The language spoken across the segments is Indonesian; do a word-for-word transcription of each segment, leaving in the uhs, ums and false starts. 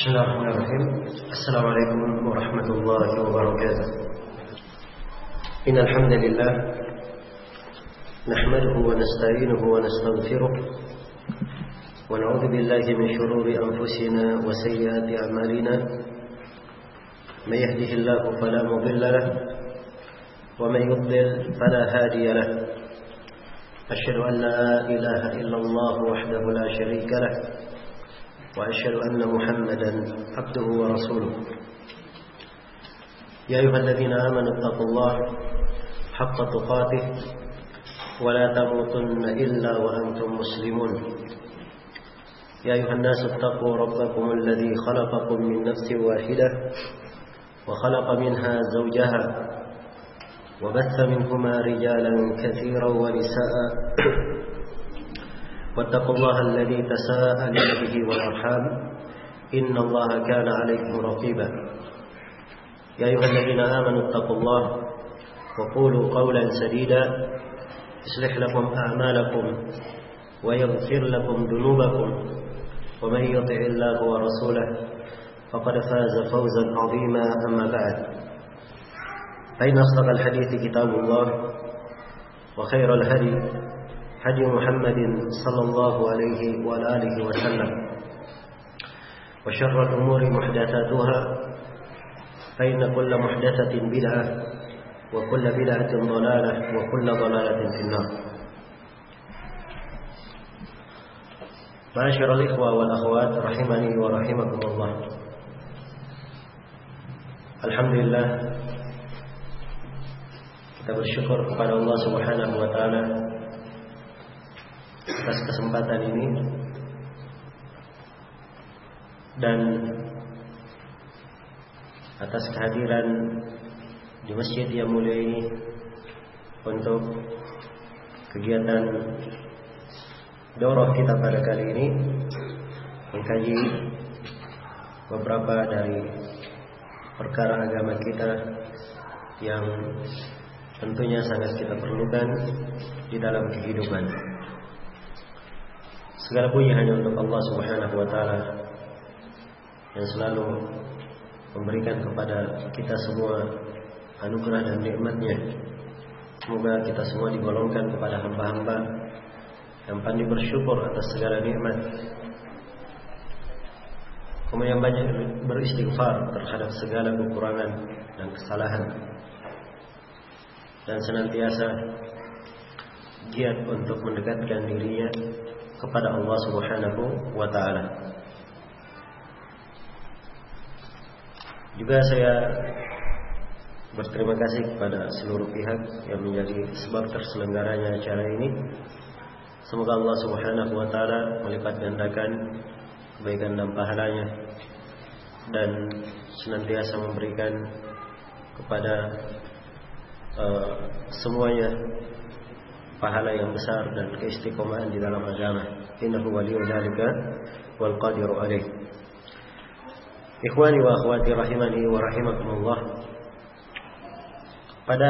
Bismillahirrahmanirrahim. Assalamualaikum warahmatullahi wabarakatuh. Innal hamdalillah nahmaduhu wa nasta'inuhu wa nastaghfiruh wa na'udzu billahi min shururi anfusina wa sayyiati a'malina. May yahdihillahu fala mudilla lahu wa may yudlil fala hadiya lahu. Asyhadu an la ilaha illallah wahdahu la syarika lahu وأشهد أن محمدا عبده ورسوله يا أيها الذين آمنوا اتقوا الله حق تقاته ولا تموتن إلا وأنتم مسلمون يا أيها الناس اتقوا ربكم الذي خلقكم من نفس واحدة وخلق منها زوجها وبث منهما رجالا كثيرا ونساء واتقوا الله الذي تساءلون به والأرحام إن الله كان عليكم رقيبا يا أيها الذين آمنوا اتقوا الله وقولوا قولا سديدا يصلح لكم أعمالكم ويغفر لكم ذنوبكم ومن يطع الله ورسوله فقد فاز فوزا عظيما أما بعد فإن أصدق الحديث كتاب الله وخير الهدي هدي محمد صلى الله عليه وآله وسلم وشر الأمور محدثاتها فإن كل محدثة بدعة وكل بدعة ضلالة وكل ضلالة في النار. معاشر الإخوة والأخوات رحمني ورحمكم الله. Alhamdulillah, kita bersyukur kepada Allah Subhanahu wa taala atas kesempatan ini dan atas kehadiran di masjid yang mulia ini untuk kegiatan daurah kita pada kali ini, mengkaji beberapa dari perkara agama kita yang tentunya sangat kita perlukan di dalam kehidupan. Segala puji hanya untuk Allah Subhanahu wa taala yang selalu memberikan kepada kita semua anugerah dan nikmat-Nya. Semoga kita semua digolongkan kepada hamba-hamba yang pandai bersyukur atas segala nikmat, kemudian banyak beristighfar terhadap segala kekurangan dan kesalahan, dan senantiasa giat untuk mendekatkan dirinya kepada Allah Subhanahu wa taala. Juga saya berterima kasih kepada seluruh pihak yang menjadi sebab terselenggaranya acara ini. Semoga Allah Subhanahu wa taala melipat gandakan kebaikan dan pahalanya dan senantiasa memberikan kepada uh, semuanya pahala yang besar dan keistiqomahan di dalam agama. Innahu waliyyu dzalika wal qadiru alaih. Ikhwani wa akhwati rahimani wa rahimakumullah. Pada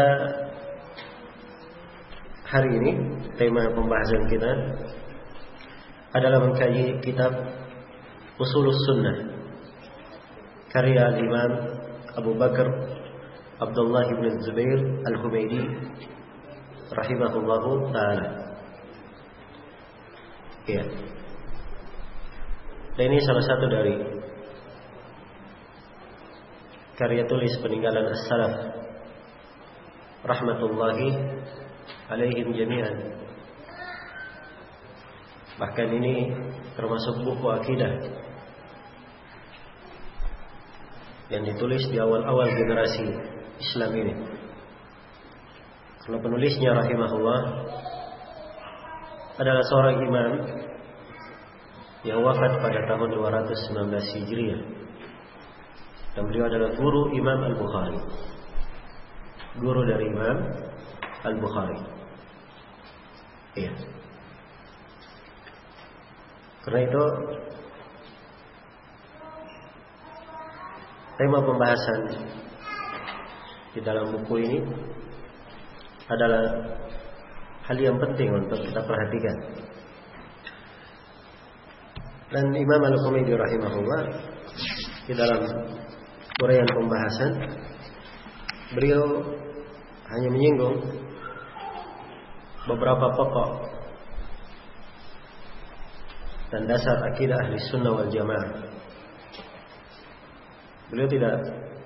hari ini tema pembahasan kita adalah mengkaji kitab Ushulus Sunnah karya Imam Abu Bakar Abdullah bin Zubair Al-Humaidi rahimahullahu ta'ala. Ya. Dan ini salah satu dari karya tulis peninggalan as-salaf rahmatullahi alaihim jami'an. Bahkan ini termasuk buku akidah yang ditulis di awal-awal generasi Islam ini. Karena penulisnya rahimahullah adalah seorang imam yang wafat pada tahun dua ratus sembilan belas Hijriah. Dan beliau adalah guru Imam Al-Bukhari. Guru dari Imam Al-Bukhari. Iya. Karena itu tema pembahasan di dalam buku ini adalah hal yang penting untuk kita perhatikan. Dan Imam Al-Humaidi rahimahullah di dalam uraian pembahasan beliau hanya menyinggung beberapa pokok dan dasar akidah ahli sunnah wal jamaah. Beliau tidak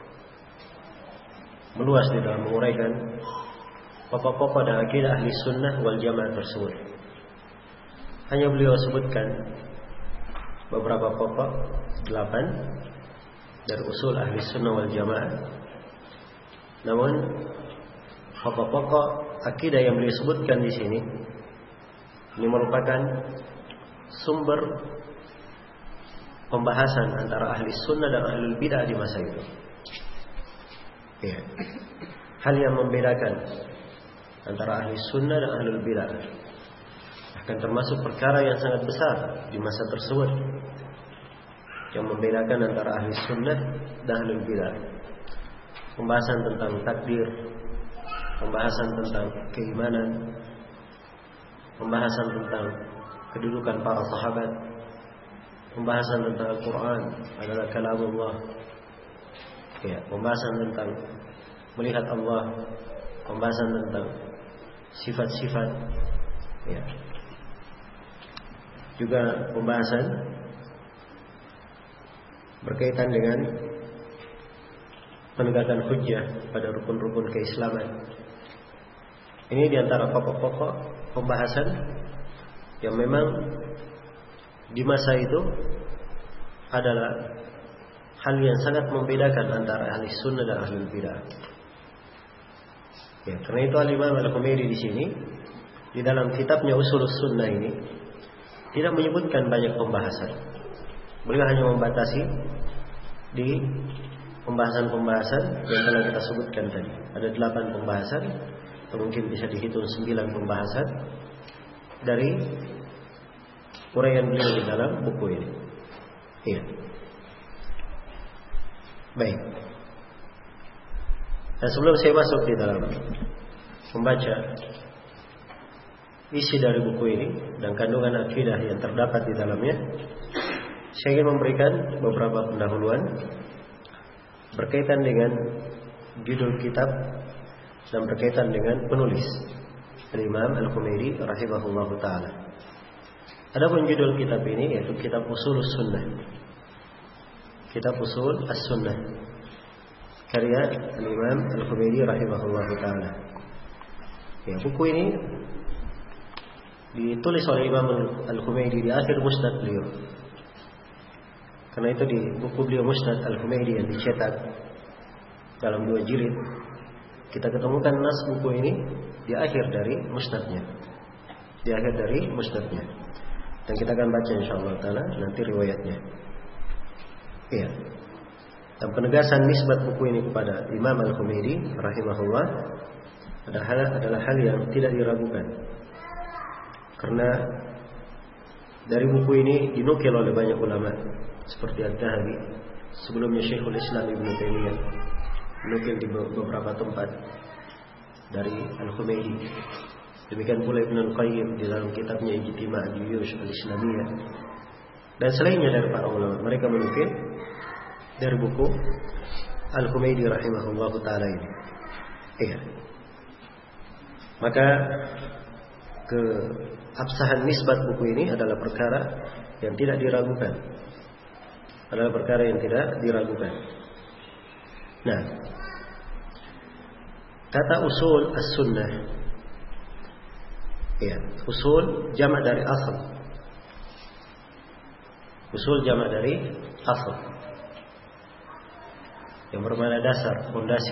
meluas di dalam menguraikan pokok-pokok dan akidah ahli sunnah wal jamaah tersebut. Hanya beliau sebutkan beberapa pokok, delapan dari usul ahli sunnah wal jamaah. Namun pokok-pokok akidah yang beliau sebutkan di sini ini merupakan sumber pembahasan antara ahli sunnah dan ahli bidah di masa itu. Ya. Hal yang membedakan antara ahli sunnah dan ahli bidah akan termasuk perkara yang sangat besar di masa tersebut yang membedakan antara ahli sunnah dan ahli bidah. Pembahasan tentang takdir, pembahasan tentang keimanan, pembahasan tentang kedudukan para sahabat, pembahasan tentang Al-Quran adalah kalamullah, ya, pembahasan tentang melihat Allah, pembahasan tentang sifat-sifat, ya, juga pembahasan berkaitan dengan penegakan hujjah pada rukun-rukun keislaman. Ini diantara pokok-pokok pembahasan yang memang di masa itu adalah hal yang sangat membedakan antara ahli sunnah dan ahli bidah. Ya, karena itu Al-Imam Al-Humaidi di sini di dalam kitabnya Ushulus Sunnah ini tidak menyebutkan banyak pembahasan. Beliau hanya membatasi di pembahasan-pembahasan yang telah kita sebutkan tadi. Ada delapan pembahasan, atau mungkin bisa dihitung sembilan pembahasan dari uraian beliau di dalam buku ini. Iya. Baik. Dan sebelum saya masuk di dalam membaca isi dari buku ini dan kandungan akidah yang terdapat di dalamnya, saya ingin memberikan beberapa pendahuluan berkaitan dengan judul kitab dan berkaitan dengan penulis Imam Al-Humaidi rahimahullahu taala. Adapun judul kitab ini yaitu Kitab Ushulus Sunnah. Kitab Ushul As-Sunnah karya Imam Al-Humaidi rahimahullahu taala. Ya, buku ini ditulis oleh Imam Al-Humaidi di akhir musnad beliau. Karena itu di buku beliau Musnad Al-Humaidi yang dicetak dalam dua jilid, kita ketemukan nas buku ini di akhir dari musnadnya. Di akhir dari musnadnya. Dan kita akan baca insyaallah taala nanti riwayatnya. Iya. Dan penegasan nisbat buku ini kepada Imam Al-Humaidi rahimahullah adalah adalah hal yang tidak diragukan. Karena dari buku ini dinukil oleh banyak ulama seperti Ad-Dhahabi, sebelumnya Syekhul Islam Ibnu Taimiyah menukil di beberapa tempat dari Al-Humaidi. Demikian pula Ibnu Al-Qayyim di dalam kitabnya Ijtima' Juyush Al-Islamiyah. Dan selainnya dari para ulama, mereka menukil dari buku Al-Humaidi rahimahullahu taala ini. Iya. Maka keabsahan nisbat buku ini adalah perkara yang tidak diragukan. Adalah perkara yang tidak diragukan. Nah, kata usul as-sunnah, ya, usul jamak dari asal. Usul jamak dari asal, yang bermakna dasar, fondasi.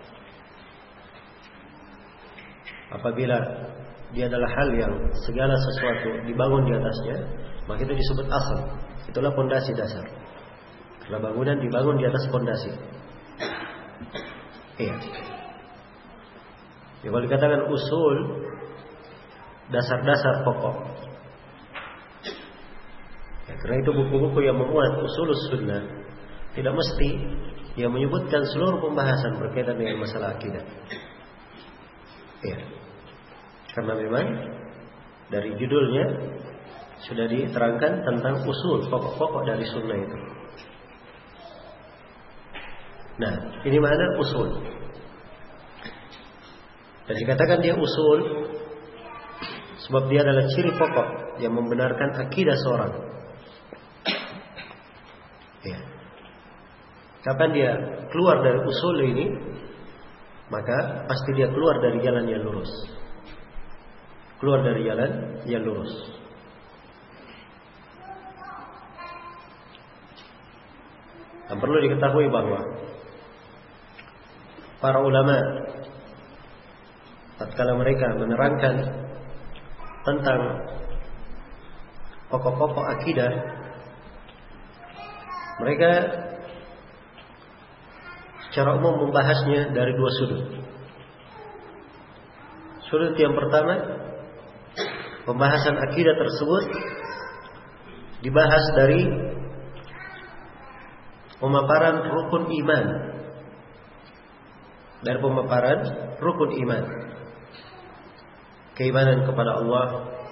Apabila dia adalah hal yang segala sesuatu dibangun di atasnya, maka itu disebut asal. Itulah fondasi dasar. Karena bangunan dibangun di atas fondasi. Iya. Ya, kalau dikatakan usul, dasar-dasar pokok. Ya, karena itu buku-buku yang memuat usulus sunnah tidak mesti yang menyebutkan seluruh pembahasan berkaitan dengan masalah akidah. Ya. Karena memang dari judulnya sudah diterangkan tentang usul pokok-pokok dari sunnah itu. Nah, ini makna usul. Dan dikatakan dia usul sebab dia adalah ciri pokok yang membenarkan akidah seorang. Ya. Kapan dia keluar dari usul ini, maka pasti dia keluar dari jalan yang lurus. Keluar dari jalan yang lurus. Dan perlu diketahui bahwa para ulama tatkala mereka menerangkan tentang pokok-pokok akidah, mereka secara umum membahasnya dari dua sudut. Sudut yang pertama, pembahasan akidah tersebut dibahas dari pemaparan rukun iman. Dari pemaparan rukun iman. Keimanan kepada Allah,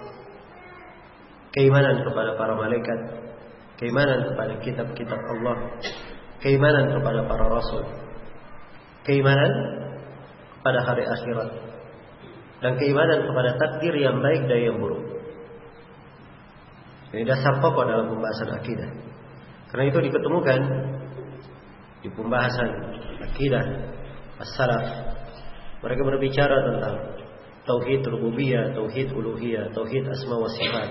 keimanan kepada para malaikat, keimanan kepada kitab-kitab Allah, keimanan kepada para rasul, keimanan kepada hari akhirat, dan keimanan kepada takdir yang baik dan yang buruk. Ini dasar pokok dalam pembahasan akidah. Karena itu diketemukan di pembahasan akidah as-salaf. Mereka berbicara tentang tauhid rububiyah, tauhid uluhiyah, tauhid asma wa sifat.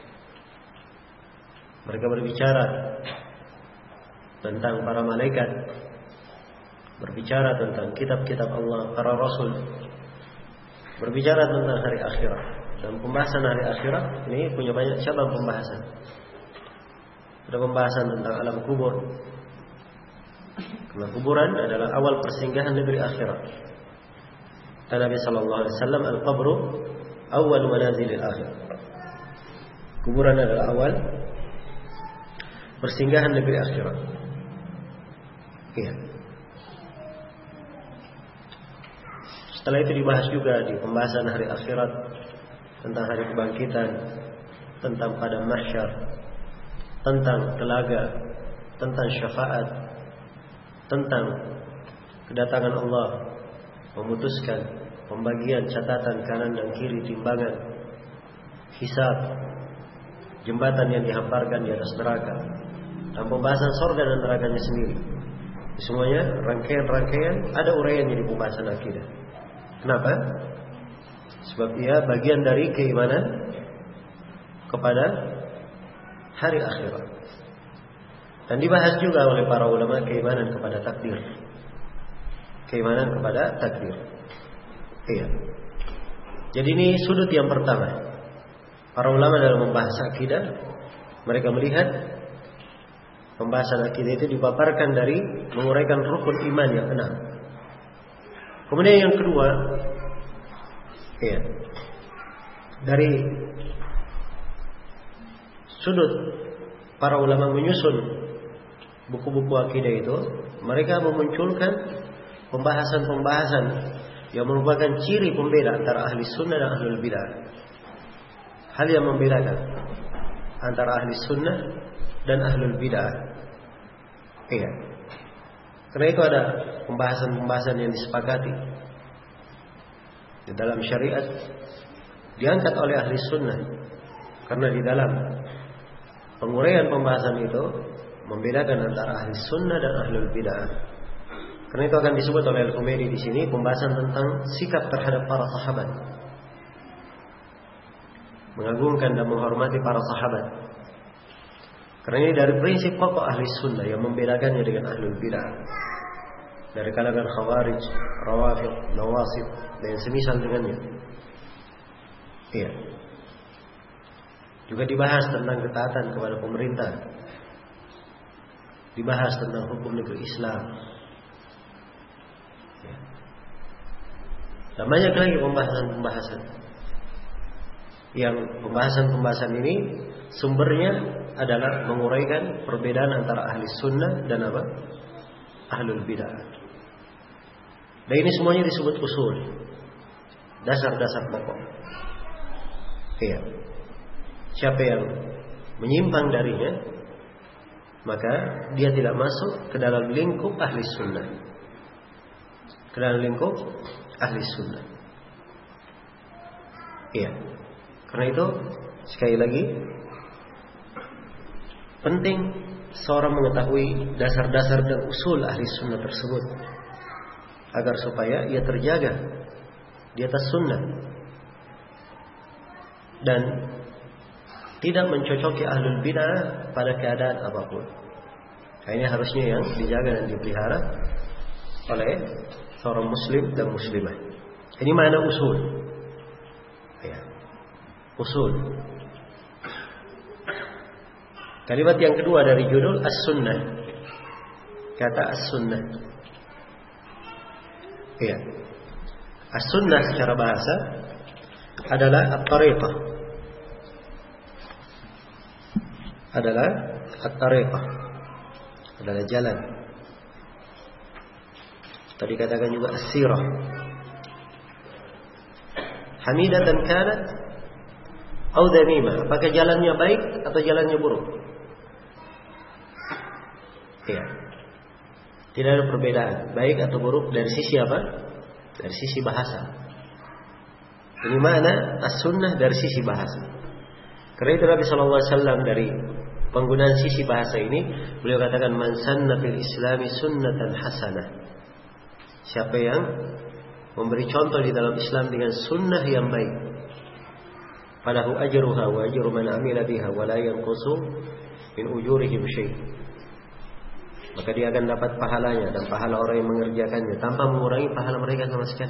Mereka berbicara tentang para malaikat, berbicara tentang kitab-kitab Allah, para rasul, berbicara tentang hari akhirat. Dan pembahasan hari akhirat ini punya banyak cabang pembahasan. Ada pembahasan tentang alam kubur. Karena kuburan adalah awal persinggahan negeri akhirat. Dan Nabi sallallahu alaihi wasallam, al-qabru awal manazilil akhir. Kuburan adalah awal persinggahan negeri akhirat. Iya. Setelah itu dibahas juga di pembahasan hari akhirat, tentang hari kebangkitan, tentang padang mahsyar, tentang telaga, tentang syafaat, tentang kedatangan Allah memutuskan pembagian catatan kanan dan kiri timbangan, hisab, jembatan yang dihamparkan di atas neraka, dan pembahasan surga dan nerakanya sendiri. Semuanya rangkaian-rangkaian, ada uraiannya di pembahasan akidah. Kenapa? Sebab ia bagian dari keimanan kepada hari akhirat. Dan dibahas juga oleh para ulama keimanan kepada takdir. Keimanan kepada takdir. Iya. Jadi ini sudut yang pertama. Para ulama dalam membahas akidah, mereka melihat pembahasan akidah itu dipaparkan dari menguraikan rukun iman yang enam. Kemudian yang kedua, iya, dari sudut para ulama menyusun buku-buku akidah itu, mereka memunculkan pembahasan-pembahasan yang merupakan ciri pembeda antara ahli sunnah dan ahlul bidah. Hal yang membedakan antara ahli sunnah dan ahlul bidah. Iya. Karena itu ada pembahasan-pembahasan yang disepakati di dalam syariat, diangkat oleh ahli sunnah. Karena di dalam penguraian pembahasan itu membedakan antara ahli sunnah dan ahlul bidah. Karena itu akan disebut oleh Al-Humaidi di sini pembahasan tentang sikap terhadap para sahabat, mengagungkan dan menghormati para sahabat. Karena ini dari prinsip pokok ahli sunnah yang membedakannya dengan ahlul bidah, dari kalangan khawarij, rawafid, nawasib dan yang semisal dengannya. Iya. Juga dibahas tentang ketaatan kepada pemerintah, dibahas tentang hukum negeri Islam. Ya. Dan banyak lagi pembahasan-pembahasan. Yang pembahasan-pembahasan ini sumbernya adalah menguraikan perbedaan antara ahli sunnah dan apa? Ahlul bidah. Dan ini semuanya disebut usul, dasar-dasar pokok. Iya. Siapa yang menyimpang darinya, maka dia tidak masuk ke dalam lingkup ahli sunnah. Ke dalam lingkup ahli sunnah. Iya. Karena itu sekali lagi penting seorang mengetahui dasar-dasar dan usul ahli sunnah tersebut, agar supaya ia terjaga di atas sunnah dan tidak mencocoki ahlul bid'ah pada keadaan apapun. Nah, ini harusnya yang dijaga dan dipelihara oleh seorang muslim dan muslimah. Ini makna usul. Ya. Usul. Kalimat yang kedua dari judul as-sunnah. Kata as-sunnah. Ya. As-sunnah secara bahasa adalah at-tariqah. Adalah at-tariqah. Adalah jalan. Tadi katakan juga as-sirah. Hamidatan kanat atau damimah. Apakah jalannya baik atau jalannya buruk? Ya. Tidak ada perbedaan baik atau buruk dari sisi apa? Dari sisi bahasa. Ini mana as-sunnah dari sisi bahasa. Karena itu Nabi sallallahu alaihi wasallam dari penggunaan sisi bahasa ini, beliau katakan man sanna fil islami sunnatan hasanah. Siapa yang memberi contoh di dalam Islam dengan sunnah yang baik, falahu ajruha wa ajru man amila biha wa la yanqusu min ujurihim syai'. Maka dia akan dapat pahalanya dan pahala orang yang mengerjakannya tanpa mengurangi pahala mereka sama sekali.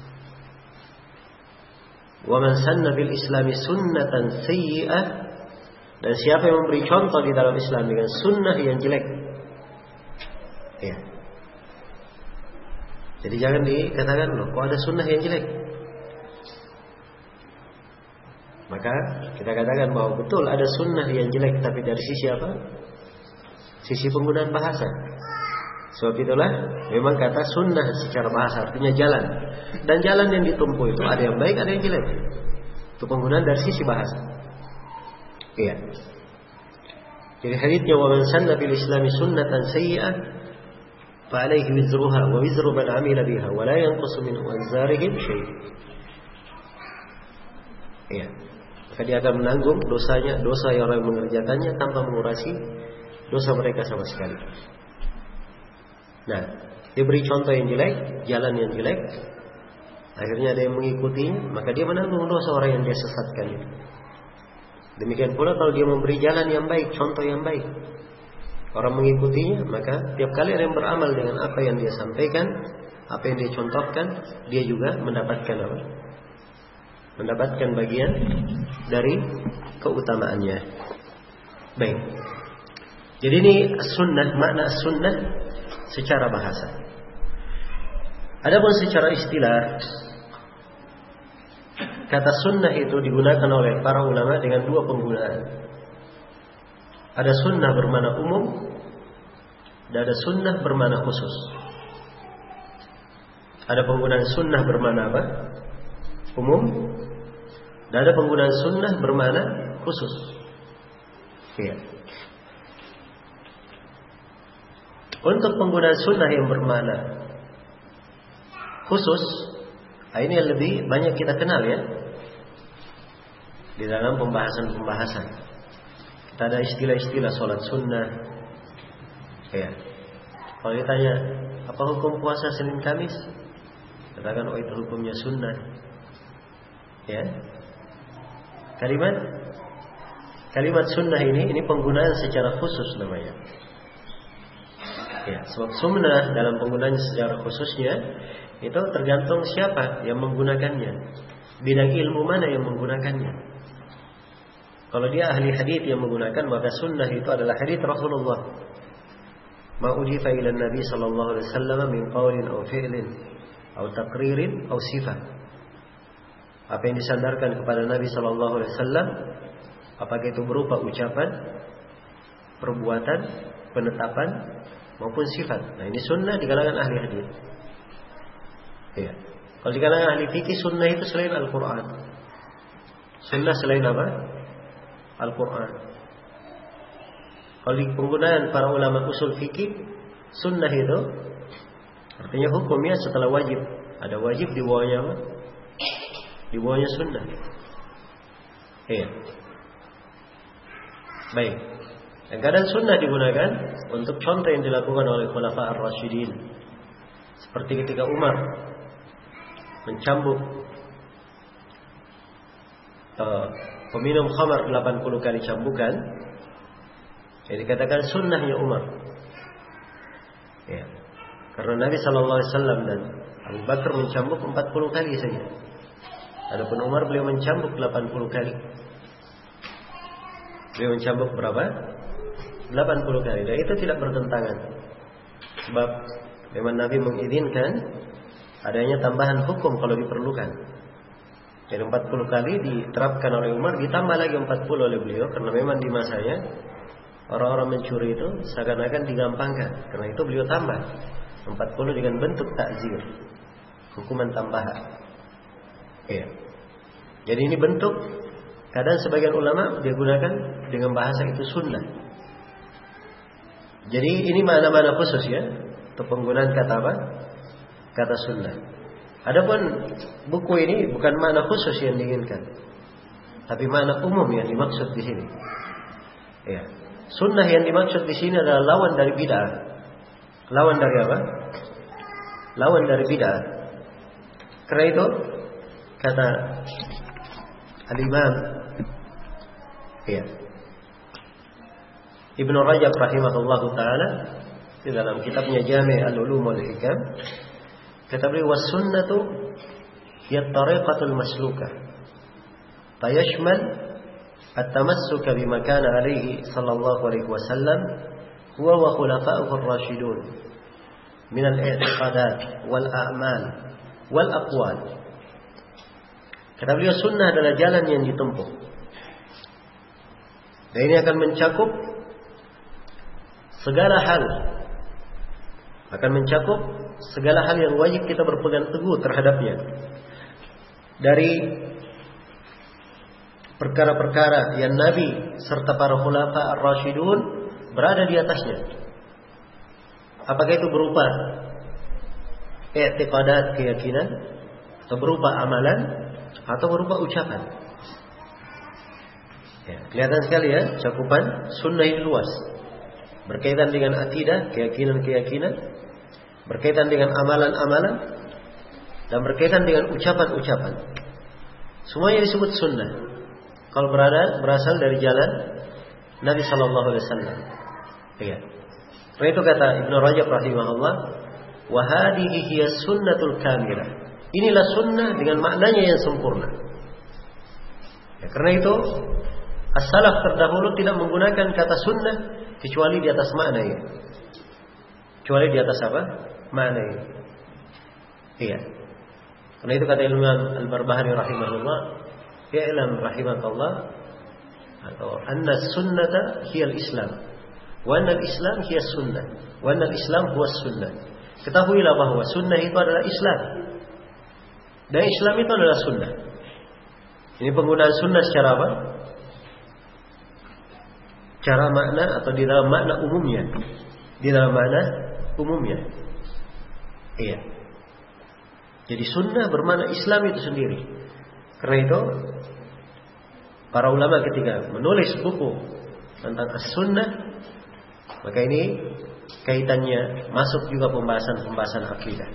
Wa man sanna fil islami sunnatan sayyi'ah, dan siapa yang memberi contoh di dalam Islam dengan sunnah yang jelek. Ya. Jadi jangan dikatakan loh, kok ada sunnah yang jelek. Maka kita katakan bahwa betul ada sunnah yang jelek, tapi dari sisi apa? Sisi penggunaan bahasa. Sebab itulah memang kata sunnah secara bahasa artinya jalan. Dan jalan yang ditempuh itu ada yang baik, ada yang jelek. Itu penggunaan dari sisi bahasa. Iya. Jadi haditsnya wa man sanna fil islami sunnatan sayyi'ah fa alayhi wizruha wa wizru man 'amila biha wa la yanqusu min wizrihim syai'. Iya. Maka dia akan menanggung dosanya, dosa yang orang mengerjakannya tanpa mengurangi dosa mereka sama sekali. Nah, diberi contoh yang jelek, jalan yang jelek, akhirnya ada yang mengikutinya, maka dia menanggung dosa orang yang dia sesatkan itu. Demikian pula kalau dia memberi jalan yang baik, contoh yang baik, orang mengikutinya, maka tiap kali ada yang beramal dengan apa yang dia sampaikan, apa yang dia contohkan, dia juga mendapatkan apa? Mendapatkan bagian dari keutamaannya. Baik. Jadi ini sunnah, makna sunnah secara bahasa. Adapun secara istilah, kata sunnah itu digunakan oleh para ulama dengan dua penggunaan. Ada sunnah bermakna umum, dan ada sunnah bermakna khusus. Ada penggunaan sunnah bermakna apa? Umum. Dan ada penggunaan sunnah bermakna khusus. Iya. Untuk penggunaan sunnah yang bermakna khusus, ini yang lebih banyak kita kenal ya, di dalam pembahasan-pembahasan. Kita ada istilah-istilah sholat sunnah. Ya. Kalau ditanya apa hukum puasa Senin Kamis, katakan oh itu hukumnya sunnah. Ya. Kalimat kalimat sunnah ini ini penggunaan secara khusus namanya. Ya, sebab sunnah dalam penggunaannya secara khususnya itu tergantung siapa yang menggunakannya, bidang ilmu mana yang menggunakannya. Kalau dia ahli hadits yang menggunakan, maka sunnah itu adalah hadits Rasulullah. Ma udifa ila Nabi sallallahu alaihi wasallam min qaulin aw fi'lin aw taqririn aw sifah. Apa yang disandarkan kepada Nabi sallallahu alaihi wasallam, apakah itu berupa ucapan, perbuatan, penetapan maupun sifat. Nah, ini sunnah di kalangan ahli hadis. Ya. Kalau di kalangan ahli fikih, sunnah itu selain Al-Quran. Sunnah selain apa? Al-Quran. Kalau di penggunaan para ulama usul fikih, sunnah itu artinya hukumnya setelah wajib. Ada wajib di bawahnya apa? Di bawahnya sunnah. Iya. Baik. Dan kadang sunnah digunakan untuk contoh yang dilakukan oleh Khulafa ar-Rasyidin. Seperti ketika Umar mencambuk uh, peminum khamar delapan puluh kali cambukan. Jadi dikatakan sunnahnya Umar. Ya. Karena Nabi sallallahu alaihi wasallam dan Abu Bakar mencambuk empat puluh kali saja. Adapun Umar beliau mencambuk delapan puluh kali. Beliau mencambuk berapa? delapan puluh kali. Dan itu tidak bertentangan. Sebab memang Nabi mengizinkan adanya tambahan hukum kalau diperlukan. Jadi empat puluh kali diterapkan oleh Umar, ditambah lagi empat puluh oleh beliau. Karena memang di masanya orang-orang mencuri itu seakan-akan digampangkan. Karena itu beliau tambah empat puluh dengan bentuk takzir, hukuman tambahan. Ya. Jadi ini bentuk. Kadang sebagian ulama dia gunakan dengan bahasa itu sunnah. Jadi ini makna-makna khusus ya untuk penggunaan kata apa? Kata sunnah. Adapun buku ini bukan makna khusus yang diinginkan, tapi makna umum yang dimaksud di sini. Ya. Sunnah yang dimaksud di sini adalah lawan dari bid'ah. Lawan dari apa? Lawan dari bid'ah. Karena itu kata Al-Imam ya, Ibnu Rajab rahimahullahu taala di dalam kitabnya Jami' al-Ulum wal Hikam, kata beliau was-sunnatu hiya at-tariqatul maslukah fayashmal at-tamassuka bima kana alaihi sallallahu alaihi wasallam huwa wa khulafa'uhu ar-rasyidun min al-i'tiqadat wal a'mal wal aqwal. Kata beliau sunnah adalah jalan yang ditempuh. Dan ini akan mencakup segala hal. Akan mencakup segala hal yang wajib kita berpegang teguh terhadapnya. Dari perkara-perkara yang Nabi serta para khulafa ar-rasyidun berada di atasnya. Apakah itu berupa i'tiqadat, keyakinan, atau berupa amalan, atau berupa ucapan. Ya, kelihatan sekali ya cakupan sunnah ini luas. Berkaitan dengan akidah, keyakinan-keyakinan, berkaitan dengan amalan-amalan, dan berkaitan dengan ucapan-ucapan. Semuanya disebut sunnah. Kalau berada berasal dari jalan Nabi sallallahu alaihi wasallam. Ya. Karena itu kata Ibnu Rajab rahimahullah, wa hadhihi hiya sunnatul kamilah. Inilah sunnah dengan maknanya yang sempurna. Ya, karena itu as-salaf terdahulu tidak menggunakan kata sunnah kecuali di atas makna ini. Kecuali di atas apa? Makna ini. Iya. Karena itu kata Imam Al-Barbahari rahimahullah, ya'lam rahimakallah, atau anna sunnata hiya al-islam, wa anna al-islam hiya sunnah, wa anna al-islam huwa sunnah. Ketahuilah bahwa sunnah itu adalah Islam, dan Islam itu adalah sunnah. Ini penggunaan sunnah secara apa? Cara makna atau di dalam makna umumnya. Di dalam makna umumnya. Iya. Jadi sunnah bermakna Islam itu sendiri. Karena itu para ulama ketika menulis buku tentang as-sunnah, maka ini kaitannya masuk juga pembahasan-pembahasan akidah.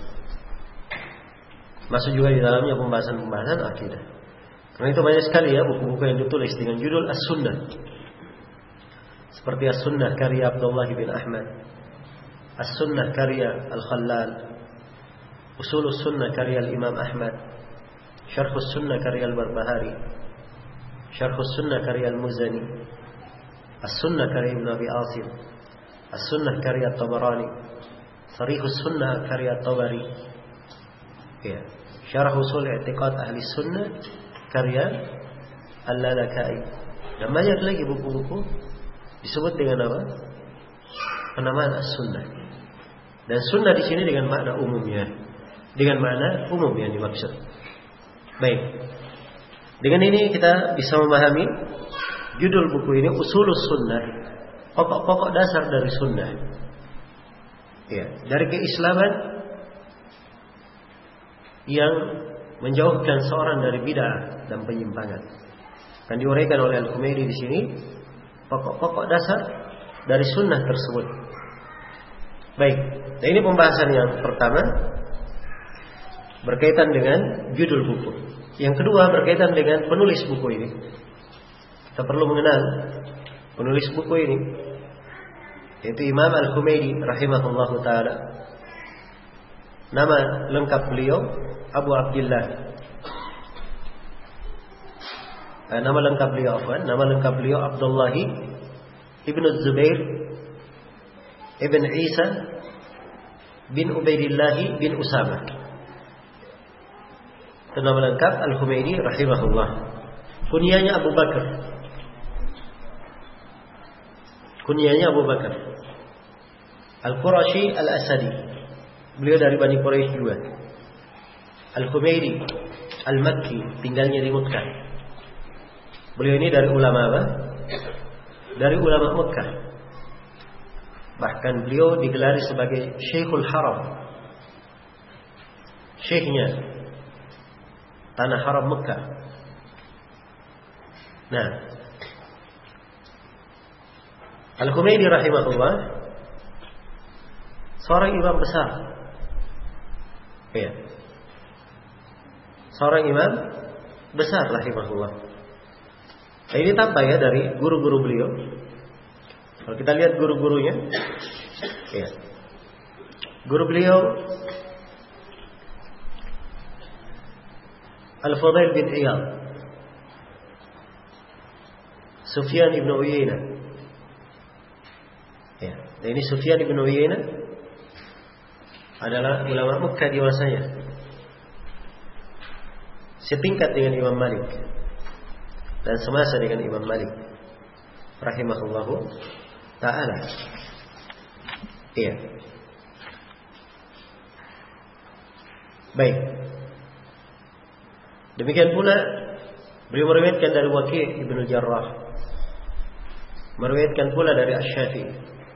Masuk juga di dalamnya pembahasan-pembahasan akidah. Karena itu banyak sekali ya buku-buku yang ditulis dengan judul as-sunnah. Seperti as-sunnah karya Abdullah bin Ahmad, as-sunnah karya Al-Khallal, usulus sunnah karya Imam Ahmad, syarhus sunnah karya Al-Barbahari, syarhus sunnah karya Al-Muzani, as-sunnah karya Ibn Abi Asim, as-sunnah karya Tabarani, sarihus sunnah karya Tabari, ya, syarh usul i'tiqad ahli sunnah karya Al-Lalakai, dan banyak lagi buku-buku disebut dengan apa? Penamaan as-sunnah. Dan sunnah di sini dengan makna umumnya, dengan makna umum yang dimaksud. Baik. Dengan ini kita bisa memahami judul buku ini usulus sunnah, pokok-pokok dasar dari sunnah. Ya, dari keislaman yang menjauhkan seorang dari bid'ah dan penyimpangan. Akan diuraikan oleh Al-Humaidi di sini pokok-pokok dasar dari sunnah tersebut. Baik, nah ini pembahasan yang pertama berkaitan dengan judul buku. Yang kedua berkaitan dengan penulis buku ini. Kita perlu mengenal penulis buku ini, yaitu Imam Al-Humaidi rahimahullahu ta'ala. Nama lengkap beliau Abu Abdullah. eh, Nama lengkap beliau afwan, Nama lengkap beliau Abdullah Ibn Zubair Ibn Isa bin Ubaidillah bin Usama. Itu nama lengkap Al-Humaidi rahimahullah. Kunyanya Abu Bakar. Kunyanya Abu Bakar. Al-Qurashi Al-Asadi. Beliau dari Bani Quraisy juga. Al-Humaidi Al-Makki, tinggalnya di Mekah. Beliau ini dari ulama apa? Dari ulama Mekah. Bahkan beliau digelari sebagai Syekhul Haram, syekhnya tanah haram Mekah. Nah, Al-Humaidi rahimahullah seorang imam besar. Ya. Seorang imam besar rahimahullah. Nah, ini tampak ya dari guru-guru beliau. Kalau kita lihat guru-gurunya, ya. Guru beliau Al-Fudail bin Iyad, Sufyan ibn Uyainah. Ya, dan ini Sufyan ibn Uyainah adalah ulama Mekah di masanya, setingkat dengan Imam Malik dan semasa dengan Imam Malik rahimahullahu ta'ala. Iya. Baik. Demikian pula beliau meriwayatkan dari Waki' Ibnu Jarrah, meriwayatkan pula dari Asy-Syafi'i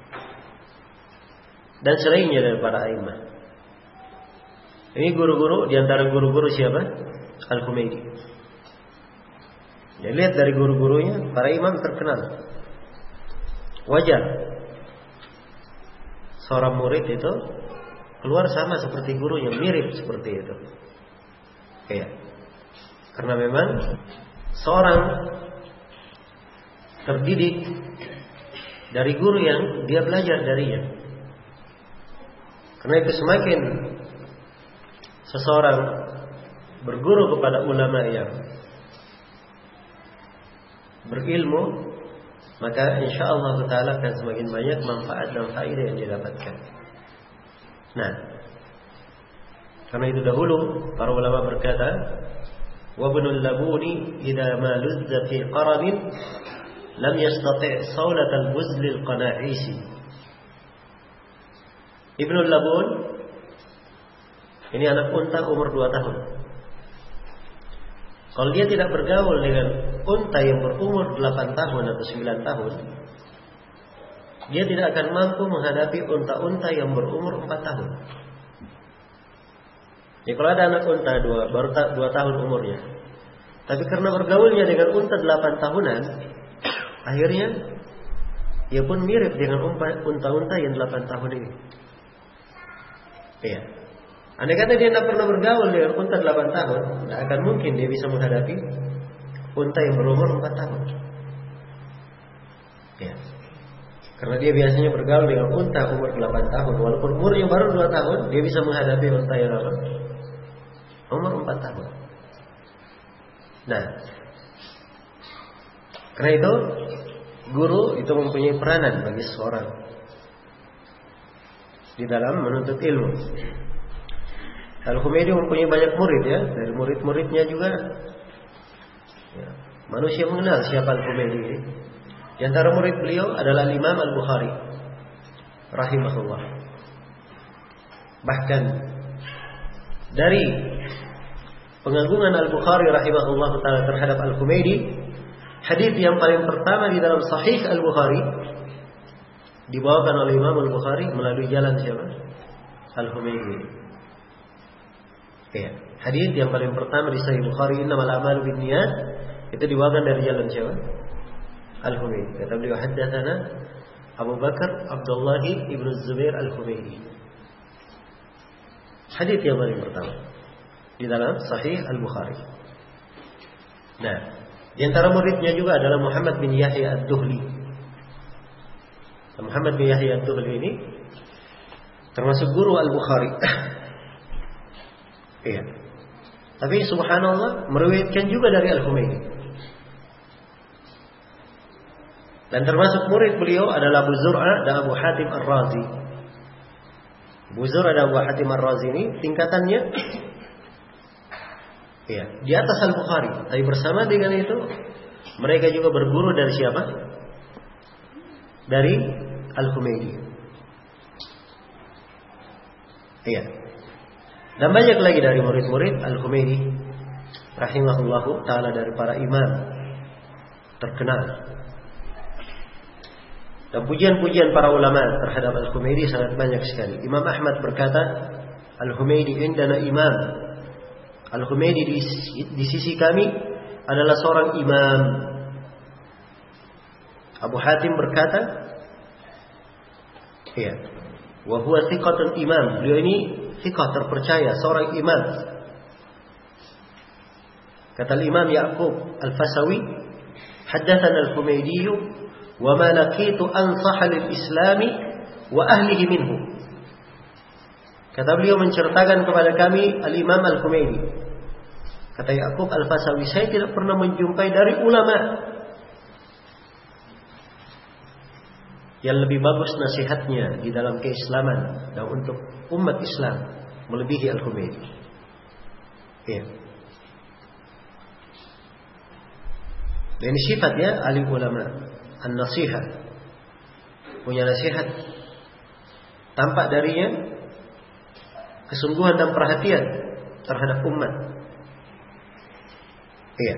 dan selainnya dari para a'immah. Ini guru-guru, di antara guru-guru siapa? Al-Humaidi. Ya, lihat dari guru-gurunya, para imam terkenal. Wajar seorang murid itu keluar sama seperti gurunya, mirip seperti itu. Ya. Karena memang seorang terdidik dari guru yang dia belajar darinya. Karena itu semakin seseorang berguru kepada ulama yang berilmu, maka insyaallah ta'ala akan semakin banyak manfaat dan faedah yang didapatkan. Nah, karena itu dahulu para ulama berkata, wa ibnul labuni idza ma luzza fi qarabin lam yastati' sawlat al-buzl al-qana'isi. Ibnul Labun ini anak unta umur dua tahun. Kalau dia tidak bergaul dengan unta yang berumur delapan tahun atau sembilan tahun, dia tidak akan mampu menghadapi unta-unta yang berumur empat tahun. Ya, kalau ada anak unta dua, baru ta, dua tahun umurnya, tapi karena bergaulnya dengan unta delapan tahunan, akhirnya dia pun mirip dengan unta-unta yang delapan tahun ini. Iya. Andai kata dia tidak pernah bergaul dengan unta delapan tahun, tidak akan mungkin dia bisa menghadapi unta yang berumur empat tahun. Ya. Karena dia biasanya bergaul dengan unta umur delapan tahun, walaupun umurnya baru dua tahun, dia bisa menghadapi unta yang apa? Umur empat tahun. Nah, karena itu guru itu mempunyai peranan bagi seseorang di dalam menuntut ilmu. Al-Humaidi mempunyai banyak murid ya, dari murid-muridnya juga ya, manusia mengenal siapa Al-Humaidi ini. Di antara murid beliau adalah Imam Al-Bukhari rahimahullah. Bahkan dari pengagungan Al-Bukhari rahimahullah ta'ala terhadap Al-Humaidi, hadis yang paling pertama di dalam Sahih Al-Bukhari dibawakan oleh Imam Al-Bukhari melalui jalan siapa? Al-Humaydi. Ya, hadis yang paling pertama di Sahih Bukhari, innamal a'malu binniyat, itu dibawakan dari jalan siapa? Al-Humaydi. Kata beliau, haddatsana Abu Bakar Abdullah ibn Zubair Al-Humaydi. Hadis yang paling pertama di dalam Sahih Al-Bukhari. Nah, di antara muridnya juga adalah Muhammad bin Yahya Ad-Duhli. Muhammad bin Yahya Ad-Duhli ini termasuk guru Al-Bukhari. Iya. Tapi subhanallah meriwayatkan juga dari Al-Humaydi. Dan termasuk murid beliau adalah Abu Zur'ah dan Abu Hatim Ar-Razi. Abu Zur'ah dan Abu Hatim Ar-Razi ini tingkatannya ya, di atas Al-Bukhari. Tapi bersama dengan itu mereka juga berguru dari siapa? Dari Al-Humaydi. Iya. Dan banyak lagi dari murid-murid Al-Humaydi rahimahullahu ta'ala, dari para imam terkenal. Dan pujian-pujian para ulama terhadap Al-Humaydi sangat banyak sekali. Imam Ahmad berkata, Al-Humaydi indana imam. Al-Humaydi di, di sisi kami adalah seorang imam. Abu Hatim berkata, ya, wa huwa thiqatun imam. Beliau ini thiqah, terpercaya, seorang imam. Kata Imam Ya'qub Al-Fasawi, haddatsana Al-Humaydi wa ma laqitu ansaha lil islami wa ahlihi minhu. Kata beliau menceritakan kepada kami Al-Imam Al-Humaydi. Kata Ya'qub Al-Fasawi, saya tidak pernah menjumpai dari ulama yang lebih bagus nasihatnya di dalam keislaman dan untuk umat Islam melebihi Al-Humaydi. Ya. Dan ini sifatnya ahli ulama, an-nasihat, punya nasihat, tampak darinya kesungguhan dan perhatian terhadap umat. Iya.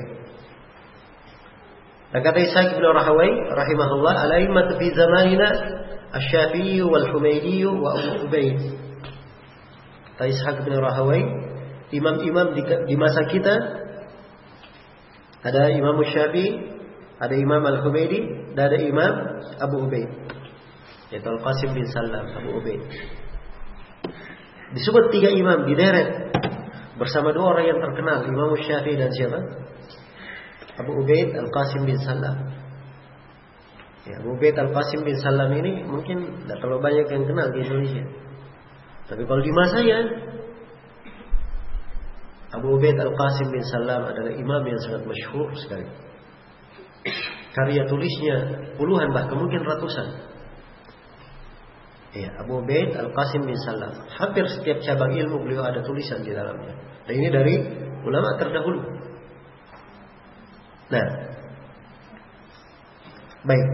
Dan kata Ishaq bin Rahawai rahimahullah, al-a'immatu fi zamanina asy-Syafi'i wal Humaydi wa Abu Ubaid. Kata Ishaq bin Rahawai, imam-imam di, di masa kita ada Imam Syafi'i, ada Imam Al-Humaydi, dan ada Imam Abu Ubaid, yaitu Al-Qasim bin Sallam Abu Ubaid. Disebut tiga imam dideret bersama dua orang yang terkenal, Imam Syafi'i dan siapa? Abu Ubaid Al-Qasim bin Sallam. Ya, Abu Ubaid Al-Qasim bin Sallam ini mungkin tidak terlalu banyak yang kenal di Indonesia. Tapi kalau di masanya, Abu Ubaid Al-Qasim bin Sallam adalah imam yang sangat masyhur sekali. Karya tulisnya puluhan, bahkan mungkin ratusan. Ya, Abu Ubaid Al-Qasim bin Sallam. Hampir setiap cabang ilmu beliau ada tulisan di dalamnya. Dan ini dari ulama terdahulu. Nah, baik.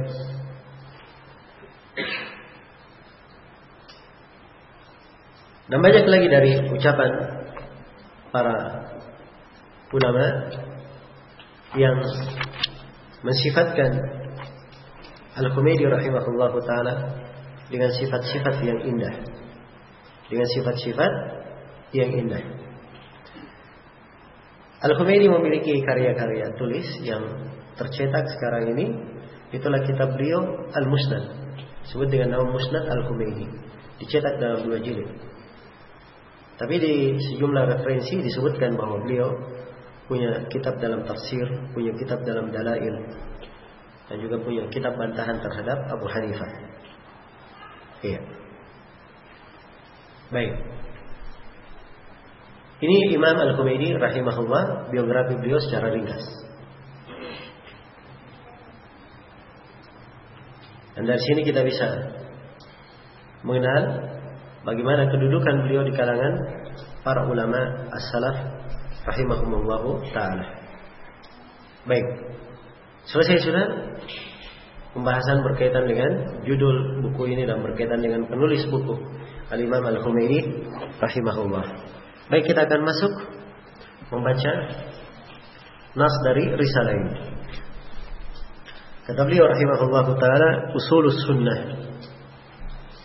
Dan banyak lagi dari ucapan para ulama yang mensifatkan Al-Humaydi rahimahullahu ta'ala dengan sifat-sifat yang indah, dengan sifat-sifat yang indah. Al-Humaydi memiliki karya-karya tulis yang tercetak sekarang ini. Itulah kitab beliau Al-Musnad, disebut dengan nama Musnad Al-Humaydi, dicetak dalam dua jilid. Tapi di sejumlah referensi disebutkan bahwa beliau punya kitab dalam tafsir, punya kitab dalam dalail, dan juga punya kitab bantahan terhadap Abu Hanifah. Iya. Baik. Ini Imam Al-Humaydi rahimahullah, biografi beliau secara ringkas. Dan dari sini kita bisa mengenal bagaimana kedudukan beliau di kalangan para ulama as-salaf rahimahumullahu ta'ala. Baik. Selesai sudah pembahasan berkaitan dengan judul buku ini dan berkaitan dengan penulis buku Al-Imam Al-Humaydi rahimahullah. Baik, kita akan masuk membaca nas dari risalah ini. Kata beliau rahimahullahu ta'ala, usulus sunnah.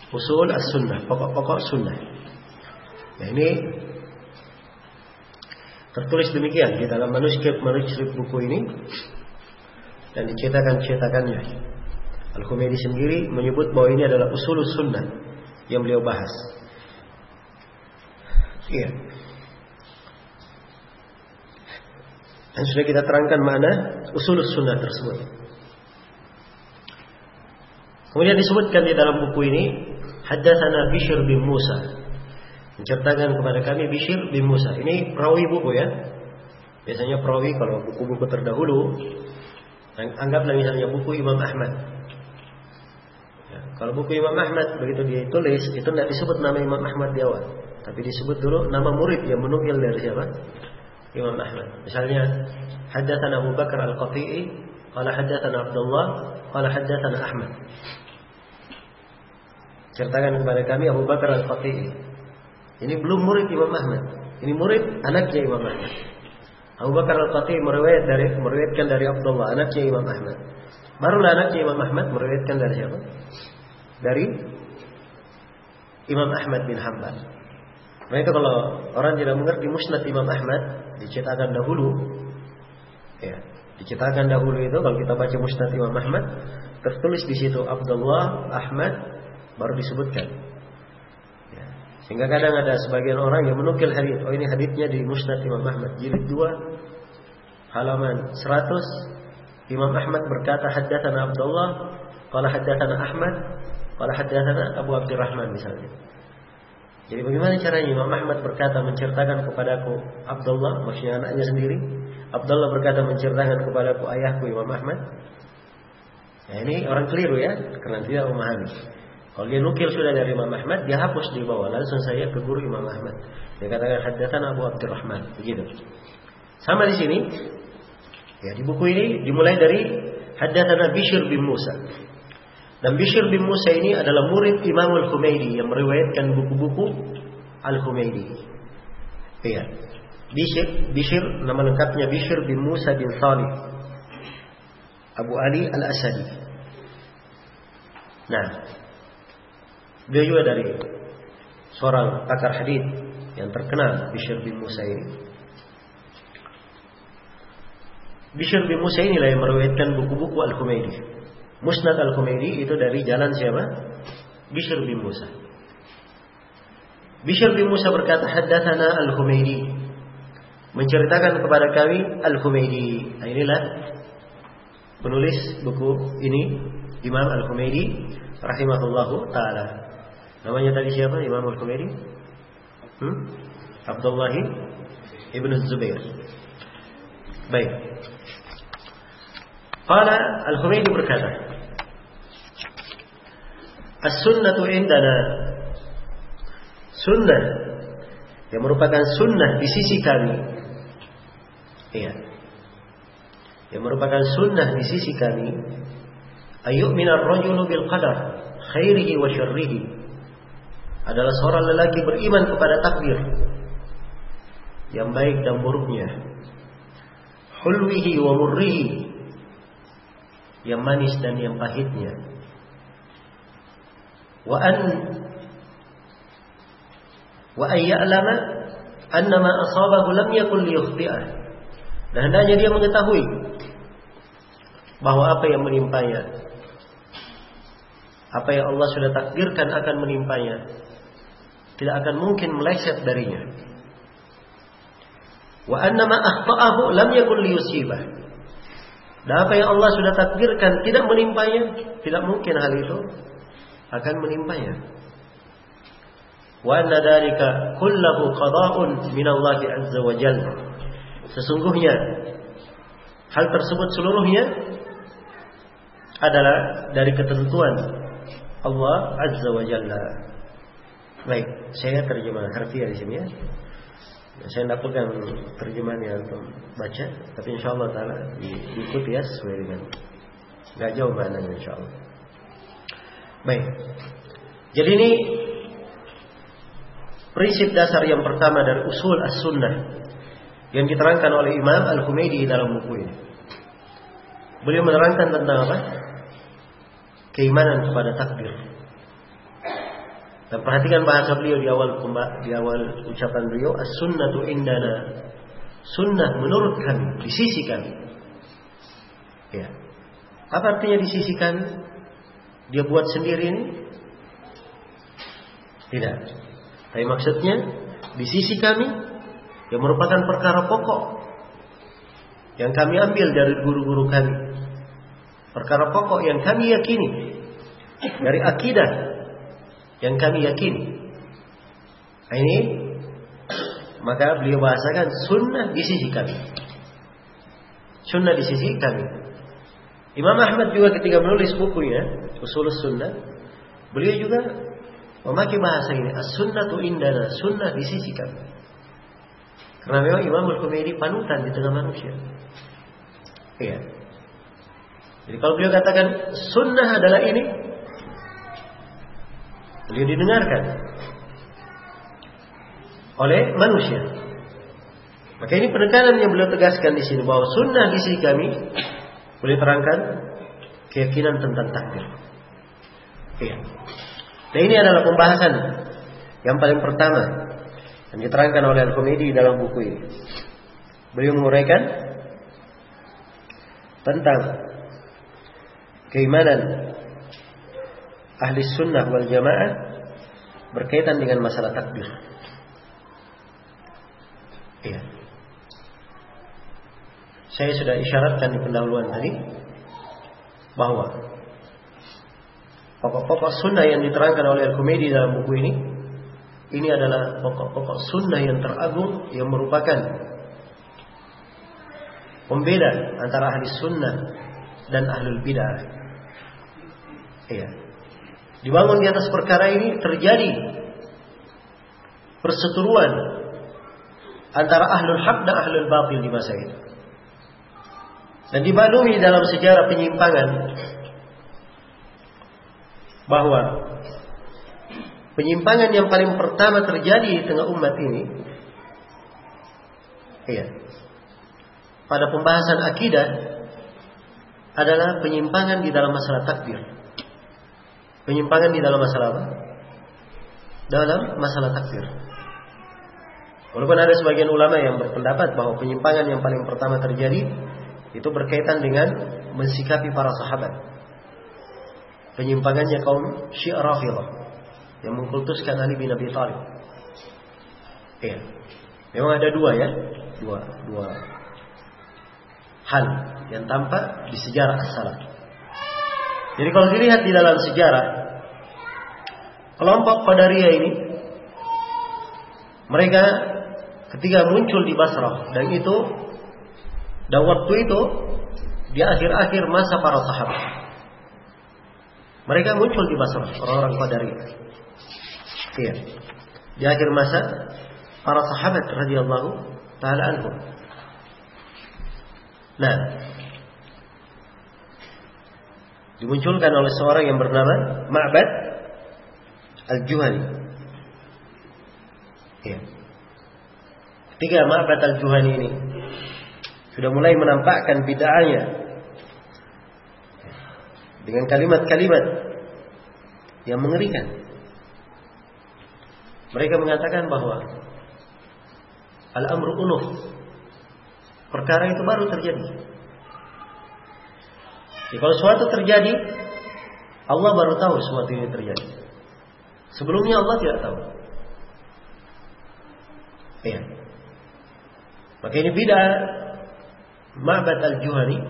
Usul as-sunnah, pokok-pokok sunnah. Nah ini tertulis demikian di dalam manuskrip-manuskrip buku ini dan dicetakan-cetakannya. Al-Khumaidi sendiri menyebut bahwa ini adalah usul sunnah yang beliau bahas. Iya. Dan sudah kita terangkan mana usul sunnah tersebut. Kemudian disebutkan di dalam buku ini, haddatsana Bishr bin Musa. Menceritakan kepada kami Bishr bin Musa. Ini perawi buku ya. Biasanya perawi kalau buku-buku terdahulu, anggaplah misalnya buku Imam Ahmad. Ya, kalau buku Imam Ahmad begitu dia tulis, itu tidak disebut nama Imam Ahmad di awal, tapi disebut dulu nama murid yang menukil dari siapa? Imam Ahmad. Misalnya, haddatsana Abu Bakar Al-Qati'i, qala haddatsana Abdullah, qala haddatsana Ahmad. Ceritakan kepada kami Abu Bakar Al-Qati'i. Ini belum murid Imam Ahmad. Ini murid anaknya Imam Ahmad. Abu Bakar Al-Qati'i meriwayat dari meriwayatkan dari Abdullah, anaknya Imam Ahmad. Barulah anaknya Imam Ahmad meriwayatkan dari siapa? Dari Imam Ahmad bin Hanbal. Nah itu kalau orang tidak mengerti Musnad Imam Ahmad, dicetakan dahulu. Ya, dicetakan dahulu itu kalau kita baca Musnad Imam Ahmad, tertulis di situ Abdullah, Ahmad, baru disebutkan. Sehingga kadang ada sebagian orang yang menukil hadis. Oh ini hadisnya di Musnad Imam Ahmad jilid dua halaman seratus. Imam Ahmad berkata haddatsana Abdullah, qala haddatsana Ahmad, qala haddatsana Abu Abdurrahman misalnya. Jadi bagaimana caranya Imam Ahmad berkata menceritakan kepadaku Abdullah, maksudnya anaknya sendiri. Abdullah berkata menceritakan kepadaku ayahku Imam Ahmad. Nah ini orang keliru ya, karena tidak memahami. Kalau dia nukil sudah dari Imam Ahmad, dia hapus di bawah. Langsung saya ke guru Imam Ahmad. Dia katakan haddatsana Abu Abdurrahman. Begitu. Sama di sini. Ya, di buku ini dimulai dari haddatsana Bishr bin Musa. Dan Bishr bin Musa ini adalah murid Imam Al-Khumaidi yang meriwayatkan buku-buku Al-Khumaidi. Iya. Bishr, Bishr nama lengkapnya Bishr bin Musa bin Salih Abu Ali Al-Asadi. Nah, dia juga dari seorang pakar hadis yang terkenal, Bishr bin Musa ini. Bishr bin Musa inilah yang meriwayatkan buku-buku Al-Khumaidi. Musnad Al-Khumaidi itu dari jalan siapa? Bishr bin Musa. Bishr bin Musa berkata, haddatsana Al-Khumaidi. Menceritakan kepada kami Al-Khumaidi. Nah, inilah penulis buku ini, Imam Al-Khumaidi rahimahullahu ta'ala. Namanya tadi siapa? Imam Al-Khumaidi? Hmm? Abdullah ibn Zubair. Baik. Qala Al-Khumaidi berkata, as-sunnatu indana, sunnah yang merupakan sunnah di sisi kami. Iya. Yang merupakan sunnah di sisi kami, ayyu'mina ar-rajulu bil qadar khairihi wa syarrihi. Adalah seorang lelaki beriman kepada takdir yang baik dan buruknya, hulwihi wa murrihi, yang manis dan yang pahitnya, wa an wa ayya'lama annama asabahu lam yakun liyukhti'ah, dan hendaknya dia mengetahui bahwa apa yang menimpanya, apa yang Allah sudah takdirkan akan menimpanya, tidak akan mungkin meleset darinya. Wa annama akhta'ahu lam yakun liyusibah. Dan apa yang Allah sudah takdirkan tidak menimpanya, tidak mungkin hal itu akan menimpanya. Wa anna dzalika kulluhu qada'un min Allah azza wa jalla. Sesungguhnya hal tersebut seluruhnya adalah dari ketentuan Allah azza wa jalla. Baik, saya terjemah harfiah di sini ya. Saya tidak pegang terjemahannya untuk baca, tapi insyaallah taala diikuti ya sesuai dengan enggak jauh maknanya insyaallah. Baik. Jadi ini prinsip dasar yang pertama dari usul as-sunnah yang diterangkan oleh Imam Al-Khumaidi dalam buku ini. Beliau menerangkan tentang apa? Keimanan kepada takdir. Dan perhatikan bahasa beliau di awal di awal ucapan beliau, as-sunnatu indana. Sunnah menurut kami, di sisi kami. Ya. Apa artinya di sisi kami? Dia buat sendiri ini? Tidak. Tapi maksudnya di sisi kami yang merupakan perkara pokok yang kami ambil dari guru-guru kami. Perkara pokok yang kami yakini dari akidah yang kami yakini. Nah, ini maka beliau bahasakan sunnah di sisi kami. Sunnah di sisi kami. Imam Ahmad juga ketika menulis bukunya Ushulus Sunnah, beliau juga memakai bahasa ini, as-sunnatu indana, sunnah di sisi kami. Karena memang Imam Al-Humaidi panutan di tengah manusia. Iya. Jadi kalau beliau katakan sunnah adalah ini, beliau didengarkan oleh manusia. Maka ini penekanan yang beliau tegaskan di sini bahwa sunnah di sisi kami, beliau terangkan keyakinan tentang takdir. Iya. Dan ini adalah pembahasan yang paling pertama yang diterangkan oleh Al-Humaidi dalam buku ini. Beliau menguraikan tentang keimanan ahli sunnah wal jamaah berkaitan dengan masalah takdir. Iya. Saya sudah isyaratkan di pendahuluan tadi bahwa pokok-pokok sunnah yang diterangkan oleh Al-Humaidi dalam buku ini, ini adalah pokok-pokok sunnah yang teragung yang merupakan pembeda antara ahli sunnah dan ahlul bidah. Iya. Dibangun di atas perkara ini terjadi perseteruan antara ahlul haq dan ahlul batil di masa itu. Dan dimaklumi dalam sejarah penyimpangan bahwa penyimpangan yang paling pertama terjadi di tengah umat ini, iya, pada pembahasan akidah adalah penyimpangan di dalam masalah takdir. Penyimpangan di dalam masalah apa? Dalam masalah takdir. Walaupun ada sebagian ulama yang berpendapat bahwa penyimpangan yang paling pertama terjadi itu berkaitan dengan mensikapi para sahabat. Penyimpangannya kaum Syiah Rafidhah yang mengkultuskan Ali bin Abi Thalib. Iya. Memang ada dua ya, dua dua hal yang tampak di sejarah as-salaf. Jadi kalau dilihat di dalam sejarah, kelompok Qadariyah ini mereka ketika muncul di Basrah, dan itu dan waktu itu di akhir-akhir masa para sahabat. Mereka muncul di Basrah, orang-orang Qadariyah. Iya. Di akhir masa para sahabat radhiyallahu taala anhum. Nah, dimunculkan oleh seorang yang bernama Ma'bad Al-Juhani. Iya. Ketika Ma'bad Al-Juhani ini sudah mulai menampakkan bid'ahnya dengan kalimat-kalimat yang mengerikan, mereka mengatakan bahwa al-amru unuf, perkara itu baru terjadi. Jadi kalau suatu terjadi, Allah baru tahu sesuatu ini terjadi. Sebelumnya Allah tidak tahu. Iya. Maka ini bid'ah Ma'bad Al-Juhani.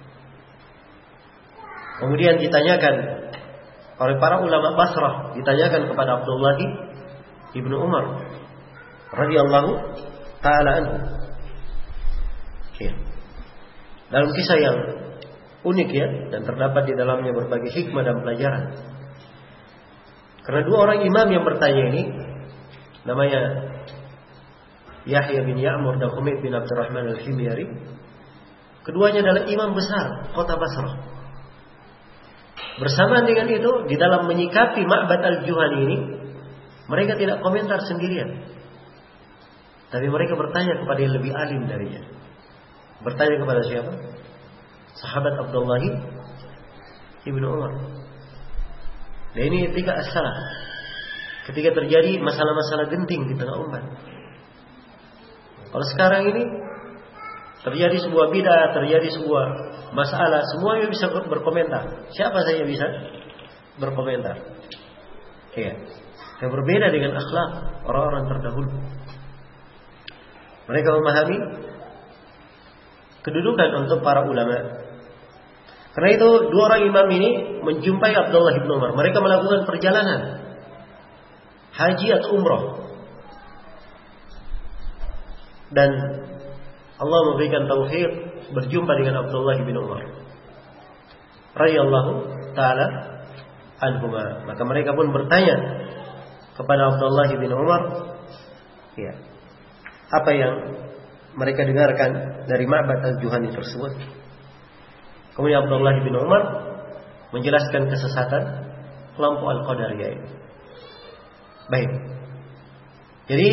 Kemudian ditanyakan oleh para ulama Basrah, ditanyakan kepada Abdullah ibnu Umar radhiyallahu taala anhu. Ya. Dalam kisah yang unik ya, dan terdapat di dalamnya berbagai hikmah dan pelajaran. Karena dua orang imam yang bertanya ini, namanya Yahya bin Ya'mur dan Humaid bin Abdurrahman Al-Himyari. Keduanya adalah imam besar kota Basrah. Bersamaan dengan itu, di dalam menyikapi Ma'bad Al-Juhani ini, mereka tidak komentar sendirian, tapi mereka bertanya kepada yang lebih alim darinya. Bertanya kepada siapa? Sahabat Abdullah ibnu Umar. Dan ini tiga as-salaf. ketika terjadi masalah-masalah genting di tengah umat. Kalau sekarang ini terjadi sebuah bid'ah, terjadi sebuah masalah, semuanya bisa berkomentar. Siapa saja bisa berkomentar. Iya. Yang berbeda dengan akhlak orang-orang terdahulu. Mereka memahami kedudukan untuk para ulama. Karena itu dua orang imam ini menjumpai Abdullah bin Umar. Mereka melakukan perjalanan haji atau umrah. Dan Allah memberikan taufik berjumpa dengan Abdullah bin Umar radhiyallahu taala anhuma. Maka mereka pun bertanya kepada Abdullah bin Umar, ya, apa yang mereka dengarkan dari Ma'bad al-Juhani tersebut. Kemudian Abdullah bin Umar menjelaskan kesesatan kelompok Al-Qadariyah ini. Baik. Jadi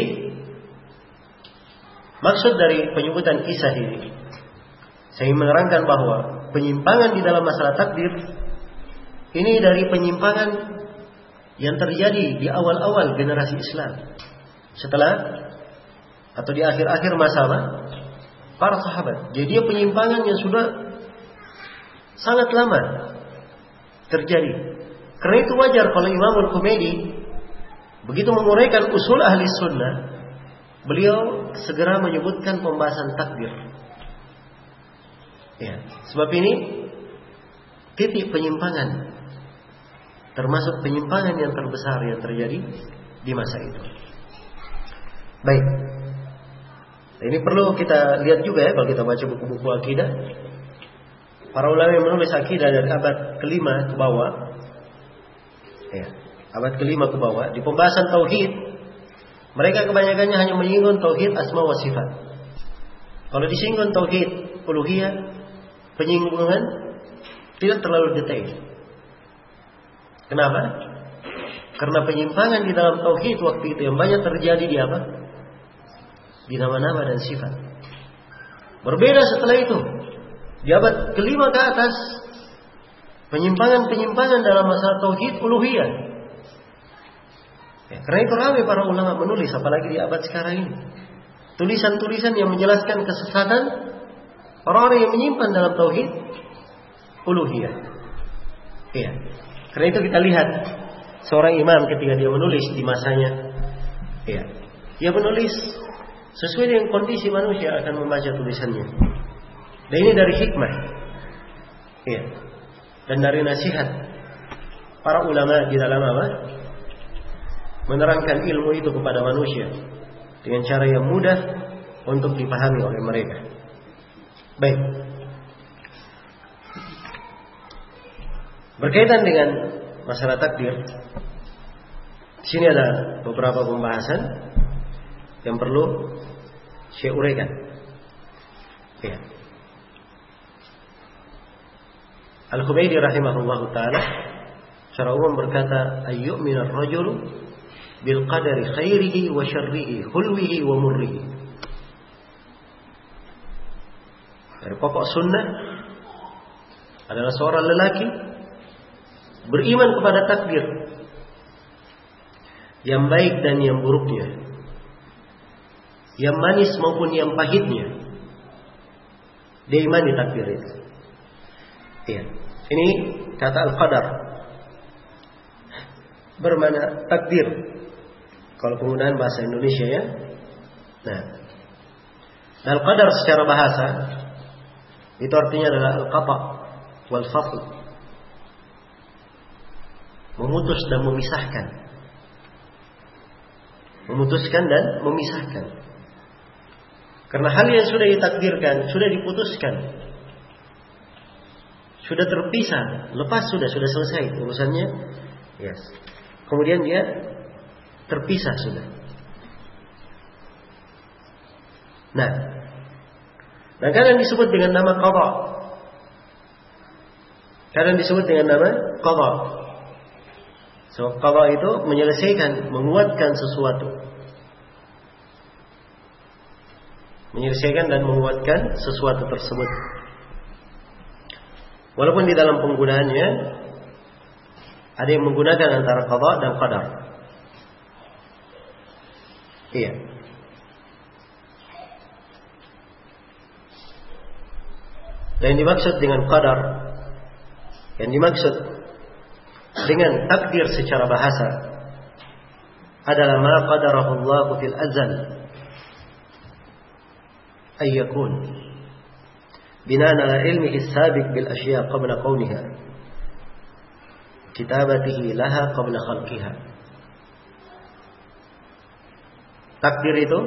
maksud dari penyebutan kisah ini, saya ingin menerangkan bahwa penyimpangan di dalam masalah takdir ini dari penyimpangan yang terjadi di awal-awal generasi Islam. Setelah atau di akhir-akhir masa para sahabat. Jadi dia penyimpangan yang sudah sangat lama terjadi. Karena itu wajar kalau Imam Al-Humaidi begitu menguraikan usul ahli sunnah, beliau segera menyebutkan pembahasan takdir. Ya, sebab ini titik penyimpangan, termasuk penyimpangan yang terbesar yang terjadi di masa itu. Baik. Ini perlu kita lihat juga ya kalau kita baca buku-buku akidah. Para ulama yang menulis akidah dari abad kelima ke bawah, ya, abad kelima ke bawah, di pembahasan tauhid, mereka kebanyakannya hanya menyinggung tauhid asma wa sifat. Kalau disinggung tauhid uluhiyah, penyinggungan tidak terlalu detail. Kenapa? Karena penyimpangan di dalam tauhid waktu itu yang banyak terjadi di apa? Di nama-nama dan sifat. Berbeda setelah itu. Di abad kelima ke atas, penyimpangan-penyimpangan dalam masalah tauhid uluhiyah. Ya, karena itu ramai para ulama menulis, apalagi di abad sekarang ini. Tulisan-tulisan yang menjelaskan kesesatan orang-orang yang menyimpan dalam tauhid uluhiyah. Ya. Karena itu kita lihat seorang imam ketika dia menulis di masanya, ya, dia menulis sesuai dengan kondisi manusia akan membaca tulisannya. Dan ini dari hikmah, ya, dan dari nasihat para ulama di dalam apa? Menerangkan ilmu itu kepada manusia dengan cara yang mudah untuk dipahami oleh mereka. Baik. Berkaitan dengan masalah takdir, di sini ada beberapa pembahasan yang perlu saya uraikan. Ya. Al-Humaidi rahimahullahu taala secara umum berkata, ayyu'minu ar-rajulu bil qadari khairihi wa syarrihi, hulwihi wa murrihi. Dari pokok sunnah adalah seorang lelaki beriman kepada takdir, yang baik dan yang buruknya, yang manis maupun yang pahitnya. Dia imani takdir itu. Ya. Ini kata al-qadar, bermakna takdir kalau penggunaan bahasa Indonesia ya. Nah, al-qadar secara bahasa itu artinya adalah al-qata wal fasl, memutus dan memisahkan. Memutuskan dan memisahkan. Karena hal yang sudah ditakdirkan, sudah diputuskan, sudah terpisah, lepas sudah, sudah selesai urusannya. Yes. Kemudian dia terpisah sudah. Nah, dan kadang disebut dengan nama qada. Kadang disebut dengan nama qada. So, qada itu menyelesaikan, menguatkan sesuatu. Menyelesaikan dan menguatkan sesuatu tersebut. Walaupun di dalam penggunaannya ada yang menggunakan antara qada dan qadar. Iya. Dan yang dimaksud dengan qadar, yang dimaksud dengan takdir secara bahasa adalah ma qadarahu Allah fil azal ay yakun binaan ala ilmihi as-sabiq bil asya' qabla kauniha kitabatihi laha qabla khalqiha. Takdir itu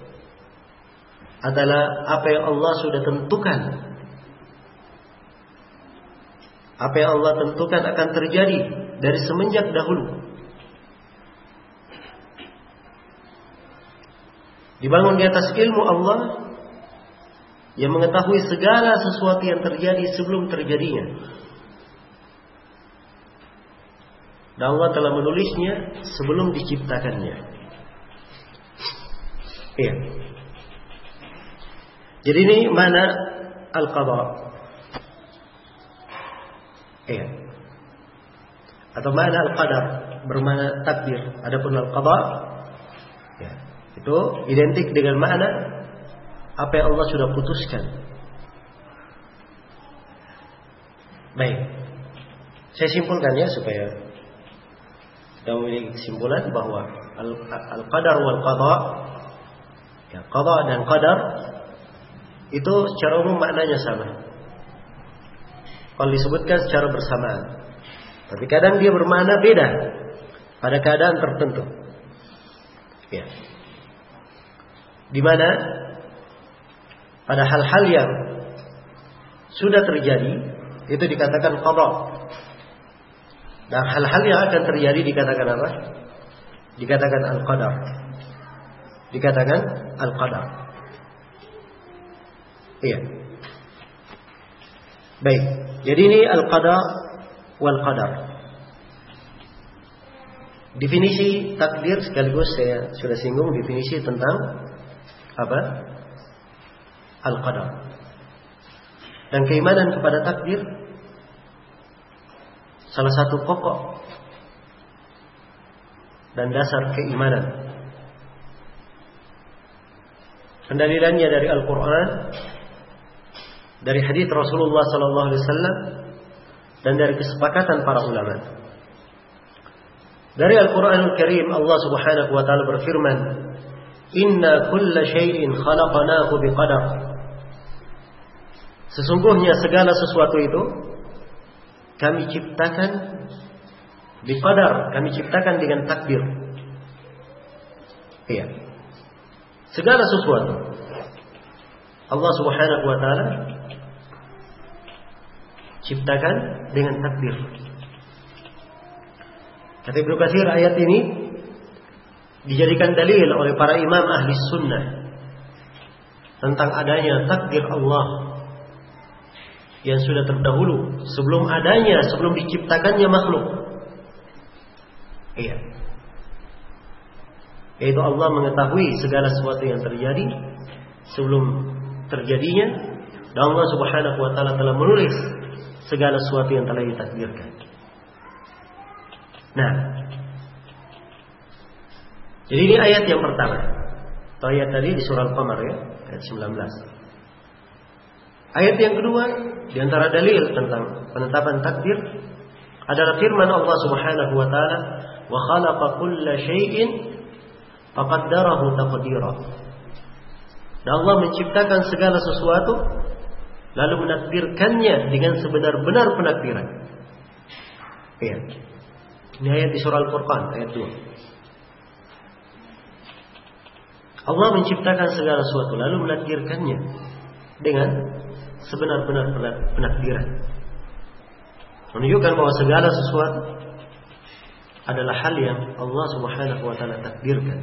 adalah apa yang Allah sudah tentukan, apa yang Allah tentukan akan terjadi dari semenjak dahulu. Dibangun di atas ilmu Allah yang mengetahui segala sesuatu yang terjadi sebelum terjadinya. Dan Allah telah menulisnya sebelum diciptakannya. Iya. Jadi ini mana al-qadha. Iya. Atau mana al-qadar bermakna takdir. Adapun al-qadha ya, itu identik dengan makna apa yang Allah sudah putuskan. Baik. Saya simpulkan ya supaya kita memiliki kesimpulan bahwa al-qadar wal qadha, ya, qadha dan qadar itu secara umum maknanya sama. Kalau disebutkan secara bersamaan. Tapi kadang dia bermakna beda pada keadaan tertentu. Ya. Di mana pada hal-hal yang sudah terjadi itu dikatakan qadha. Dan hal-hal yang akan terjadi dikatakan apa? Dikatakan al-qadar. Dikatakan al-qadar. Iya. Baik. Jadi ini al-qada wal qadar. Definisi takdir sekaligus saya sudah singgung definisi tentang apa? Al-qadar. Dan keimanan kepada takdir salah satu pokok dan dasar keimanan. Pendalilannya dari Al-Quran, dari hadits Rasulullah sallallahu alaihi wasallam, dan dari kesepakatan para ulama. Dari Al-Quranul Karim Allah Subhanahu wa taala berfirman, "Inna kulla syai'in khalaqnahu biqadar." Sesungguhnya segala sesuatu itu kami ciptakan biqadar, kami ciptakan dengan takdir. Iya. Segala sesuatu Allah Subhanahu wa taala ciptakan dengan takdir. Kata Ibnu Katsir, ayat ini dijadikan dalil oleh para imam ahli sunnah tentang adanya takdir Allah yang sudah terdahulu sebelum adanya, sebelum diciptakannya makhluk. Iya. Yaitu Allah mengetahui segala sesuatu yang terjadi sebelum terjadinya, dan Allah Subhanahu wa taala telah menulis segala sesuatu yang telah ditakdirkan. Nah, jadi ini ayat yang pertama. Atau ayat tadi di surah Al-Qamar ya, ayat sembilan belas. Ayat yang kedua di antara dalil tentang penetapan takdir adalah firman Allah Subhanahu wa taala, "Wa khalaqa kulla syai'in faqaddarahu taqdira." Dan Allah menciptakan segala sesuatu lalu menakdirkannya dengan sebenar-benar penakdiran. Iya. Ini ayat di surah Al-Furqan ayat dua. Allah menciptakan segala sesuatu lalu menakdirkannya dengan sebenar-benar penakdiran. Menunjukkan bahwa segala sesuatu adalah hal yang Allah Subhanahu wa taala takdirkan.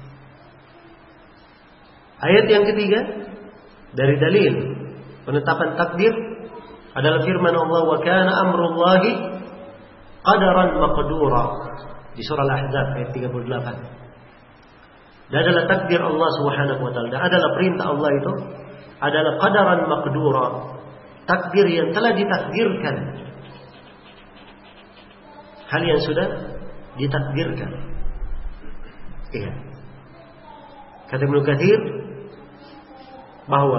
Ayat yang ketiga dari dalil penetapan takdir adalah firman Allah, "Wa kana amrullahi qadaran maqdura" di surah Al-Ahzab ayat tiga puluh delapan. Dan adalah takdir Allah Subhanahu wa taala, dan adalah perintah Allah itu adalah qadaran maqdura, takdir yang telah ditakdirkan, hal yang sudah ditakdirkan. Iya. Kata Ibnu Katsir bahwa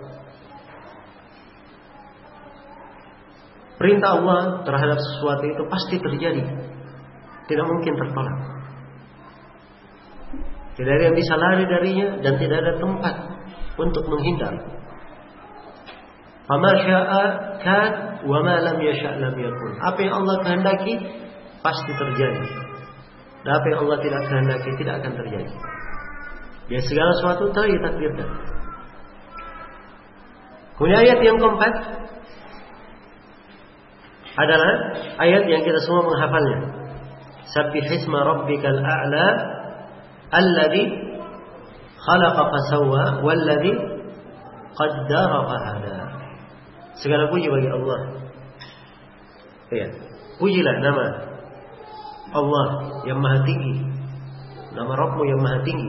perintah Allah terhadap sesuatu itu pasti terjadi, tidak mungkin tertolak. Tidak ada yang bisa lari darinya dan tidak ada tempat untuk menghindar. Fama syaa kan wa ma lam yasha' lam yakun. Apa yang Allah kehendaki pasti terjadi. Dan apa yang Allah tidak kehendaki tidak akan terjadi. Dia segala sesuatu telah ditakdirkan. Kemudian ayat yang keempat adalah ayat yang kita semua menghafalnya. Sabbihisma rabbikal a'la alladzi khalaqa fasawwa walladzi qaddara fahada. Segala puji bagi Allah. Ya, pujilah nama Allah yang maha tinggi, nama Rabbmu yang maha tinggi,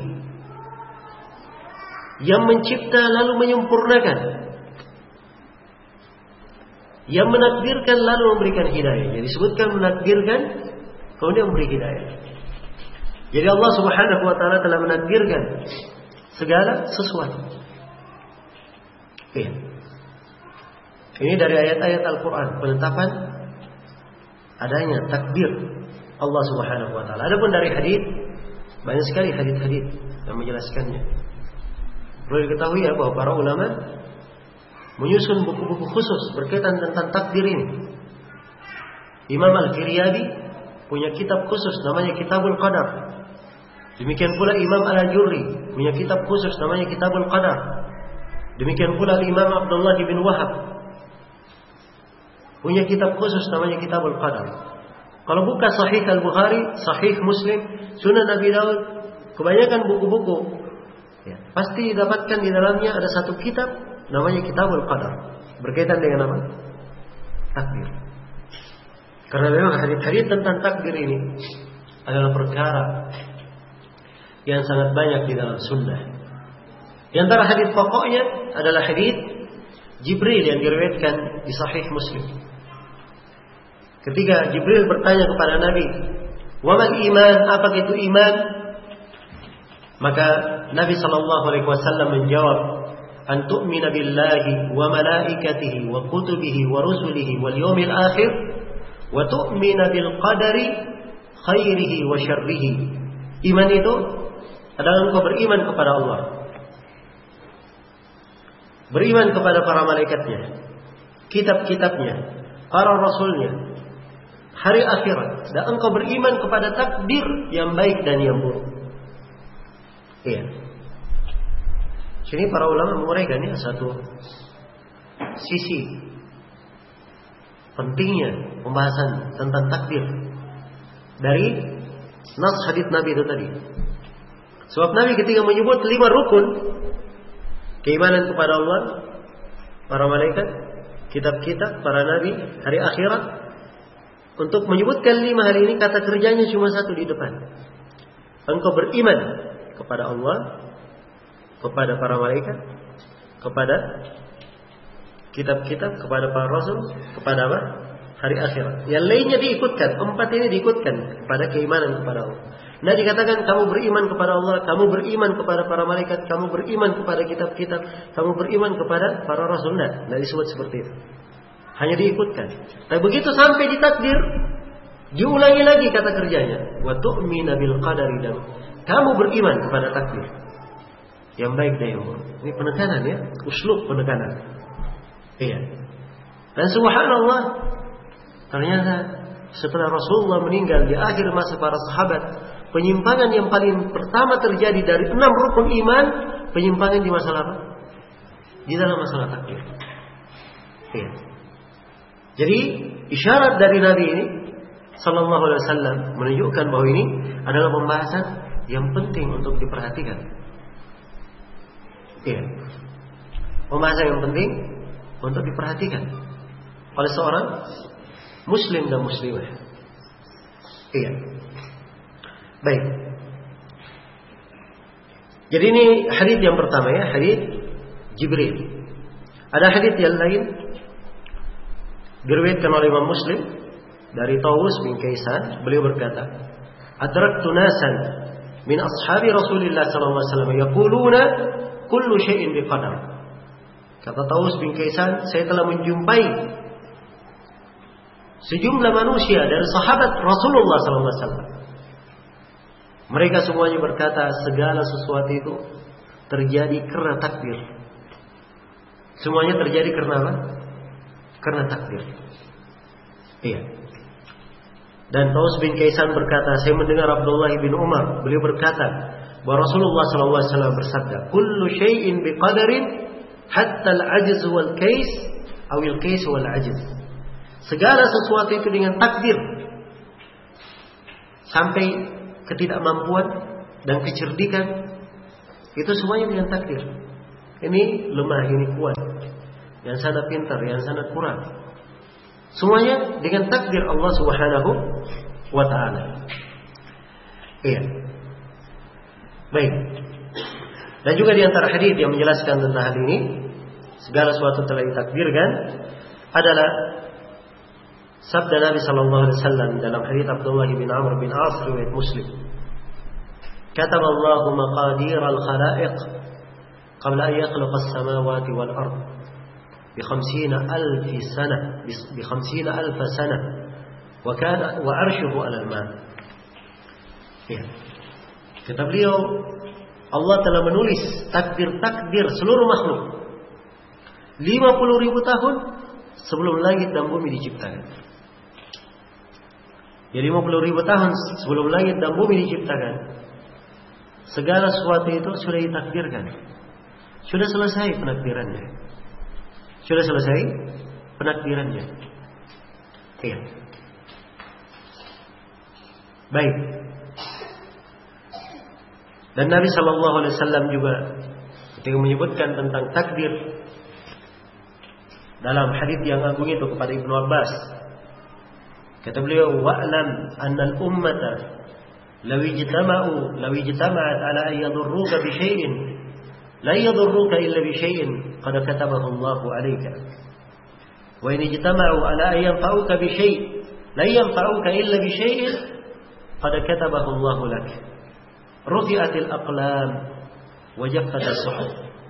yang mencipta lalu menyempurnakan, yang menakdirkan lalu memberikan hidayah. Jadi disebutkan menakdirkan, kemudian memberi hidayah. Jadi Allah Subhanahu wa taala telah menakdirkan segala sesuatu. Ya. Ini dari ayat-ayat Al-Quran, penetapan adanya takdir Allah Subhanahu wa taala. Adapun dari hadis, banyak sekali hadis-hadis yang menjelaskannya. Perlu diketahui ya bahwa para ulama menyusun buku-buku khusus berkaitan tentang takdir ini. Imam Al-Firyadi punya kitab khusus namanya Kitabul Qadar. Demikian pula Imam Al-Ajurri punya kitab khusus namanya Kitabul Qadar. Demikian pula Imam Abdullah bin Wahab punya kitab khusus namanya Kitabul Qadar. Kalau buka Sahih Al-Bukhari, Sahih Muslim, Sunan Abi Daud, kebanyakan buku-buku ya, pasti didapatkan di dalamnya ada satu kitab namanya Kitabul Qadar, berkaitan dengan apa? Takdir. Karena memang hadis-hadis tentang takdir ini adalah perkara yang sangat banyak di dalam sunnah. Di antara hadis pokoknya adalah hadis Jibril yang diriwayatkan di Sahih Muslim. Ketika Jibril bertanya kepada Nabi, "Wa mal iman? Apa itu iman?" Maka Nabi sallallahu alaihi wasallam menjawab, "An tu'mina billahi wa malaikatihi wa kutubihi wa rusulihi wal yawmil akhir wa tu'mina bil qadari khairihi wa syarrihi." Iman itu adalah engkau beriman kepada Allah, beriman kepada para malaikatnya, kitab-kitabnya, para rasulnya, hari akhirat, dan engkau beriman kepada takdir yang baik dan yang buruk. Iya. Sini para ulama menguraikan ya satu sisi pentingnya pembahasan tentang takdir dari nas hadits Nabi itu tadi. Sebab Nabi ketika menyebut lima rukun keimanan kepada Allah, para malaikat, kitab-kitab, para nabi, hari akhirat, untuk menyebutkan lima hal ini kata kerjanya cuma satu di depan. Engkau beriman kepada Allah, kepada para malaikat, kepada kitab-kitab, kepada para rasul, kepada apa? Hari akhirat. Yang lainnya diikutkan, empat ini diikutkan kepada keimanan kepada Allah. Nah dikatakan kamu beriman kepada Allah, kamu beriman kepada para malaikat, kamu beriman kepada kitab-kitab, kamu beriman kepada para rasul. Nah, tidak disebut seperti itu. Hanya diikutkan. Tapi begitu sampai di takdir, diulangi lagi kata kerjanya. Wa tu'mina bil qadari, dan kamu beriman kepada takdir yang baik dan yang buruk. Ini penekanan ya, uslub penekanan. Iya. Dan subhanallah, ternyata setelah Rasulullah meninggal di akhir masa para sahabat, penyimpangan yang paling pertama terjadi dari enam rukun iman, penyimpangan di masalah apa? Di dalam masalah takdir. Iya. Jadi isyarat dari Nabi ini Sallallahu Alaihi Wasallam menunjukkan bahwa ini adalah pembahasan yang penting untuk diperhatikan. Iya. Pembahasan yang penting untuk diperhatikan oleh seorang Muslim dan Muslimah. Iya. Baik. Jadi ini hadis yang pertama ya, hadis Jibril. Ada hadis yang lain diriwayatkan oleh Imam Muslim dari Tawus bin Kaisan, beliau berkata, "Adraktu nasan min ashabi Rasulillah sallallahu alaihi wasallam yaquluna kullu syai'in biqadar. Kata Taus bin Kaisan, saya telah menjumpai sejumlah manusia dari sahabat Rasulullah sallallahu alaihi wasallam. Mereka semuanya berkata segala sesuatu itu terjadi karena takdir. Semuanya terjadi karena apa? Karena takdir. Iya. Dan Taus bin Kaisan berkata, saya mendengar Abdullah bin Umar, beliau berkata bahwa Rasulullah sallallahu alaihi wasallam bersabda, "Kullu syai'in biqadarin hatta al-'ajz wal kais aw al-kais wal 'ajz." Segala sesuatu itu dengan takdir. Sampai ketidakmampuan dan kecerdikan itu semuanya dengan takdir. Ini lemah, ini kuat. Yang sana pintar, yang sana kurang. Semuanya dengan takdir Allah Subhanahu wa taala. Iya. Baik. Dan juga di antara hadis yang menjelaskan tentang hal ini, segala sesuatu telah ditakdirkan, adalah sabda Nabi sallallahu alaihi wasallam dalam hadis Abdullah bin Amr bin As riwayat Muslim. Kataba Allahu maqadir al-khalaiq qabla an yakhluqa as-samawati wal ard bi khamsina alf sanah bi khamsina alf sanah wa kana wa arshuhu 'ala al-ma'. Ya. Kata beliau, Allah telah menulis takdir-takdir seluruh makhluk lima puluh ribu tahun sebelum langit dan bumi diciptakan. Ya, lima puluh ribu tahun sebelum langit dan bumi diciptakan, segala sesuatu itu sudah ditakdirkan. Sudah selesai penakdirannya. Sudah selesai penakdirannya. Iya. Baik. Dan Nabi sallallahu alaihi wasallam juga ketika menyebutkan tentang takdir dalam hadis yang agung itu kepada Ibnu Abbas, kata beliau, wa'lam anna al-ummata law ijtama'u law ijtama'at ala an yadurruka bi syai'in la yadurruka illa bi syai'in qad katabahu Allah 'alayka wa in ijtama'u ala an yanfa'uka bi syai' la yanfa'uka illa bi syai'in qad katabahu Allah lak rufi'atil aqlam wa jaffatis suhuf.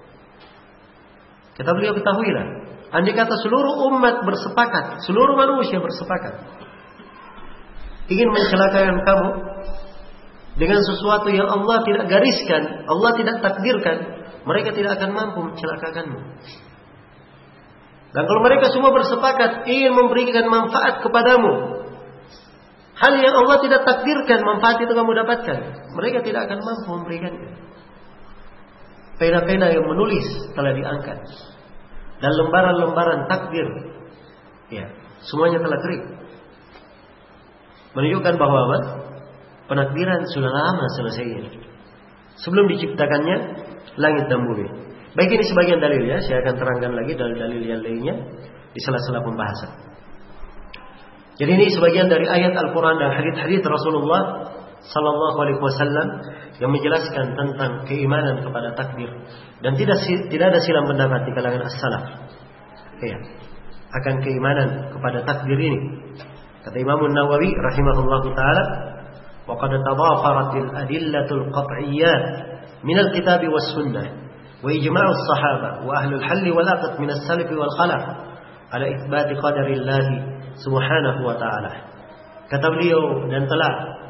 Kata beliau, ketahuilah, andai kata seluruh umat bersepakat, seluruh manusia bersepakat ingin mencelakakan kamu dengan sesuatu yang Allah tidak gariskan, Allah tidak takdirkan, mereka tidak akan mampu mencelakakanmu. Dan kalau mereka semua bersepakat ingin memberikan manfaat kepadamu, hal yang Allah tidak takdirkan manfaat itu kamu dapatkan, mereka tidak akan mampu memberikannya. Pena-pena yang menulis telah diangkat dan lembaran-lembaran takdir, ya, semuanya telah kering. Menunjukkan bahwa apa? Penakdiran sudah lama selesainya, sebelum diciptakannya langit dan bumi. Baik, ini sebagian dalil ya. Saya akan terangkan lagi dalil-dalil yang lainnya di sela-sela pembahasan. Jadi ini sebagian dari ayat Al-Quran dan hadits-hadits Rasulullah Sallallahu Alaihi Wasallam yang menjelaskan tentang keimanan kepada takdir, dan tidak tidak ada silang pendapat di kalangan as-salaf, ya, akan keimanan kepada takdir ini. Kata Imam Nawawi rahimahullahu taala, wa qad tadafaratil adillatul qat'iyyat min al-kitab was sunnah wa ijma'u as-sahaba wa ahlul hal wal aqd min as-salaf wal khalaf ala itsbat qadarillah subhanahu wa ta'ala. Kata beliau, dan telah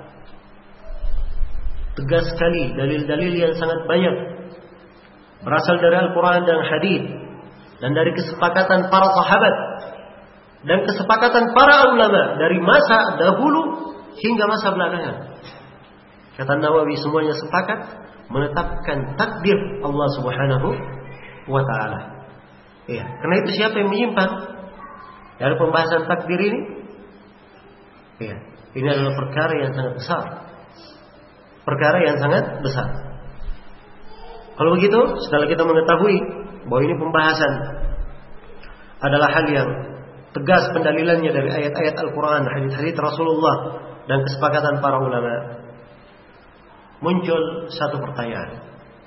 tegas sekali dalil-dalil yang sangat banyak berasal dari Al-Quran dan hadis, dan dari kesepakatan para sahabat dan kesepakatan para ulama dari masa dahulu hingga masa belakangan. Kata Nawawi, semuanya sepakat menetapkan takdir Allah Subhanahu wa ta'ala. Ya, karena itu siapa yang menyimpang dari pembahasan takdir ini, ya, ini adalah perkara yang sangat besar. Perkara yang sangat besar. Kalau begitu, setelah kita mengetahui bahwa ini pembahasan adalah hal yang tegas pendalilannya dari ayat-ayat Al-Quran, hadits-hadits Rasulullah, dan kesepakatan para ulama, muncul satu pertanyaan.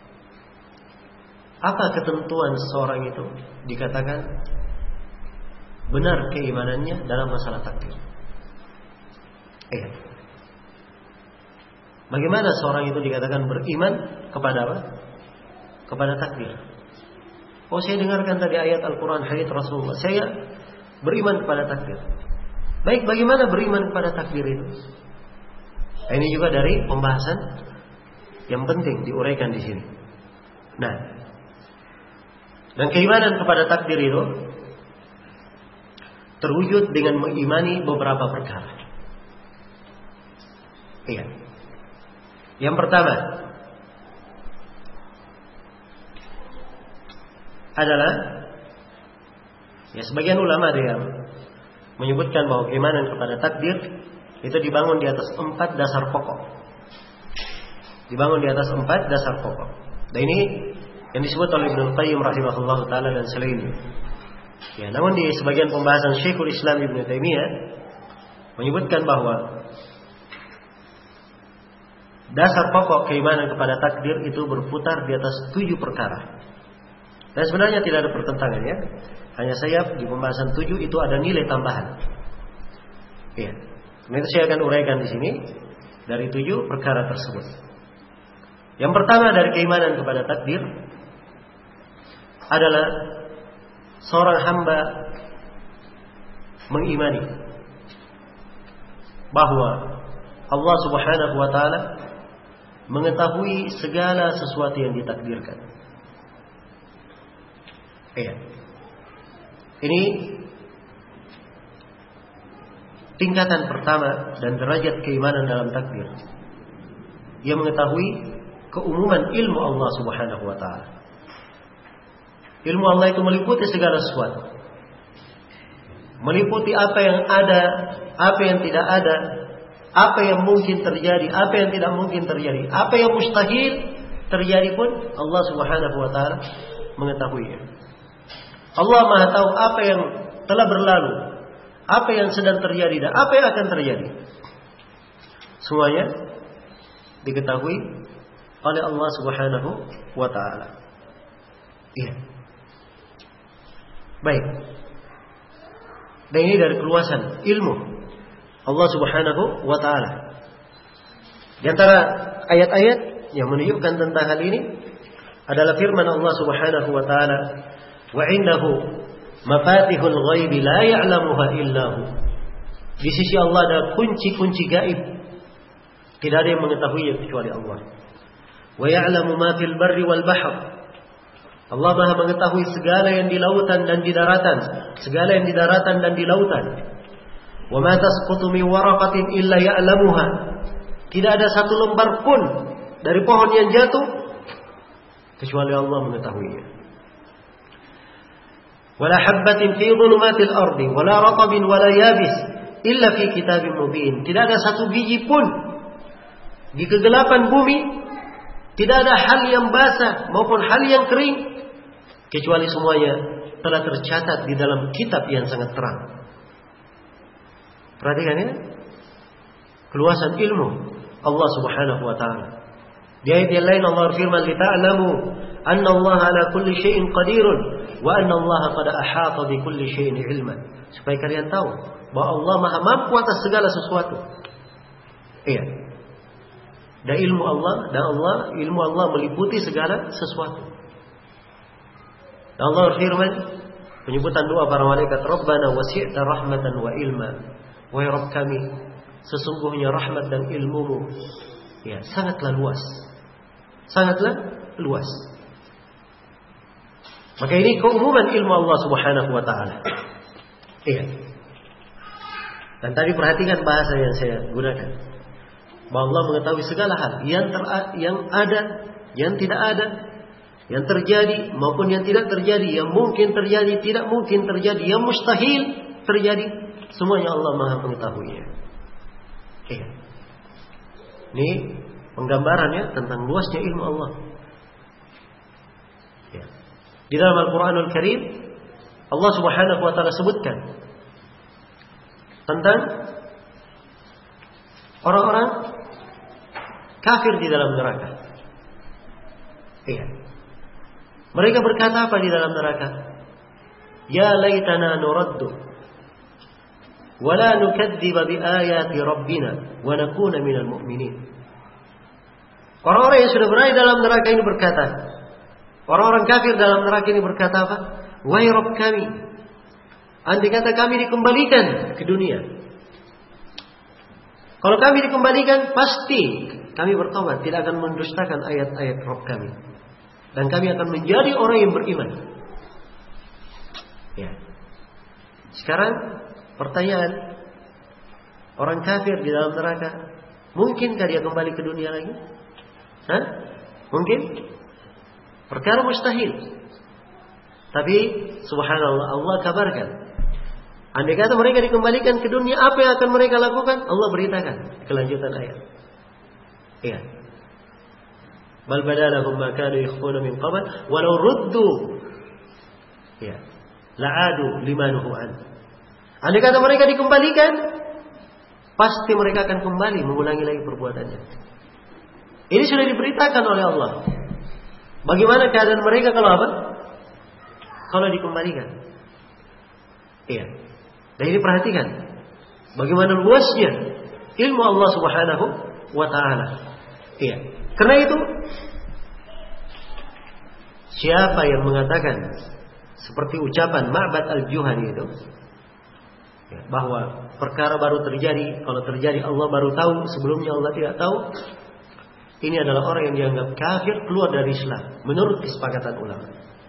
Apa ketentuan seseorang itu dikatakan benar keimanannya dalam masalah takdir? Eh. Bagaimana seorang itu dikatakan beriman kepada apa? Kepada takdir. Oh, saya dengarkan tadi ayat Al-Quran, hadits Rasulullah, saya beriman kepada takdir. Baik, bagaimana beriman kepada takdir itu? Nah, ini juga dari pembahasan yang penting diuraikan di sini. Nah, dan keimanan kepada takdir itu terwujud dengan mengimani beberapa perkara. Iya. Yang pertama adalah, ya, sebagian ulama ada yang menyebutkan bahwa keimanan kepada takdir itu dibangun di atas empat dasar pokok. Dibangun di atas empat dasar pokok. Dan ini yang disebut oleh Ibnu Qayyim rahimahullah taala dan selainnya. Ya, namun di sebagian pembahasan Syekhul Islam Ibnu Taimiyah menyebutkan bahwa dasar pokok keimanan kepada takdir itu berputar di atas tujuh perkara. Dan sebenarnya tidak ada pertentangan, ya. Hanya saya di pembahasan tujuh itu ada nilai tambahan. Ya. Nanti saya akan uraikan di sini dari tujuh perkara tersebut. Yang pertama dari keimanan kepada takdir adalah seorang hamba mengimani bahwa Allah Subhanahu wa taala mengetahui segala sesuatu yang ditakdirkan. Iya. Ini tingkatan pertama dan derajat keimanan dalam takdir. Dia mengetahui keumuman ilmu Allah Subhanahu wa taala. Ilmu Allah itu meliputi segala sesuatu. Meliputi apa yang ada, apa yang tidak ada, apa yang mungkin terjadi, apa yang tidak mungkin terjadi, apa yang mustahil terjadi pun Allah Subhanahu wa taala mengetahuinya. Allah Maha tahu apa yang telah berlalu, apa yang sedang terjadi dan apa yang akan terjadi. Semuanya diketahui oleh Allah Subhanahu wa taala. Iya. Baik. Dan ini dari keluasan ilmu Allah Subhanahu wa taala. Di antara ayat-ayat yang menunjukkan tentang hal ini adalah firman Allah Subhanahu wa taala, "Wa 'indahu mafatihul ghaibi la ya'lamuha illa hu." Di sisi Allah ada kunci-kunci gaib. Tidak ada yang mengetahuinya kecuali Allah. "Wa ya'lamu ma fil barri wal bahr." Allah Maha mengetahui segala yang di lautan dan di daratan, segala yang di daratan dan di lautan. "Wa ma tasqutu min waraqatin illa ya'lamuha." Tidak ada satu lembar pun dari pohon yang jatuh kecuali Allah mengetahuinya. "Wala habbatin fi dhulumatil ardi wala ratabin wala yabis illa fi kitabim mubin." Tidak ada satu biji pun di kegelapan bumi, tidak ada hal yang basah maupun hal yang kering, kecuali semuanya telah tercatat di dalam kitab yang sangat terang. Perhatikan ya, keluasan ilmu Allah Subhanahu wa taala. Di ayat yang lain Allah berfirman, "Lita'lamu anna Allah ala kulli syai'in qadirun wa anna Allah qad ahata bi kulli syai'in ilman." Supaya kalian tahu bahwa Allah Maha mampu atas segala sesuatu. Iya. Dan ilmu Allah dan Allah ilmu Allah meliputi segala sesuatu. Dan Allah berfirman, penyebutan doa para malaikat, "Rabbana wasi'ta rahmatan wa ilma." Wahai Rabb kami, sesungguhnya rahmat dan ilmumu ya sangatlah luas. Sangatlah luas. Maka ini keumuman ilmu Allah Subhanahu wa taala. Iya. Dan tadi perhatikan bahasa yang saya gunakan. Bahwa Allah mengetahui segala hal yang ter, yang ada, yang tidak ada, yang terjadi maupun yang tidak terjadi, yang mungkin terjadi, tidak mungkin terjadi, yang mustahil terjadi, semuanya Allah Maha mengetahuinya. Iya. Ini penggambarannya tentang luasnya ilmu Allah. Ya. Di dalam Al-Quranul Karim Allah Subhanahu wa taala sebutkan tentang orang-orang kafir di dalam neraka. Iya. Mereka berkata apa di dalam neraka? "Ya laitana nuraddu wa la nukadziba bi ayati rabbina wa nakuna minal mu'minin." Orang-orang yang sudah berada dalam neraka ini berkata, orang-orang kafir dalam neraka ini berkata apa? Wahai Rabb kami, andai kata kami dikembalikan ke dunia, kalau kami dikembalikan, pasti kami bertobat, tidak akan mendustakan ayat-ayat Rabb kami, dan kami akan menjadi orang yang beriman. Ya. Sekarang pertanyaan, orang kafir di dalam neraka, mungkinkah dia kembali ke dunia lagi? Hah? Mungkin? Perkara mustahil. Tapi subhanallah, Allah kabarkan, andai kata mereka dikembalikan ke dunia, apa yang akan mereka lakukan? Allah beritakan kelanjutan ayat. Iya. Bal badalahum ma kanu yakhfuna min qabl walau ruddu. Ya. La'adu limanuhu an. Andai kata mereka dikembalikan, pasti mereka akan kembali mengulangi lagi perbuatannya. Ini sudah diberitakan oleh Allah. Bagaimana keadaan mereka kalau apa? Kalau dikembalikan. Iya. Dan ini perhatikan, bagaimana luasnya ilmu Allah Subhanahu wa taala. Iya. Karena itu, siapa yang mengatakan seperti ucapan Ma'bad al-Juhani itu, ya, bahwa perkara baru terjadi, kalau terjadi Allah baru tahu, sebelumnya Allah tidak tahu, ini adalah orang yang dianggap kafir, keluar dari Islam menurut kesepakatan ulama.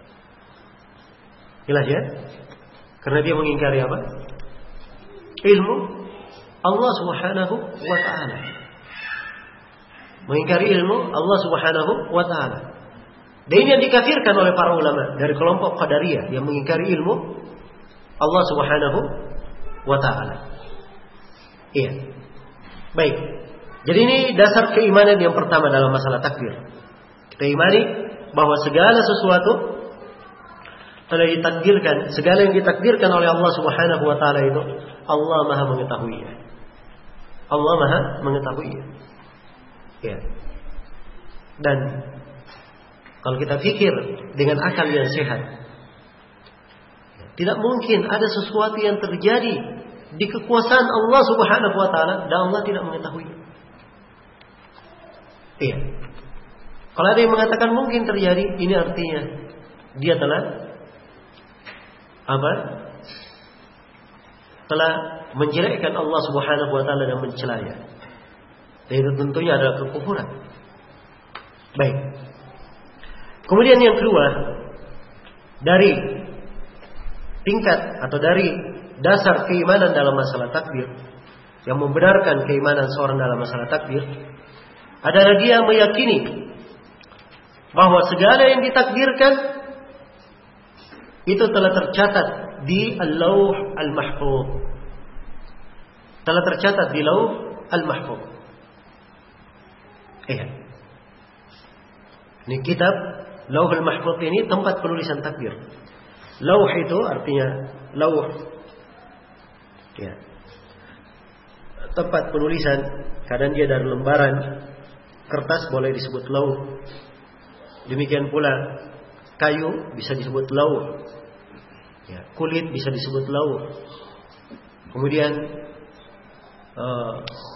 Jelas ya? Karena dia mengingkari apa? Ilmu Allah Subhanahu wa taala. Mengingkari ilmu Allah Subhanahu wa taala. Dan ini yang dikafirkan oleh para ulama dari kelompok Qadariyah yang mengingkari ilmu Allah Subhanahu wa taala. Iya. Baik. Jadi ini dasar keimanan yang pertama dalam masalah takdir. Kita imani bahwa segala sesuatu telah ditakdirkan, segala yang ditakdirkan oleh Allah Subhanahu wa taala itu Allah Maha mengetahuinya. Allah Maha mengetahuinya. Ya. Dan kalau kita pikir dengan akal yang sehat, tidak mungkin ada sesuatu yang terjadi di kekuasaan Allah Subhanahu wa taala dan Allah tidak mengetahuinya. Iya. Kalau ada yang mengatakan mungkin terjadi, ini artinya dia telah apa? Telah menjelekkan Allah Subhanahu wa taala dan mencelanya. Dan itu tentunya adalah kekufuran. Baik. Kemudian yang kedua, dari tingkat atau dari dasar keimanan dalam masalah takdir, yang membenarkan keimanan seorang dalam masalah takdir, adalah dia meyakini bahwa segala yang ditakdirkan itu telah tercatat di Al-Lauh Al-Mahfuz. Telah tercatat di Lauh Al-Mahfuz. Iya. Ini kitab Lauh Al-Mahfuz ini tempat penulisan takdir. Lauh itu artinya lauh. Ya. Tempat penulisan, kadang dia dari lembaran kertas boleh disebut lauh. Demikian pula kayu bisa disebut lauh. Ya, kulit bisa disebut lauh. Kemudian uh,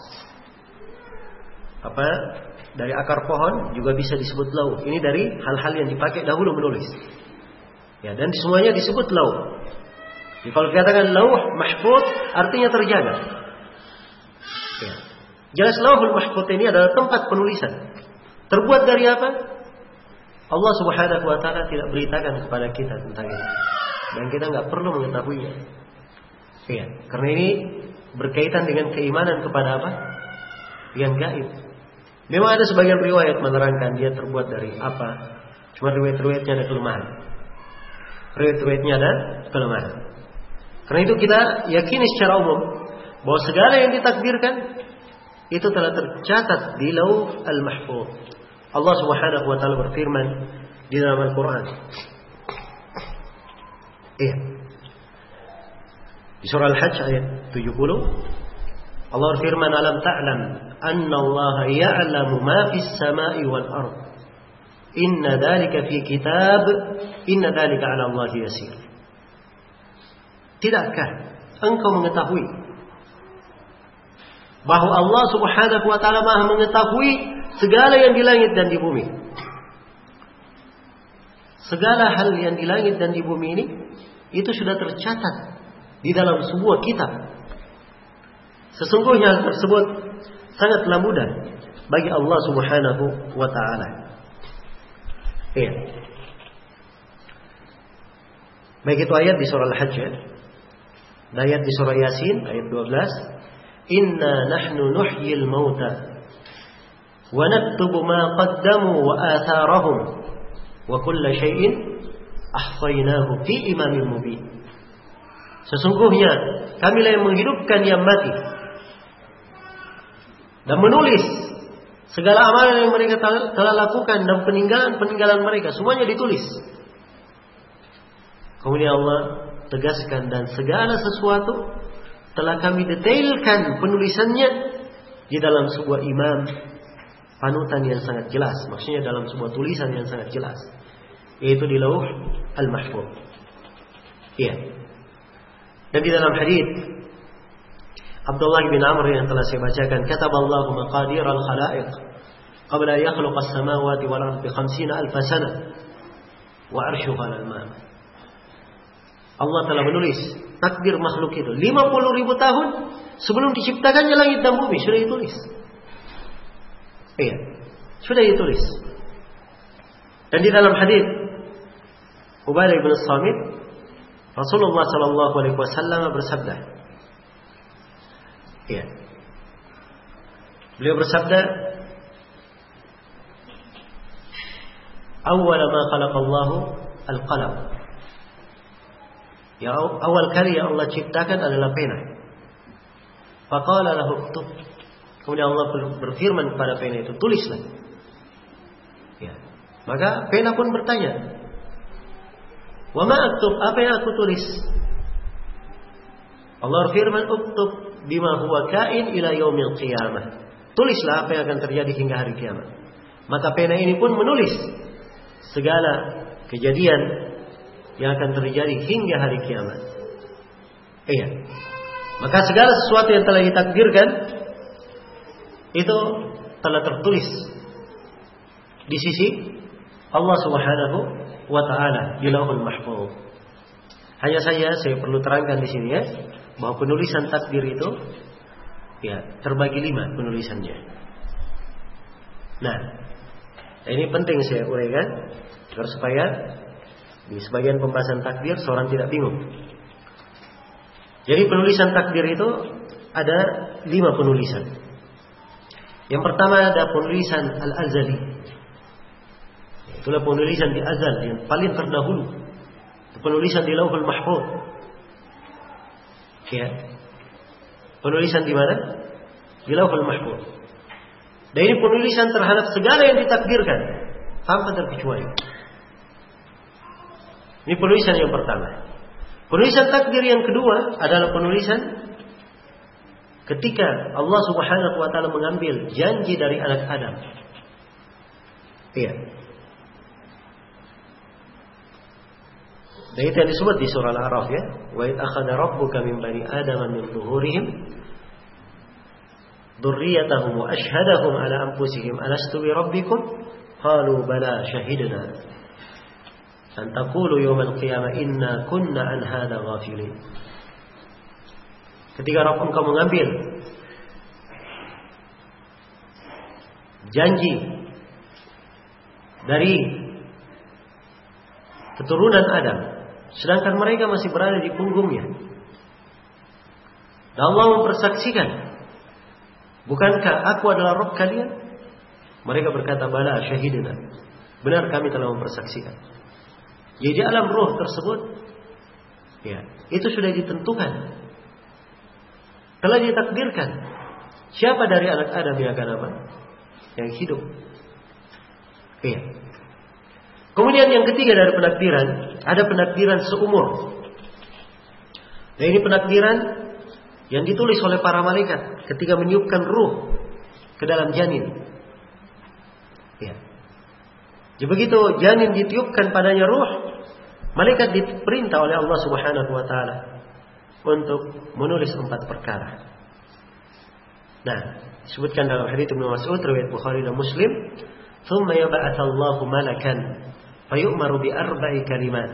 apa? Dari akar pohon juga bisa disebut lauh. Ini dari hal-hal yang dipakai dahulu menulis. Ya, dan semuanya disebut lauh. Jadi kalau dikatakan lauh mahfuz artinya terjaga. Ya. Jelas Lauhul Mahfuz ini adalah tempat penulisan. Terbuat dari apa? Allah Subhanahu wa taala tidak beritakan kepada kita tentang ini. Dan kita enggak perlu mengetahuinya. Iya, karena ini berkaitan dengan keimanan kepada apa? Yang gaib. Memang ada sebagian riwayat menerangkan dia terbuat dari apa. Cuma riwayat-riwayatnya ada kelemahan. Riwayat-riwayatnya ada kelemahan. Karena itu kita yakini secara umum bahwa segala yang ditakdirkan itu telah tercatat di Lauh Al-Mahfuz. Allah Subhanahu wa taala berfirman di dalam Al-Qur'an. Iya. Di surah Al-Hajj ayat tujuh puluh Allah berfirman, "Alam ta'lam anna Allah ya'lamu ma fis sama'i wal ard. Inna dzalika fi kitab, inna dzalika 'ala Allah yasir." Tidakkah engkau mengetahui bahwa Allah Subhanahu wa taala Maha mengetahui segala yang di langit dan di bumi. Segala hal yang di langit dan di bumi ini itu sudah tercatat di dalam sebuah kitab. Sesungguhnya hal tersebut sangatlah mudah bagi Allah Subhanahu wa taala. Iya. Baik itu ayat di surah Al-Hajj, dan ayat di surah Yasin ayat dua belas, "Inna nahnu nuhyil mauta wa naktubu ma qaddamu wa atharahum wa kulla syai'in ahsaynahu fi imamin mubin." Sesungguhnya kamilah yang menghidupkan yang mati dan menulis segala amalan yang mereka telah lakukan dan peninggalan-peninggalan mereka, semuanya ditulis. Kemudian Allah tegaskan, dan segala sesuatu telah kami detailkan penulisannya di dalam sebuah imam panutan yang sangat jelas. Maksudnya dalam sebuah tulisan yang sangat jelas, yaitu di Lauh Al-Mahfuz. Iya. Dan di dalam hadis Abdullah bin Amr yang telah saya bacakan, kataballahu maqadir al-khalaiq qabla yakhluqa as-samawati wal ardi khamsina alf sana wa arshuha al-ma. Allah telah menulis takdir makhluk itu lima puluh ribu tahun sebelum diciptakannya langit dan bumi, sudah ditulis. Iya, sudah ditulis. Dan di dalam hadis Ubadah bin Samit, Rasulullah sallallahu alaihi wasallam bersabda, iya, beliau bersabda, awal ma khalaqallahu al-qalam. Ya, awal kali yang Allah ciptakan adalah pena. Faqala lahu uktub. Kemudian Allah berfirman kepada pena itu, tulislah. Ya. Maka pena pun bertanya, wa ma aktub, apa yang aku tulis? Allah berfirman, uktub bima huwa kain ila yaumil qiyamah. Tulislah apa yang akan terjadi hingga hari kiamat. Maka pena ini pun menulis segala kejadian yang akan terjadi hingga hari kiamat. Iya. Maka segala sesuatu yang telah ditakdirkan itu telah tertulis di sisi Allah Subhanahu wa taala di Lauhul Mahfuz. Hanya saja saya perlu terangkan di sini ya, bahwa penulisan takdir itu ya terbagi lima penulisannya. Nah, ini penting saya uraikan agar supaya di sebagian pembahasan takdir seorang tidak bingung. Jadi penulisan takdir itu ada lima penulisan. Yang pertama ada penulisan al-azali. Itulah penulisan di azal yang paling terdahulu. Penulisan di Lauhul Mahfuz. Ya. Penulisan di mana? Di Lauhul Mahfuz. Dan ini penulisan terhadap segala yang ditakdirkan tanpa terkecuali. Ini penulisan yang pertama. Penulisan takdir yang kedua adalah penulisan ketika Allah Subhanahu wa taala mengambil janji dari anak Adam. Iya. Dan itu yang disebut di surah Al-A'raf ya. Wa id akhadha rabbuka min bani adama min zuhurihim dzurriyyatahum wa ashhadahum ala anfusihim alastu bi rabbikum qalu bala shahidna an taqulu yawmal qiyamah inna kunna an hadha ghafilin. Ketika Rabb engkau mengambil janji dari keturunan Adam, sedangkan mereka masih berada di punggungnya, dan Allah mempersaksikan, bukankah aku adalah Rabb kalian? Mereka berkata, bala syahidina, benar kami telah mempersaksikan. Jadi alam roh tersebut, ya, itu sudah ditentukan, telah ditakdirkan. Siapa dari anak Adam yang akan apa? Yang hidup. Iya. Kemudian yang ketiga dari penakdiran, ada penakdiran seumur. Dan ini penakdiran yang ditulis oleh para malaikat ketika meniupkan ruh ke dalam janin. Ya. Jadi begitu janin ditiupkan padanya ruh, malaikat diperintah oleh Allah Subhanahu wa taala untuk menulis empat perkara. Nah, Disebutkan dalam hadits Ibnu Mas'ud riwayat Bukhari dan Muslim, "Tsumma yab'atsallahu malakan fayu'maru bi arba'i kalimat."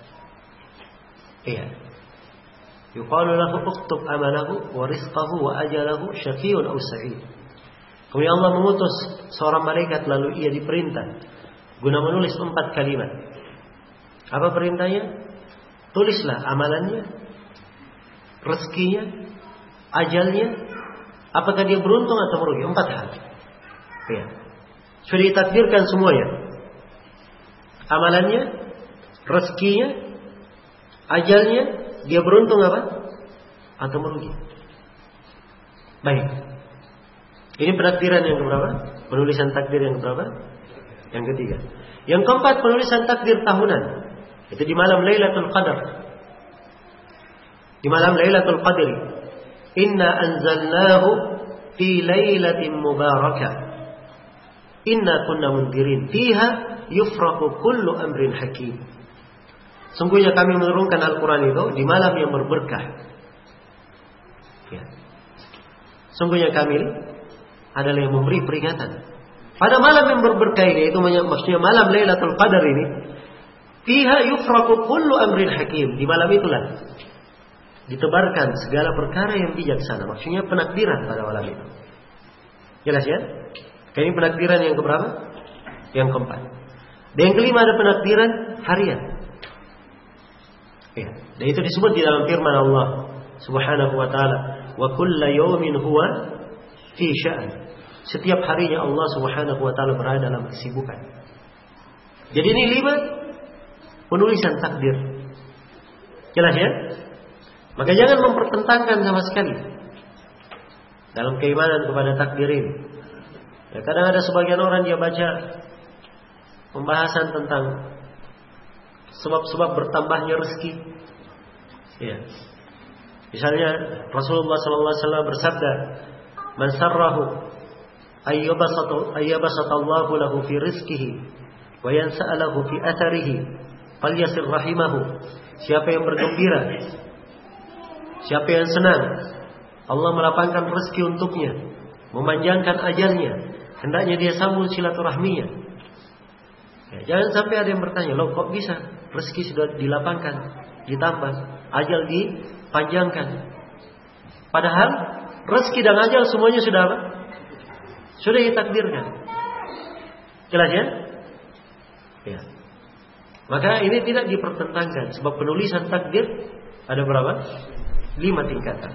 Iya. Yuqalu lahu uktub amalahu wa rizqahu wa ajalahu syaqiyyun aw sa'id. Kemudian Allah mengutus seorang malaikat, lalu ia diperintah guna menulis empat kalimat. Apa perintahnya? Tulislah amalannya, rezekinya, ajalnya, apakah dia beruntung atau merugi. Empat hal. Ya. Sudah ditakdirkan semuanya. Amalannya, rezekinya, ajalnya, dia beruntung apa? Atau merugi. Baik. Ini penakdiran yang keberapa? Penulisan takdir yang keberapa? Yang ketiga. Yang keempat, penulisan takdir tahunan. Itu di malam Lailatul Qadar. Di malam Lailatul Qadar. Inna anzalnahu fi lailatin mubarakah. Inna kunna mundirin. Fiha yufraqu kullu amrin hakim. Sungguhnya kami menurunkan Al-Quran itu di malam yang berberkah. Ya. Sungguhnya kami adalah yang memberi peringatan. Pada malam yang berberkah ini, itu maksudnya malam Lailatul Qadar ini, fiha yufraqu kullu amrin hakim. Di malam itulah ditebarkan segala perkara yang bijaksana. Maksudnya penakdiran pada malam itu. Jelas ya? Ini penakdiran yang keberapa? Yang keempat. Dan yang kelima ada penakdiran harian. Ya. Dan itu disebut di dalam firman Allah Subhanahu wa taala, "Wa kullu yawmin huwa fi sya'an." Setiap harinya Allah Subhanahu wa taala berada dalam kesibukan. Jadi ini lima penulisan takdir. Jelas ya? Maka jangan mempertentangkan sama sekali dalam keimanan kepada takdir ini. Ya, kadang ada sebagian orang dia baca pembahasan tentang sebab-sebab bertambahnya rezeki. Ya. Misalnya Rasulullah sallallahu alaihi wasallam bersabda, "Man sarrahu ayyabasata ayyabasatallahu lahu fi rizqihi wa yansa'alahu fi atharihi falyasir rahimahu." Siapa yang bergembira, siapa yang senang Allah melapangkan rezeki untuknya, memanjangkan ajalnya, hendaknya dia sambung silaturahminya. Ya, jangan sampai ada yang bertanya, "Loh kok bisa? Rezeki sudah dilapangkan, ditambah, ajal dipanjangkan." Padahal rezeki dan ajal semuanya sudah apa? Sudah ditakdirkan. Jelas ya? Ya. Maka ini tidak dipertentangkan, sebab penulisan takdir ada berapa? Lima tingkatan.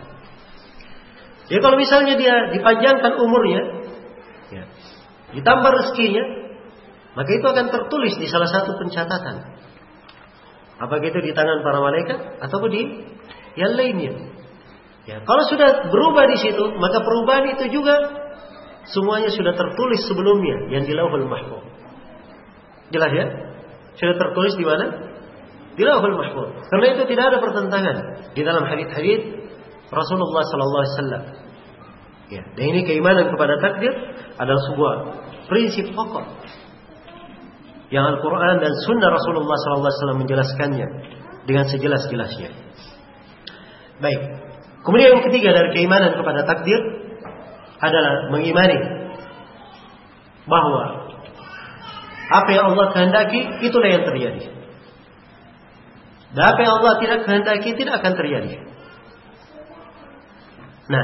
Ya kalau misalnya dia dipanjangkan umurnya, ya, ditambah rezekinya, maka itu akan tertulis di salah satu pencatatan. Apakah itu di tangan para malaikat atau di yang lainnya. Ya, kalau sudah berubah di situ, maka perubahan itu juga semuanya sudah tertulis sebelumnya yang di Lauhul Mahfuz. Jelas ya? Sudah tertulis di mana? Di Lauhul Mahfuz. Karena itu tidak ada pertentangan di dalam hadits-hadits Rasulullah sallallahu alaihi wasallam. Ya, dan ini keimanan kepada takdir adalah sebuah prinsip pokok yang Al-Quran dan Sunnah Rasulullah sallallahu alaihi wasallam menjelaskannya dengan sejelas-jelasnya. Baik. Kemudian yang ketiga dari keimanan kepada takdir adalah mengimani bahwa apa yang Allah kehendaki itulah yang terjadi. Dan apa yang Allah tidak kehendaki tidak akan terjadi. Nah,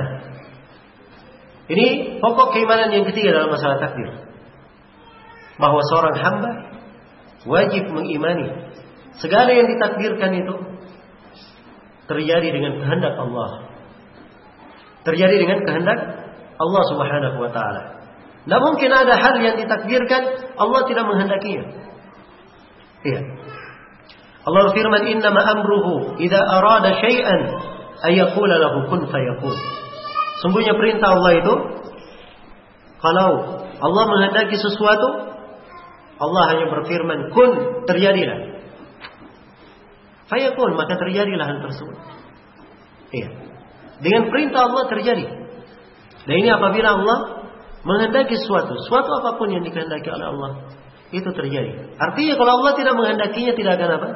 ini pokok keimanan yang ketiga dalam masalah takdir. Bahwa seorang hamba wajib mengimani segala yang ditakdirkan itu terjadi dengan kehendak Allah. Terjadi dengan kehendak Allah Subhanahu wa taala. Tidak mungkin ada hal yang ditakdirkan Allah tidak menghendakinya. Iya. Allah firman, "Innama amruhu idza arada syai'an ay yaqula lahu kun fayakun." Sungguhnya perintah Allah itu, kalau Allah menghendaki sesuatu, Allah hanya berfirman, "Kun," terjadilah. Fayakun, maka terjadilah hal tersebut. Iya. Dengan perintah Allah terjadi. Dan ini apabila Allah menghendaki sesuatu, suatu apapun yang dikehendaki oleh Allah, itu terjadi. Artinya kalau Allah tidak menghendakinya, tidak akan apa?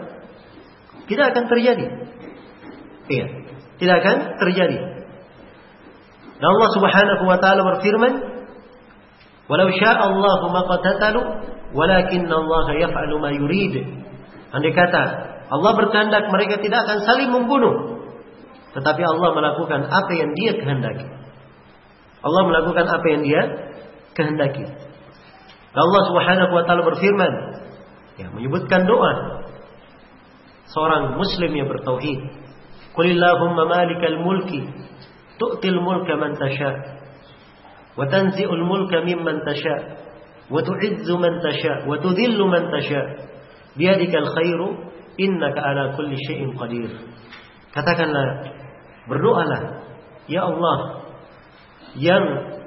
Tidak akan terjadi. Iya, tidak akan terjadi. Dan Allah Subhanahu wa taala berfirman, "Walau syaa Allahu ma qatatalu, walakinna Allah yaf'alu ma yurid." Andai kata Allah berkehendak mereka tidak akan saling membunuh, tetapi Allah melakukan apa yang Dia kehendaki. Allah melakukan apa yang Dia kehendaki. Dan Allah Subhanahu wa taala berfirman, ya, menyebutkan doa seorang muslim yang bertauhid. Qulillahumma malikal mulki tu'til mulka man tasha wa tanzi'ul mulka mimman tasha wa tu'izzu man tasha wa tudhillu man tasha biyadikal khairu innaka ala kulli syai'in qadir. Katakanlah, berdoalah, ya Allah yang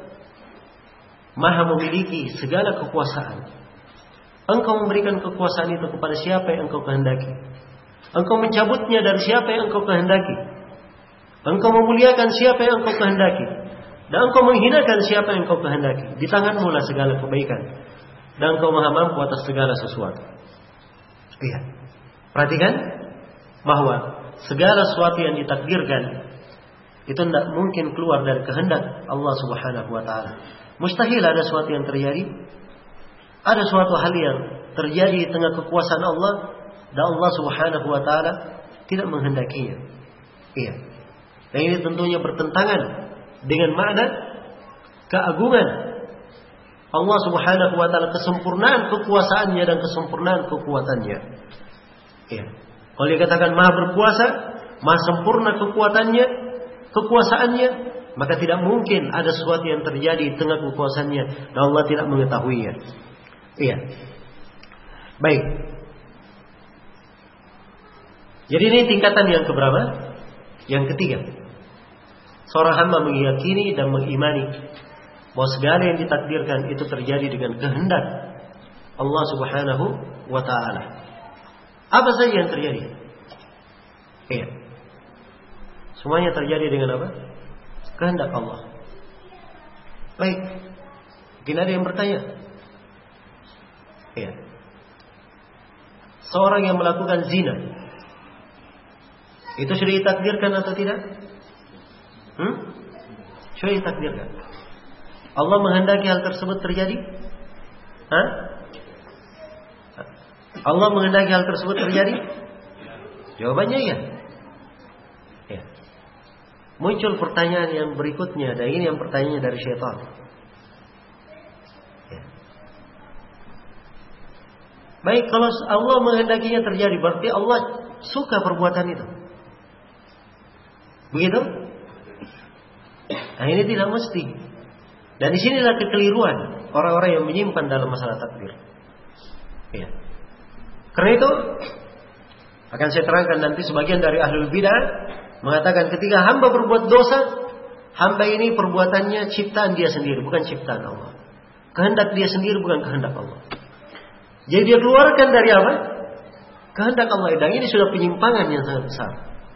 Maha memiliki segala kekuasaan. Engkau memberikan kekuasaan itu kepada siapa yang Engkau kehendaki. Engkau mencabutnya dari siapa yang Engkau kehendaki. Engkau memuliakan siapa yang Engkau kehendaki. Dan Engkau menghinakan siapa yang Engkau kehendaki. Di tanganmu lah segala kebaikan. Dan Engkau maha mampu atas segala sesuatu. Iya. Perhatikan bahwa segala sesuatu yang ditakdirkan itu tidak mungkin keluar dari kehendak Allah Subhanahu wa taala. Mustahil ada sesuatu yang terjadi, ada suatu hal yang terjadi di tengah kekuasaan Allah dan Allah Subhanahu wa taala tidak menghendakinya. Iya. Dan ini tentunya bertentangan dengan makna keagungan Allah Subhanahu wa taala, kesempurnaan kekuasaannya dan kesempurnaan kekuatannya. Iya. Kalau dikatakan Maha berkuasa, Maha sempurna kekuatannya, kekuasaannya, maka tidak mungkin ada sesuatu yang terjadi di tengah kekuasaannya dan Allah tidak mengetahuinya. Iya. Baik. Jadi ini tingkatan yang keberapa? Yang ketiga. Seorang hamba meyakini dan mengimani bahwa segala yang ditakdirkan itu terjadi dengan kehendak Allah Subhanahu wa taala. Apa saja yang terjadi? Iya. Semuanya terjadi dengan apa? Kehendak Allah. Baik. Mungkin ada yang bertanya. Iya. Seorang yang melakukan zina, itu sudah ditakdirkan atau tidak? Hmm? Sudah ditakdirkan. Allah menghendaki hal tersebut terjadi? Hah? Allah menghendaki hal tersebut terjadi? Jawabannya iya. Ya. Muncul pertanyaan yang berikutnya, dan ini yang pertanyaannya dari syaitan. Ya. Baik, kalau Allah menghendakinya terjadi, berarti Allah suka perbuatan itu. Begitu? Nah, ini tidak mesti. Dan di sinilah kekeliruan orang-orang yang menyimpan dalam masalah takdir. Ya. Karena itu akan saya terangkan nanti sebagian dari ahlul bidah mengatakan ketika hamba berbuat dosa, hamba ini perbuatannya ciptaan dia sendiri, bukan ciptaan Allah. Kehendak dia sendiri, bukan kehendak Allah. Jadi dia keluarkan dari apa? Kehendak Allah. Dan ini sudah penyimpangan yang sangat besar.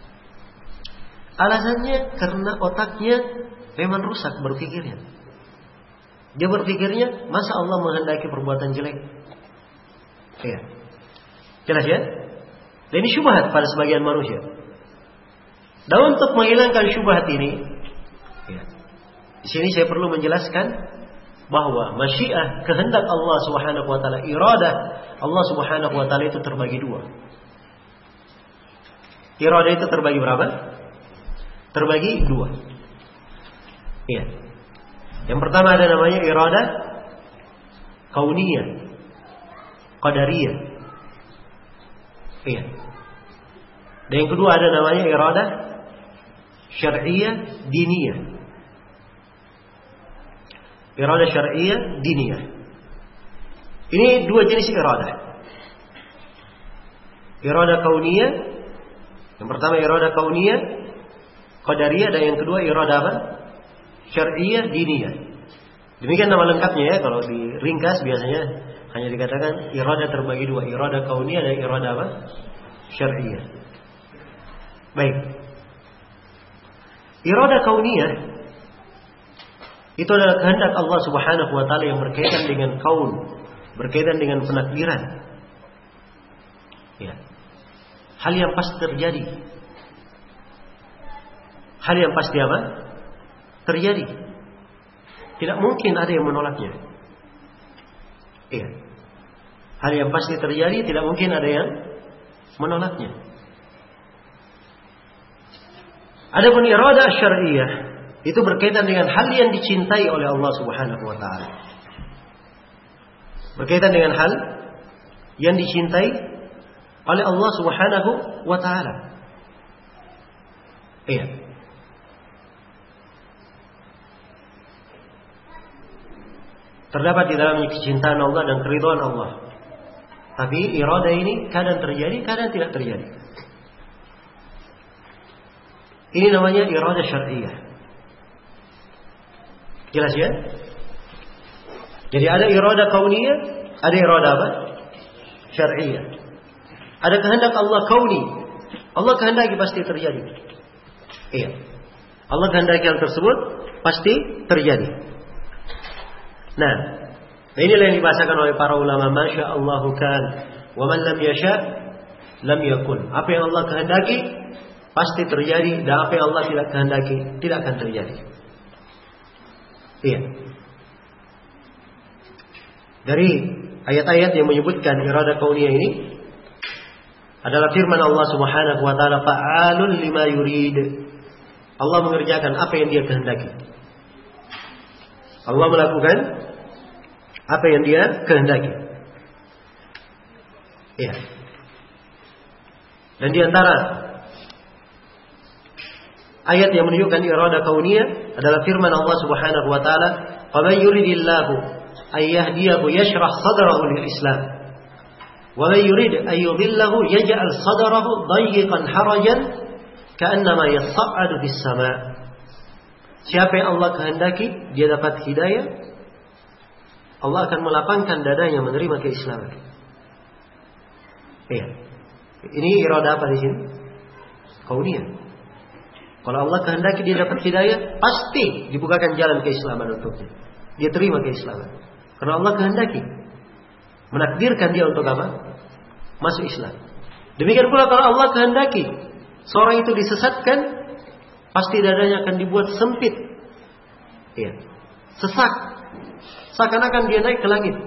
Alasannya karena otaknya memang rusak berpikirnya. Dia berpikirnya, masa Allah menghendaki perbuatan jelek? Iya. Jelas ya? Dan ini syubhat pada sebagian manusia. Dan untuk menghilangkan syubhat ini, ya, di sini saya perlu menjelaskan bahwa masyiah, kehendak Allah Subhanahu wa taala, iradah Allah Subhanahu wa taala itu terbagi dua. Iradah itu terbagi berapa? Terbagi dua. Iya. Yang pertama ada namanya iradah kauniyah, qadariyah. Iya. Dan yang kedua ada namanya iradah syar'iyyah diniyah. Iradah syar'iyyah diniyah. Ini dua jenis iradah. Iradah kauniyah. Yang pertama iradah kauniyah, qadariyah, dan yang kedua iradah apa? Syar'iyyah diniyah. Demikian nama lengkapnya ya, kalau diringkas biasanya hanya dikatakan iradah terbagi dua, iradah kauniyah dan iradah apa? Syar'iyyah. Baik. Iradah kauniyah itu adalah kehendak Allah Subhanahu wa taala yang berkaitan dengan kaun, berkaitan dengan penakdiran. Ya. Hal yang pasti terjadi. Hal yang pasti apa? terjadi. Tidak mungkin ada yang menolaknya. Iya. Hal yang pasti terjadi, tidak mungkin ada yang menolaknya. Adapun iradah syar'iyah itu berkaitan dengan hal yang dicintai oleh Allah Subhanahu wa taala. Berkaitan dengan hal yang dicintai oleh Allah Subhanahu wa taala. Iya. Terdapat di dalamnya kecintaan Allah dan keridhaan Allah. Tapi iradah ini kadang terjadi, kadang tidak terjadi. Ini namanya iradah syar'iyah. Jelas ya? Jadi ada iradah kauniyah, ada iradah apa? Syar'iyah. Ada kehendak Allah kauni. Allah kehendaki pasti terjadi. Iya. Allah kehendaki hal tersebut pasti terjadi. Nah, inilah yang dibahasakan oleh para ulama, masya Allahu kan, wa man lam yasha lam yakun. Apa yang Allah kehendaki pasti terjadi, dan apa yang Allah tidak kehendaki tidak akan terjadi. Iya. Dari ayat-ayat yang menyebutkan iradah kauniyah ini adalah firman Allah Subhanahu wa taala, fa'alul lima yurid. Allah mengerjakan apa yang Dia kehendaki. Allah melakukan apa yang Dia kehendaki. Iya. Dan di antara ayat yang menunjukkan iradah kauniyah adalah firman Allah Subhanahu wa taala, "Faman yuridillahu ay yahdiyahu yashrah sadrahu lil-Islam, wa man yurid ay yudhillahu yaj'al sadrahu dayyqan harajan ka'annama yas'adu bis-sama'." Siapa yang Allah kehendaki dia dapat hidayah, Allah akan melapangkan dadanya menerima keislaman. Iya. Ini iradah apa di sini? Kauniyah. Kalau Allah kehendaki dia dapat hidayah, pasti dibukakan jalan keislaman untuknya. Dia terima keislaman. Karena Allah kehendaki menakdirkan dia untuk apa? Masuk Islam. Demikian pula kalau Allah kehendaki seorang itu disesatkan, pasti dadanya akan dibuat sempit. Iya. Sesak. Seakan-akan dia naik ke langit.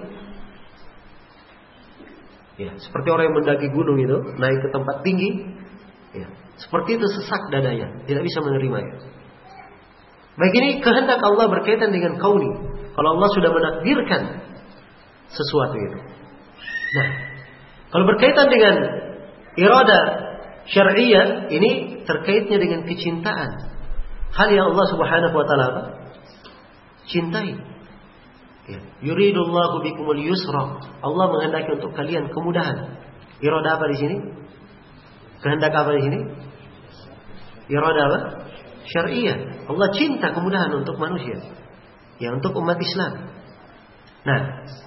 Ya, seperti orang yang mendaki gunung itu, naik ke tempat tinggi. Ya, seperti itu sesak dadanya, tidak bisa menerimanya. Baik, ini kehendak Allah berkaitan dengan kauni. Kalau Allah sudah menakdirkan sesuatu itu. Nah, kalau berkaitan dengan iradah syar'iyah, ini terkaitnya dengan kecintaan. Hal yang Allah Subhanahu wa taala cintai. Ya. Yuridullahu bikumul yusra. Allah menghendaki untuk kalian kemudahan. Iradah apa di sini? Kehendak apa di sini? Iradah apa? Syar'iyah. Allah cinta kemudahan untuk manusia. Ya, untuk umat Islam. Nah,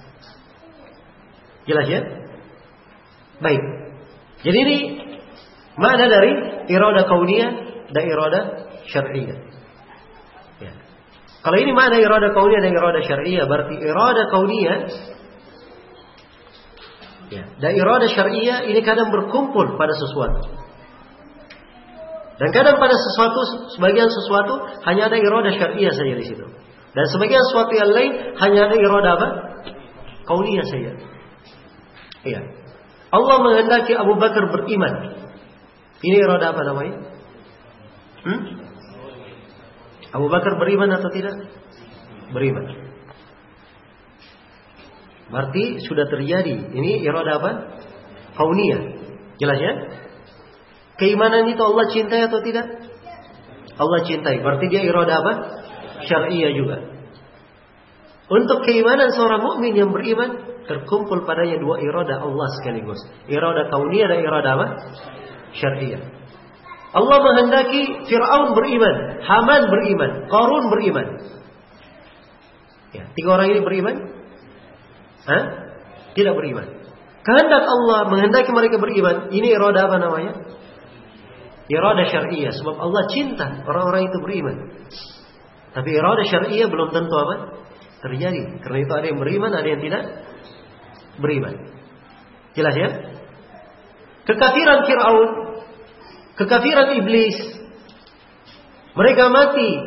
jelas ya? Baik. Jadi ini makna dari iradah kauniyah dan iradah syar'iyah. Ya. Kalau ini makna iradah kauniyah dan iradah syar'iyah, berarti iradah kauniyah ya, dan iradah syar'iyah ini kadang berkumpul pada sesuatu. Dan kadang pada sesuatu, sebagian sesuatu hanya ada iradah syar'iyah saja di situ. Dan sebagian sesuatu yang lain hanya ada iradah apa? Kauniyah saja. Iya. Allah menghendaki Abu Bakar beriman. Ini iradah apa namanya? Hmm? Abu Bakar beriman atau tidak? Beriman. Berarti sudah terjadi. Ini iradah apa? Kauniyah. Jelas ya? Keimanan itu Allah cintai atau tidak? Allah cintai. Berarti dia iradah apa? Syar'iyah juga. Untuk keimanan seorang mukmin yang beriman, terkumpul padanya dua iradah Allah sekaligus. Iradah kauniyah dan iradah apa? Syar'iyah. Allah menghendaki Fir'aun beriman, Haman beriman, Qarun beriman. Ya, tiga orang ini beriman? Hah? Tidak beriman. Kehendak Allah menghendaki mereka beriman. Ini iradah apa namanya? Iradah syar'iyah. Sebab Allah cinta orang-orang itu beriman. Tapi iradah syar'iyah belum tentu apa? Terjadi. Karena itu ada yang beriman, ada yang tidak beriman. Jelas ya? Kekafiran Fir'aun, kekafiran iblis, mereka mati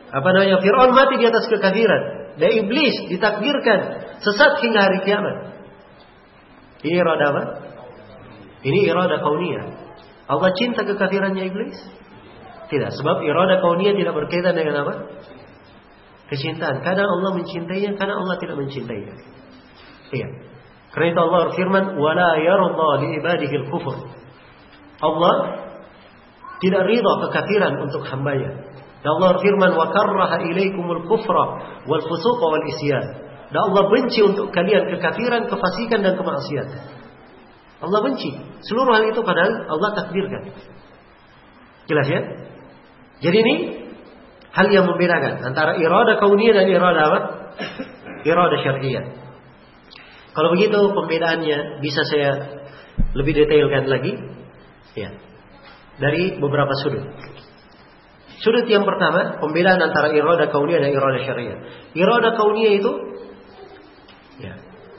apa namanya, Fir'aun mati di atas kekafiran, dan iblis ditakdirkan sesat hingga hari kiamat. Ini irada apa? Ini irada kauniyah. Allah cinta kekafirannya iblis? Tidak, sebab irada kauniyah tidak berkaitan dengan apa? Kecintaan. Kadang Allah mencintainya, kadang Allah tidak mencintainya. Iya. Karena itu Allah berfirman, "Wala yarda li ibadihi al-kufr." Allah tidak ridha kekafiran untuk hambanya. Dan Allah berfirman, "Wa karraha ilaikumul kufra wal fusuqa wal isyan." Dan Allah benci untuk kalian kekafiran, kefasikan dan kemaksiatan. Allah benci seluruh hal itu, padahal Allah takdirkan. Jelas ya? Jadi ini hal yang membedakan antara irada kauniyah dan irada apa? Irada syar'iyyah. Kalau begitu pembedaannya bisa saya lebih detailkan lagi, ya, dari beberapa sudut. Sudut yang pertama, pembedaan antara irada kauniyah dan irada syar'iyyah. Irada kauniyah itu, ya,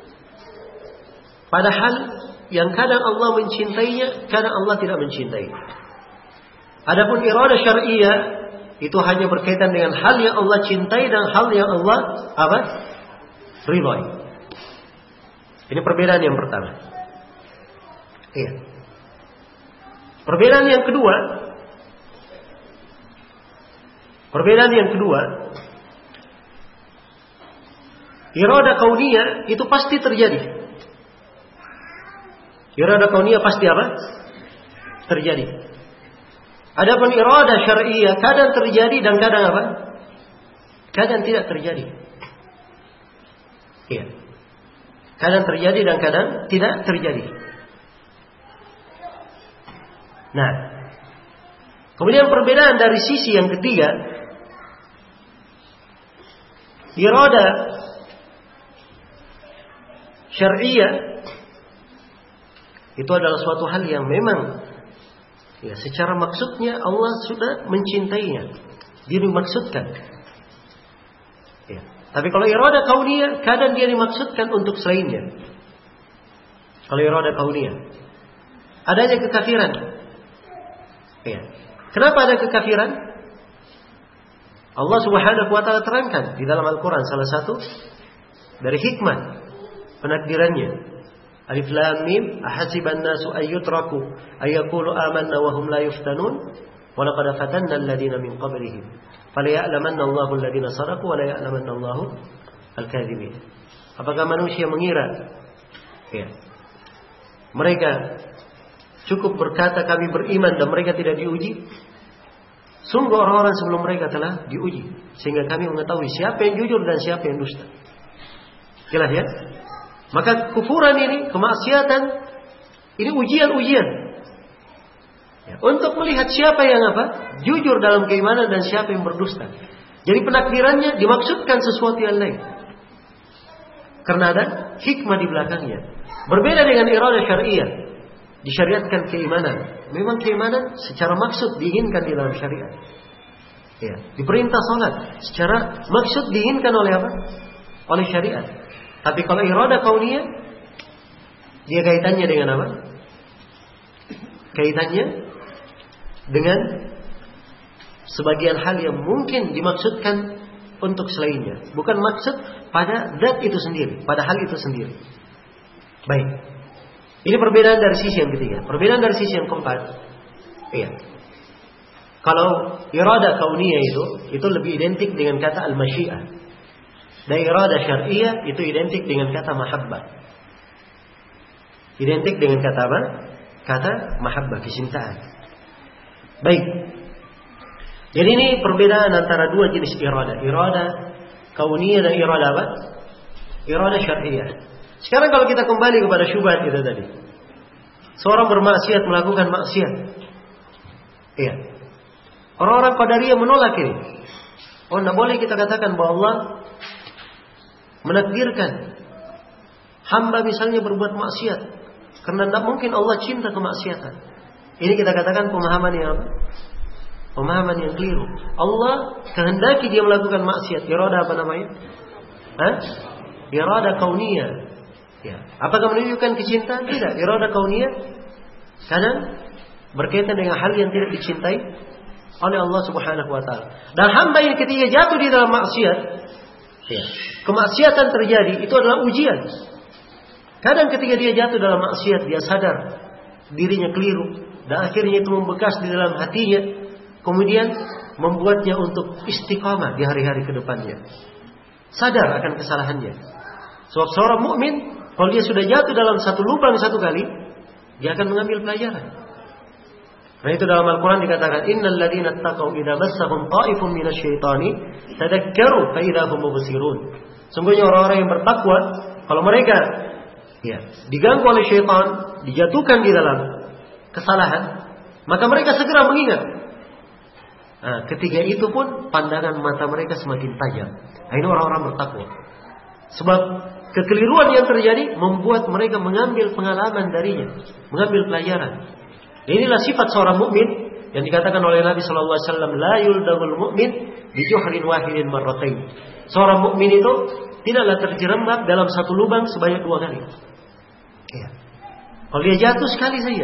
padahal yang kadang Allah mencintainya, kadang Allah tidak mencintai. Adapun irada syar'iyyah itu hanya berkaitan dengan hal yang Allah cintai dan hal yang Allah apa? Ridhai. Ini perbedaan yang pertama. Iya. Perbedaan yang kedua, perbedaan yang kedua, irada kauniyah itu pasti terjadi. Irada kauniyah pasti apa? Terjadi. Adapun irada syar'iyyah kadang terjadi dan kadang apa? Kadang tidak terjadi. Iya. Kadang terjadi dan kadang tidak terjadi. Nah, kemudian perbedaan dari sisi yang ketiga, irada syar'iyyah itu adalah suatu hal yang memang, ya, secara maksudnya Allah sudah mencintainya, dia dimaksudkan. Ya. Tapi kalau irada kauniyah, kadang dia dimaksudkan untuk selainnya. Kalau irada kauniyah, adanya kekafiran. Ya. Kenapa ada kekafiran? Allah Subhanahu wa taala terangkan di dalam Al-Qur'an salah satu dari hikmah penakdirannya. Alif Lam Mim, ahasiban nasu ayyutraku ayyaqulu amanna wa hum la yuftanun wa laqad fatanna alladhina min qablihim falaya'lamanna Allahu alladhina sadaqu wa la ya'lamanna Allahu al-kadhibin. Apakah manusia mengira, ya, mereka cukup berkata kami beriman dan mereka tidak diuji? Sungguh orang-orang sebelum mereka telah diuji, sehingga kami mengetahui siapa yang jujur dan siapa yang dusta. Jelas ya? Maka kufuran ini, kemaksiatan ini ujian-ujian, ya, untuk melihat siapa yang apa? Jujur dalam keimanan dan siapa yang berdusta. Jadi penakdirannya dimaksudkan sesuatu yang lain, karena ada hikmah di belakangnya. Berbeda dengan irada syar'iyyah, disyariatkan keimanan. Memang keimanan secara maksud diinginkan di dalam syariat. Ya, diperintah salat secara maksud diinginkan oleh apa? Oleh syariat. Tapi kalau irada kauniyah, dia kaitannya dengan apa? Kaitannya dengan sebagian hal yang mungkin dimaksudkan untuk selainnya. Bukan maksud pada zat itu sendiri, pada hal itu sendiri. Baik. Ini perbedaan dari sisi yang ketiga. Perbedaan dari sisi yang keempat. Iya. Kalau irada kauniyah itu, itu lebih identik dengan kata al-masyiah. Dan irada syar'iyyah itu identik dengan kata mahabbah. Identik dengan kata apa? Kata mahabbah, kecintaan. Baik. Jadi ini perbedaan antara dua jenis irada. Irada kauniyah dan irada apa? Irada syar'iyyah. Sekarang kalau kita kembali kepada syubhat itu tadi. Seorang bermaksiat, melakukan maksiat. Iya. Orang-orang Qadariyah menolak ini. Oh, tidak boleh kita katakan bahwa Allah menakdirkan hamba misalnya berbuat maksiat, karena tidak mungkin Allah cinta kemaksiatan. Ini kita katakan pemahaman yang apa? Pemahaman yang keliru. Allah kehendaki dia melakukan maksiat. Irada apa namanya? Hah? Irada kauniyah. Ya. Apakah menunjukkan kecintaan? Tidak. Irada kauniyah kadang berkaitan dengan hal yang tidak dicintai oleh Allah Subhanahu wa taala. Dan hamba yang ketika jatuh di dalam maksiat, ya, kemaksiatan terjadi, itu adalah ujian. Kadang ketika dia jatuh dalam maksiat, dia sadar dirinya keliru, dan akhirnya itu membekas di dalam hatinya, kemudian membuatnya untuk istiqamah di hari-hari ke depannya. Sadar akan kesalahannya. Sebab seorang mukmin, kalau dia sudah jatuh dalam satu lubang satu kali, dia akan mengambil pelajaran. Nah itu dalam Al-Quran dikatakan, innal ladzina taqaw idza massahum ta'ifun minasyaitani tadakkaru fa idza hum mubsirun. Sungguhnya orang-orang yang bertakwa, kalau mereka ya diganggu oleh syaitan, dijatuhkan di dalam kesalahan, maka mereka segera mengingat. Nah, ketika itu pun pandangan mata mereka semakin tajam. Nah, ini orang-orang bertakwa. Sebab kekeliruan yang terjadi membuat mereka mengambil pengalaman darinya, mengambil pelajaran. Inilah sifat seorang mukmin yang dikatakan oleh Nabi Shallallahu Alaihi Wasallam, la yuldagul mukmin bi juhrin wahidin marratain. Seorang mukmin itu tidaklah terjerembab dalam satu lubang sebanyak dua kali. Ya. Kalau dia jatuh sekali saja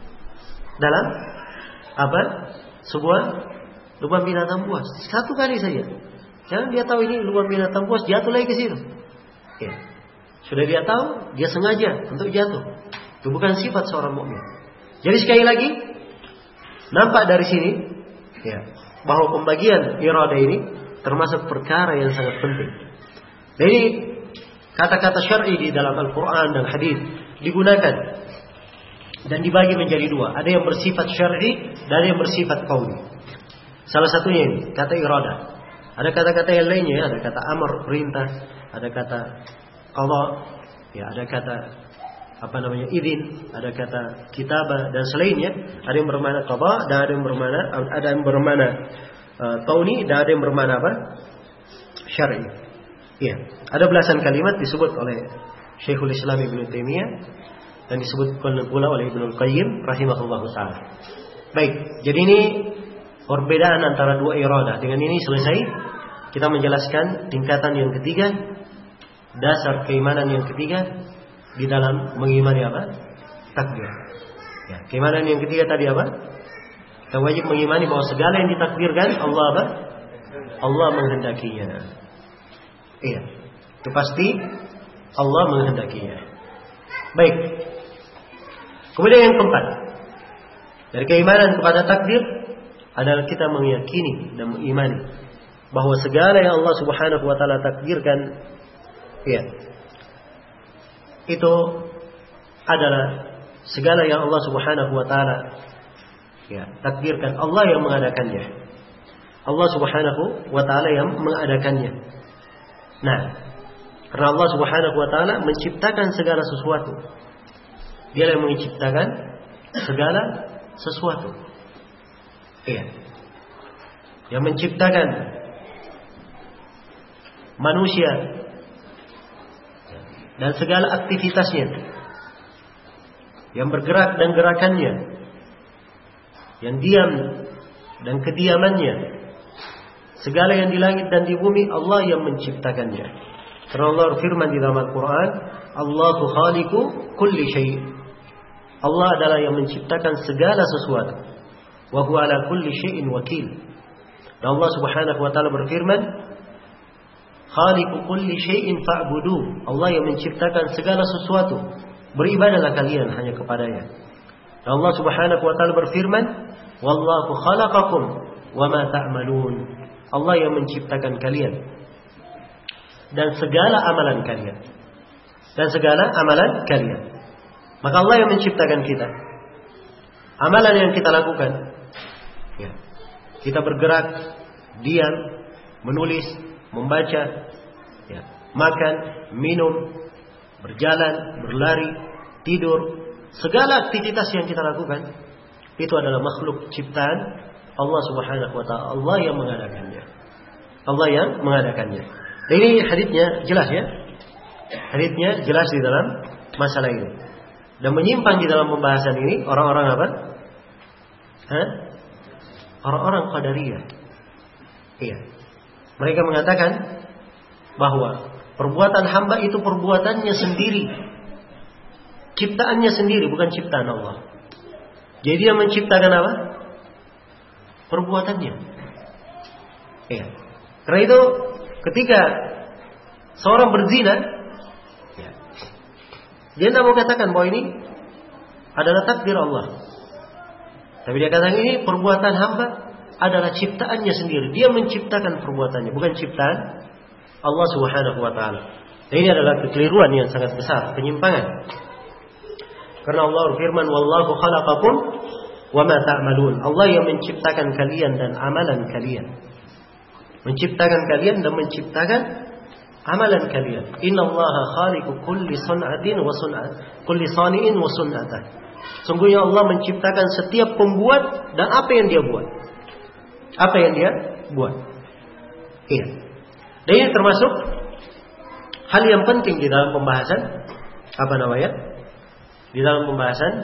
dalam apa? Sebuah lubang binatang buas, satu kali saja. Jangan dia tahu ini lubang binatang buas, jatuh lagi ke situ. Ya. Sudah dia tahu, dia sengaja untuk jatuh. Itu bukan sifat seorang mukmin. Jadi sekali lagi nampak dari sini ya, bahwa pembagian iradah ini termasuk perkara yang sangat penting. Jadi kata-kata syar'i di dalam Al-Quran dan hadis digunakan dan dibagi menjadi dua. Ada yang bersifat syar'i dan ada yang bersifat qauli. Salah satunya ini kata iradah. Ada kata-kata yang lainnya, ada kata amr, perintah, ada kata qada, ya ada kata apa namanya izin, ada kata kitabah dan selainnya. Ada yang bermakna qada dan ada yang bermakna ada yang bermakna uh, qauli dan ada yang bermakna apa? Syar'i. Iya, ada belasan kalimat disebut oleh Syekhul Islam Ibnu Taimiyah dan disebutkan pula oleh Ibnu Qayyim rahimahullahu taala. Baik, jadi ini perbedaan antara dua iradah. Dengan ini selesai kita menjelaskan tingkatan yang ketiga, dasar keimanan yang ketiga di dalam mengimani apa? Takdir. Ya, keimanan yang ketiga tadi apa? Kita wajib mengimani bahwa segala yang ditakdirkan Allah apa? Allah menghendakinya. Iya, itu pasti Allah menghendakinya. Baik. Kemudian yang keempat, dari keimanan kepada takdir adalah kita meyakini dan mengimani bahwa segala yang Allah Subhanahu wa taala takdirkan, ya, itu adalah segala yang Allah Subhanahu wa taala ya takdirkan, Allah yang mengadakannya. Allah Subhanahu wa taala yang mengadakannya. Nah, karena Allah Subhanahu wa taala menciptakan segala sesuatu. Dia yang menciptakan segala sesuatu. Iya. Yang menciptakan manusia dan segala aktivitasnya, yang bergerak dan gerakannya, yang diam dan kediamannya, segala yang di langit dan di bumi Allah yang menciptakannya. Karena Allah firman di dalam Al-Quran, Allahu khaliqu kulli syai'. Allah adalah yang menciptakan segala sesuatu. Wa huwa ala kulli syai'in wakil. Dan Allah Subhanahu wa taala berfirman, khaliqu kulli syai'in fa'budu. Allah yang menciptakan segala sesuatu, beribadahlah kalian hanya kepadanya. Dan Allah Subhanahu wa taala berfirman, wallahu khalaqakum wa ma ta'malun. Allah yang menciptakan kalian dan segala amalan kalian. Dan segala amalan kalian. Maka Allah yang menciptakan kita. Amalan yang kita lakukan, ya, kita bergerak, diam, menulis, membaca, ya, makan, minum, berjalan, berlari, tidur, segala aktivitas yang kita lakukan itu adalah makhluk ciptaan Allah Subhanahu wa taala. Allah yang mengadakannya. Allah yang mengadakannya. Dan ini haditsnya jelas ya. Haditsnya jelas di dalam masalah ini. Dan menyimpang di dalam pembahasan ini orang-orang apa? Hah? Orang-orang Qadariyah. Iya. Mereka mengatakan bahwa perbuatan hamba itu perbuatannya sendiri. Ciptaannya sendiri, bukan ciptaan Allah. Jadi dia menciptakan apa? perbuatannya. Ya. Karena itu ketika seorang berzina, ya, dia tidak mau katakan bahwa ini adalah takdir Allah. Tapi dia katakan ini perbuatan hamba adalah ciptaannya sendiri. Dia menciptakan perbuatannya, bukan ciptaan Allah Subhanahu wa taala. Dan ini adalah kekeliruan yang sangat besar, penyimpangan. Karena Allah berfirman, "Wallahu khalaqakum wa ma ta'malun." Allah yang menciptakan kalian dan amalan kalian. Menciptakan kalian dan menciptakan amalan kalian. Innallaha khaliqu kulli sun'atin wa sun'at, kulli sani'in wa sunnatah. Sungguhnya Allah menciptakan setiap pembuat dan apa yang dia buat. Apa yang dia buat. Iya. Dan ini termasuk hal yang penting di dalam pembahasan apa namanya? Di dalam pembahasan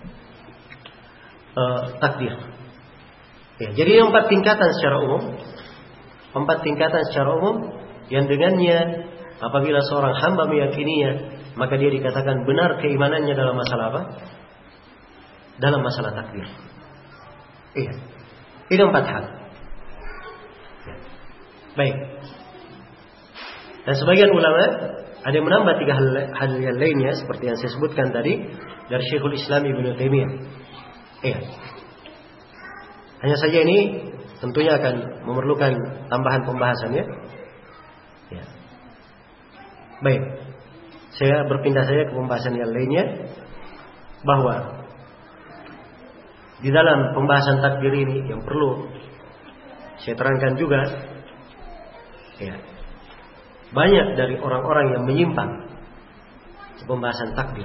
uh, takdir. Ya, jadi empat tingkatan secara umum, empat tingkatan secara umum yang dengannya apabila seorang hamba meyakininya, maka dia dikatakan benar keimanannya dalam masalah apa? Dalam masalah takdir. Iya. Ini empat hal. Ya. Baik. Dan sebagian ulama ada yang menambah tiga hal, hal yang lainnya seperti yang saya sebutkan tadi dari Syekhul Islam Ibnu Taimiyah. Iya. Hanya saja ini tentunya akan memerlukan tambahan pembahasannya. Ya. Baik. Saya berpindah saja ke pembahasan yang lainnya, bahwa di dalam pembahasan takdir ini yang perlu saya terangkan juga, ya, banyak dari orang-orang yang menyimpang di pembahasan takdir.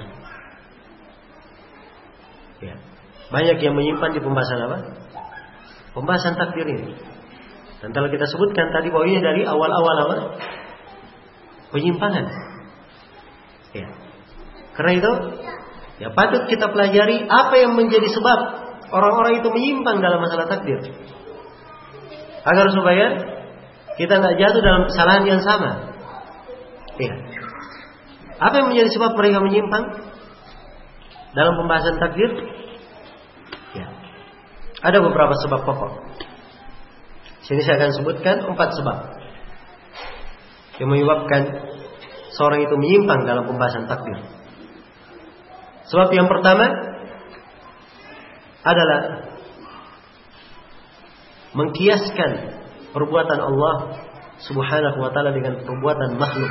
Ya, banyak yang menyimpang di pembahasan apa? Pembahasan takdir ini. Dan telah kita sebutkan tadi bahwa ini dari awal-awal apa? Penyimpangan. Ya. Karena itu, ya patut kita pelajari apa yang menjadi sebab orang-orang itu menyimpang dalam masalah takdir, agar supaya kita tidak jatuh dalam kesalahan yang sama. Ya. Apa yang menjadi sebab mereka menyimpang dalam pembahasan takdir? Ya. Ada beberapa sebab pokok. Sini saya akan sebutkan empat sebab yang menyebabkan seorang itu menyimpang dalam pembahasan takdir. Sebab yang pertama adalah mengkiaskan perbuatan Allah Subhanahu wa taala dengan perbuatan makhluk.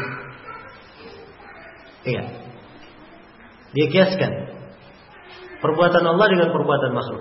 Iya. Dia kiaskan perbuatan Allah dengan perbuatan makhluk.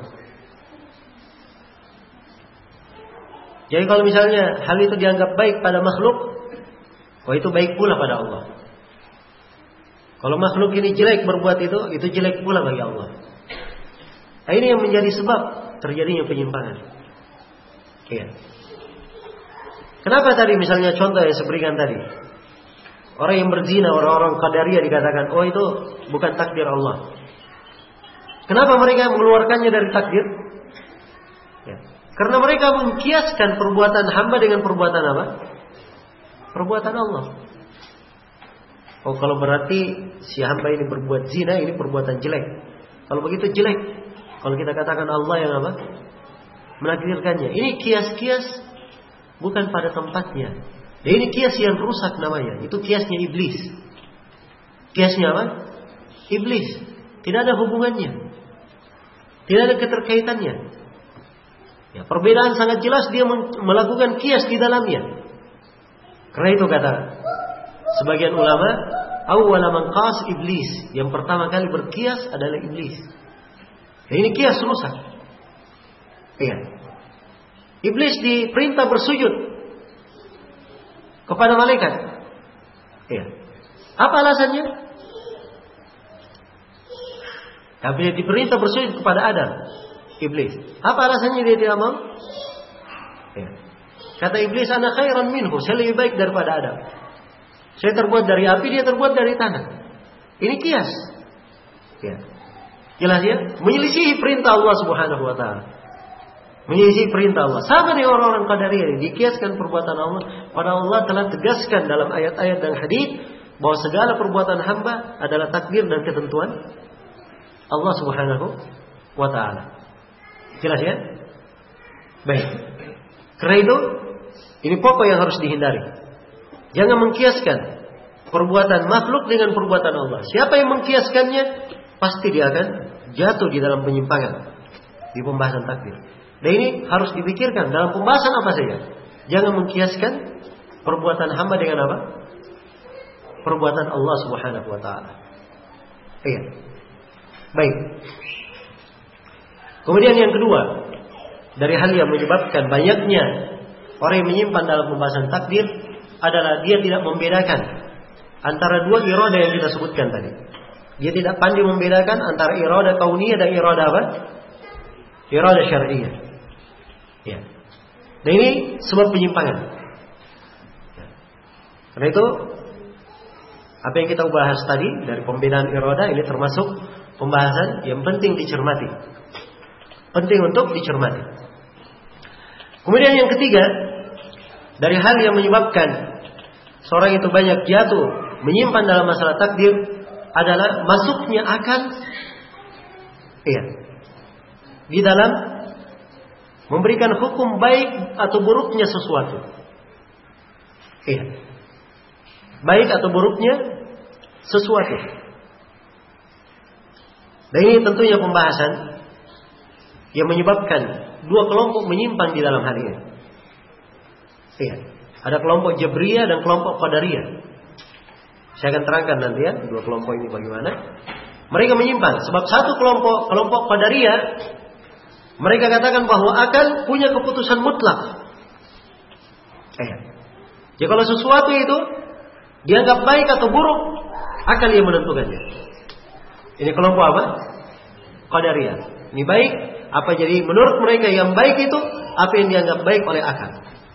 Jadi kalau misalnya hal itu dianggap baik pada makhluk, oh itu baik pula pada Allah. Kalau makhluk ini jelek berbuat itu, itu jelek pula bagi Allah. Nah, ini yang menjadi sebab terjadinya penyimpangan. Iya. Kenapa tadi misalnya contoh yang saya berikan tadi, orang yang berzina, orang-orang Qadariyah dikatakan, oh itu bukan takdir Allah. Kenapa mereka mengeluarkannya dari takdir? Ya. Karena mereka mengkiaskan perbuatan hamba dengan perbuatan apa? Perbuatan Allah. Oh kalau berarti si hamba ini berbuat zina, ini perbuatan jelek. Kalau begitu jelek. Kalau kita katakan Allah yang apa? Menakdirkannya. Ini kias-kias bukan pada tempatnya. Dan ini kias yang rusak namanya. Itu kiasnya iblis. Kiasnya apa? Iblis. Tidak ada hubungannya. Tidak ada keterkaitannya. Ya, perbedaan sangat jelas dia melakukan kias di dalamnya. Karena itu kata sebagian ulama, awwala man qas iblis. Yang pertama kali berkias adalah iblis. Ya, ini kias rusak. Iya. Iblis diperintah bersujud kepada malaikat. Iya. Apa alasannya? Tapi diperintah bersujud kepada Adam. Iblis. Apa alasannya dia tidak mau? Ya. Kata iblis, ana khairan minhu, saya lebih baik daripada Adam. Saya terbuat dari api, dia terbuat dari tanah. Ini kias. Ya. Jelas ya? Menyelisihi perintah Allah Subhanahu wa taala. Menyelisihi perintah Allah. Sama dengan orang-orang Qadariyah ini, dikiaskan perbuatan Allah. Padahal Allah telah tegaskan dalam ayat-ayat dan hadis bahwa segala perbuatan hamba adalah takdir dan ketentuan Allah Subhanahu wa taala. Jelas ya? Baik. Karena itu, ini pokok yang harus dihindari. Jangan mengkiaskan perbuatan makhluk dengan perbuatan Allah. Siapa yang mengkiaskannya, pasti dia akan jatuh di dalam penyimpangan di pembahasan takdir. Dan ini harus dipikirkan dalam pembahasan apa saja. Jangan mengkiaskan perbuatan hamba dengan apa? Perbuatan Allah Subhanahu wa taala. Iya. Baik. Kemudian yang kedua, dari hal yang menyebabkan banyaknya orang yang menyimpan dalam pembahasan takdir adalah dia tidak membedakan antara dua irada yang kita sebutkan tadi. Dia tidak pandai membedakan antara irada kauniyah dan irada apa? Irada syar'iyyah. Ya. Dan ini sebab penyimpangan. Ya. Karena itu apa yang kita bahas tadi dari pembedaan irada ini termasuk pembahasan yang penting dicermati. Penting untuk dicermati. Kemudian yang ketiga, dari hal yang menyebabkan seorang itu banyak jatuh menyimpan dalam masalah takdir adalah masuknya akal iya, di dalam memberikan hukum baik atau buruknya sesuatu. Iya. Baik atau buruknya sesuatu. Dan ini tentunya pembahasan yang menyebabkan dua kelompok menyimpan di dalam hal ini. Iya. Ada kelompok Jabriyah dan kelompok Qadariyah. Saya akan terangkan nanti ya dua kelompok ini bagaimana. Mereka menyimpan sebab satu kelompok kelompok Qadariyah mereka katakan bahwa akal punya keputusan mutlak. Iya. Jadi kalau sesuatu itu dianggap baik atau buruk, akal yang menentukannya. Ini kelompok apa? Qadariyah. Ini baik, apa jadi menurut mereka yang baik itu apa yang dianggap baik oleh akal.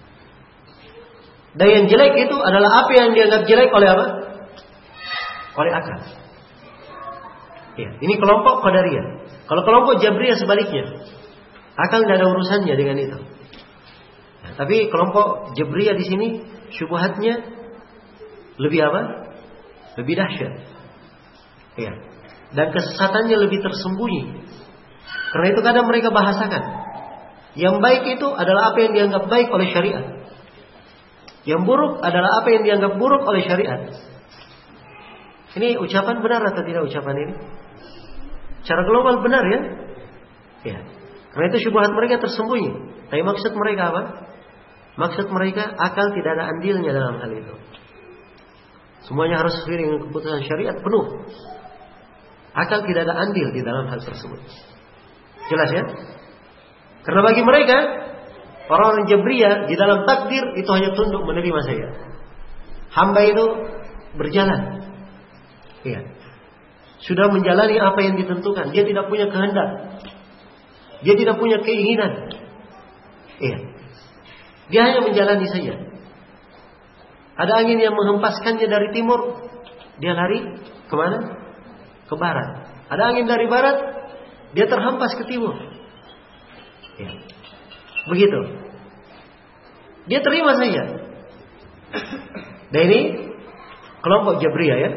Dan yang jelek itu adalah apa yang dianggap jelek oleh apa? Oleh akal. Ya, ini kelompok Qadariyah. Kalau kelompok Jabriyah sebaliknya, akal tidak ada urusannya dengan itu. Nah, tapi kelompok Jabriyah di sini syubhatnya lebih apa? Lebih dahsyat. Ya. Dan kesesatannya lebih tersembunyi. Karena itu kadang mereka bahasakan yang baik itu adalah apa yang dianggap baik oleh syariat. Yang buruk adalah apa yang dianggap buruk oleh syariat. Ini ucapan benar atau tidak ucapan ini? Secara global benar ya? Ya. Karena itu syubhat mereka tersembunyi. Tapi maksud mereka apa? Maksud mereka akal tidak ada andilnya dalam hal itu. Semuanya harus sesuai dengan keputusan syariat penuh. Akal tidak ada andil di dalam hal tersebut. Jelas ya? Karena bagi mereka orang-orang Jabriyah di dalam takdir itu hanya tunduk menerima saja. Hamba itu berjalan. Iya. Sudah menjalani apa yang ditentukan. Dia tidak punya kehendak. Dia tidak punya keinginan. Iya. Dia hanya menjalani saja. Ada angin yang menghempaskannya dari timur, dia lari kemana? Ke barat. Ada angin dari barat, dia terhempas ke timur. Ya. Begitu. Dia terima saja. Dan ini kelompok Jabriyah ya.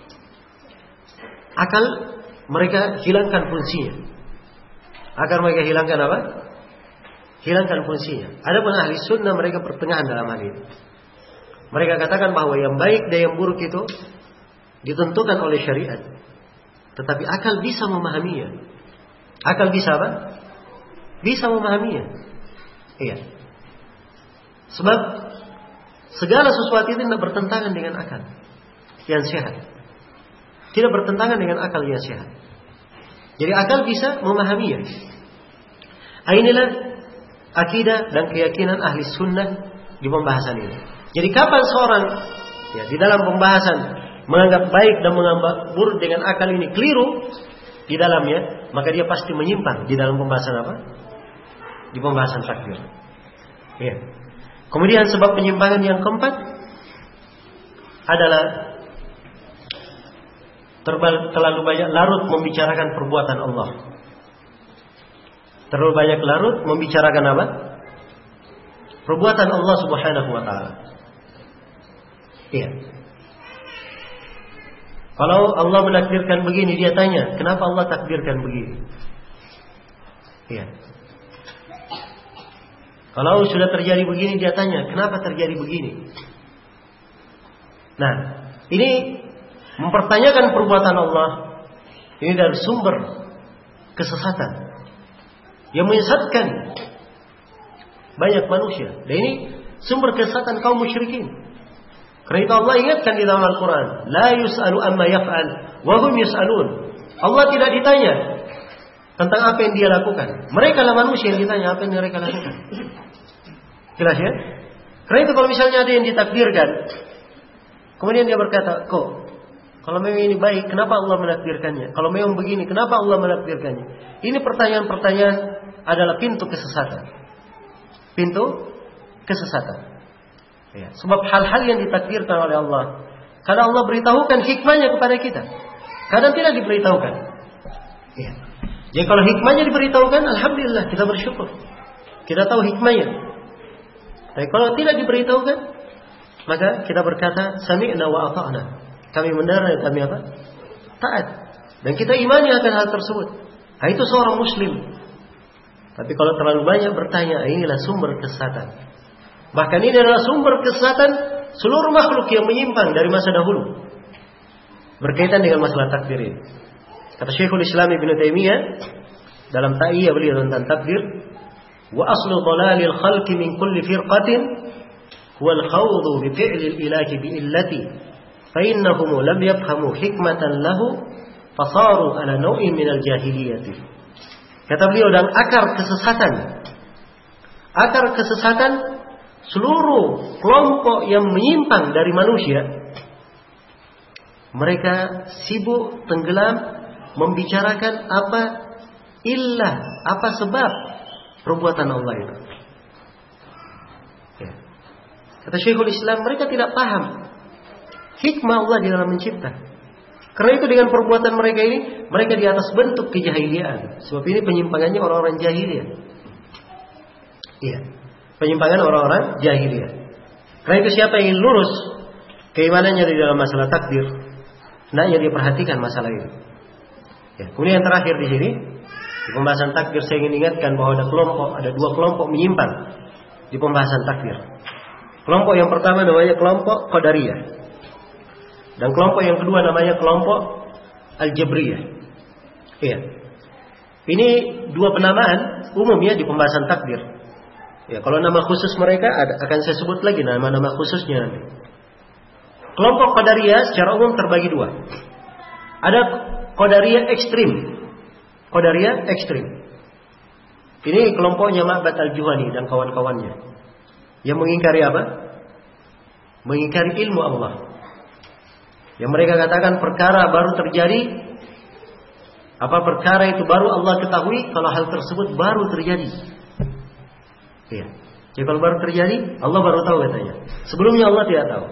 Akal mereka hilangkan fungsinya. Agar mereka hilangkan apa? Hilangkan fungsinya. Adapun ahli sunnah mereka pertengahan dalam hal ini. Mereka katakan bahwa yang baik dan yang buruk itu ditentukan oleh syariat. Tetapi akal bisa memahaminya. Akal bisa apa? Bisa memahaminya. Iya. Sebab segala sesuatu itu tidak bertentangan dengan akal yang sehat. Tidak bertentangan dengan akal yang sehat. Jadi akal bisa memahaminya. Inilah akidah dan keyakinan ahli sunnah di pembahasan ini. Jadi kapan seorang ya, di dalam pembahasan menganggap baik dan menganggap buruk dengan akal ini keliru di dalamnya, maka dia pasti menyimpang di dalam pembahasan apa? Di pembahasan takdir. Ya. Kemudian sebab penyimpangan yang keempat adalah terlalu banyak larut membicarakan perbuatan Allah. Terlalu banyak larut membicarakan apa? Perbuatan Allah Subhanahu wa taala. Iya. Kalau Allah menakdirkan begini, dia tanya, kenapa Allah takdirkan begini? Iya. Kalau sudah terjadi begini, dia tanya, kenapa terjadi begini? Nah, ini mempertanyakan perbuatan Allah. Ini dari sumber kesesatan yang menyesatkan banyak manusia. Dan ini sumber kesesatan kaum musyrikin. Karena itu Allah ingatkan di dalam Al-Quran, la yus'alu amma yaf'al wa hum yus'alun. Allah tidak ditanya tentang apa yang dia lakukan. Mereka lah manusia yang ditanya apa yang mereka lakukan. Jelas ya? Karena itu kalau misalnya ada yang ditakdirkan, kemudian dia berkata, kok kalau memang ini baik, kenapa Allah menakdirkannya? Kalau memang begini, kenapa Allah menakdirkannya? Ini pertanyaan-pertanyaan adalah pintu kesesatan. Pintu kesesatan. Ya, sebab hal-hal yang ditakdirkan oleh Allah, kadang Allah beritahukan hikmahnya kepada kita, kadang tidak diberitahukan. Ya. Jadi kalau hikmahnya diberitahukan, alhamdulillah kita bersyukur, kita tahu hikmahnya. Tapi kalau tidak diberitahukan, maka kita berkata sami'na wa ata'na. Kami mendengar dan kami apa? Taat. Dan kita imani akan hal tersebut. Nah, itu seorang muslim. Tapi kalau terlalu banyak bertanya, inilah sumber kesesatan. Bahkan ini adalah sumber kesesatan seluruh makhluk yang menyimpang dari masa dahulu berkaitan dengan masalah takdir ini. Kata Syekhul Islam Ibnu Taimiyah dalam Ta'iyah beliau tentang takdir, wa aslu dhalalil khalqi min kulli firqatin huwa al-khawdu bi fi'li al-ilahi bi illati fa innahum lam yafhamu hikmatan lahu fasaru ala naw'in min al-jahiliyah. Kata beliau, dan akar kesesatan akar kesesatan seluruh kelompok yang menyimpang dari manusia, mereka sibuk tenggelam membicarakan apa illah, apa sebab perbuatan Allah itu. Ya. Kata Syekhul Islam, mereka tidak paham hikmah Allah di dalam mencipta. Karena itu dengan perbuatan mereka ini, mereka di atas bentuk kejahiliaan. Sebab ini penyimpangannya orang-orang jahiliyah. Iya. Penyimpangan orang-orang jahiliyah. Karena itu siapa yang ingin lurus keimanannya di dalam masalah takdir, hendaknya dia perhatikan masalah ini. Ya, kemudian yang terakhir di sini di pembahasan takdir saya ingin ingatkan bahwa ada kelompok, ada dua kelompok menyimpang di pembahasan takdir. Kelompok yang pertama namanya kelompok Qadariyah, dan kelompok yang kedua namanya kelompok Al-Jabriyah. Iya. Ini dua penamaan umum ya di pembahasan takdir. Ya, kalau nama khusus mereka ada, akan saya sebut lagi nama-nama khususnya nanti. Kelompok Qadariyah secara umum terbagi dua. Ada Qadariyah ekstrim. Qadariyah ekstrim. Ini kelompoknya Ma'bad Al-Juhani dan kawan-kawannya. Yang mengingkari apa? Mengingkari ilmu Allah. Yang mereka katakan perkara baru terjadi, apa perkara itu baru Allah ketahui kalau hal tersebut baru terjadi. Ya. Jadi kalau baru terjadi, Allah baru tahu katanya. Sebelumnya Allah tidak tahu.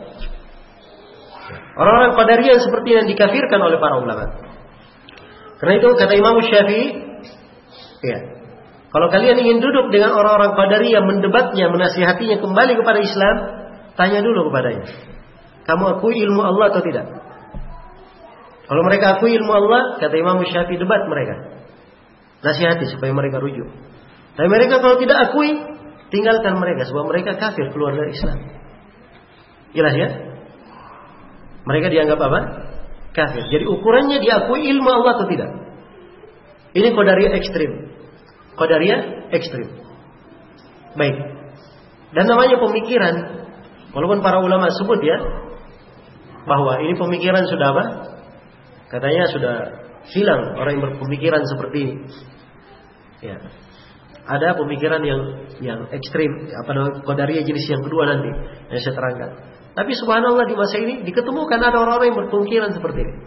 Orang-orang Qadariyah seperti yang dikafirkan oleh para ulama. Karena itu kata Imam Syafi'i, ya, kalau kalian ingin duduk dengan orang-orang Qadariyah, mendebatnya, menasihatinya kembali kepada Islam, tanya dulu kepadanya, kamu akui ilmu Allah atau tidak? Kalau mereka akui ilmu Allah, kata Imam Syafi'i, debat mereka, nasihati supaya mereka rujuk. Tapi mereka kalau tidak akui, tinggalkan mereka, sebab mereka kafir, keluar dari Islam. Jelas ya? Mereka dianggap apa? Kafir. Jadi ukurannya diakui ilmu Allah atau tidak. Ini Qadariyah ekstrim. Qadariyah ekstrim. Baik. Dan namanya pemikiran, walaupun para ulama sebut ya, bahwa ini pemikiran sudah apa? Katanya sudah hilang orang yang berpemikiran seperti ini. Ya. Ada pemikiran yang yang ekstrim, apa namanya, Qadariyah jenis yang kedua nanti yang saya terangkan. Tapi subhanallah di masa ini diketemukan ada orang-orang yang berpemikiran seperti ini.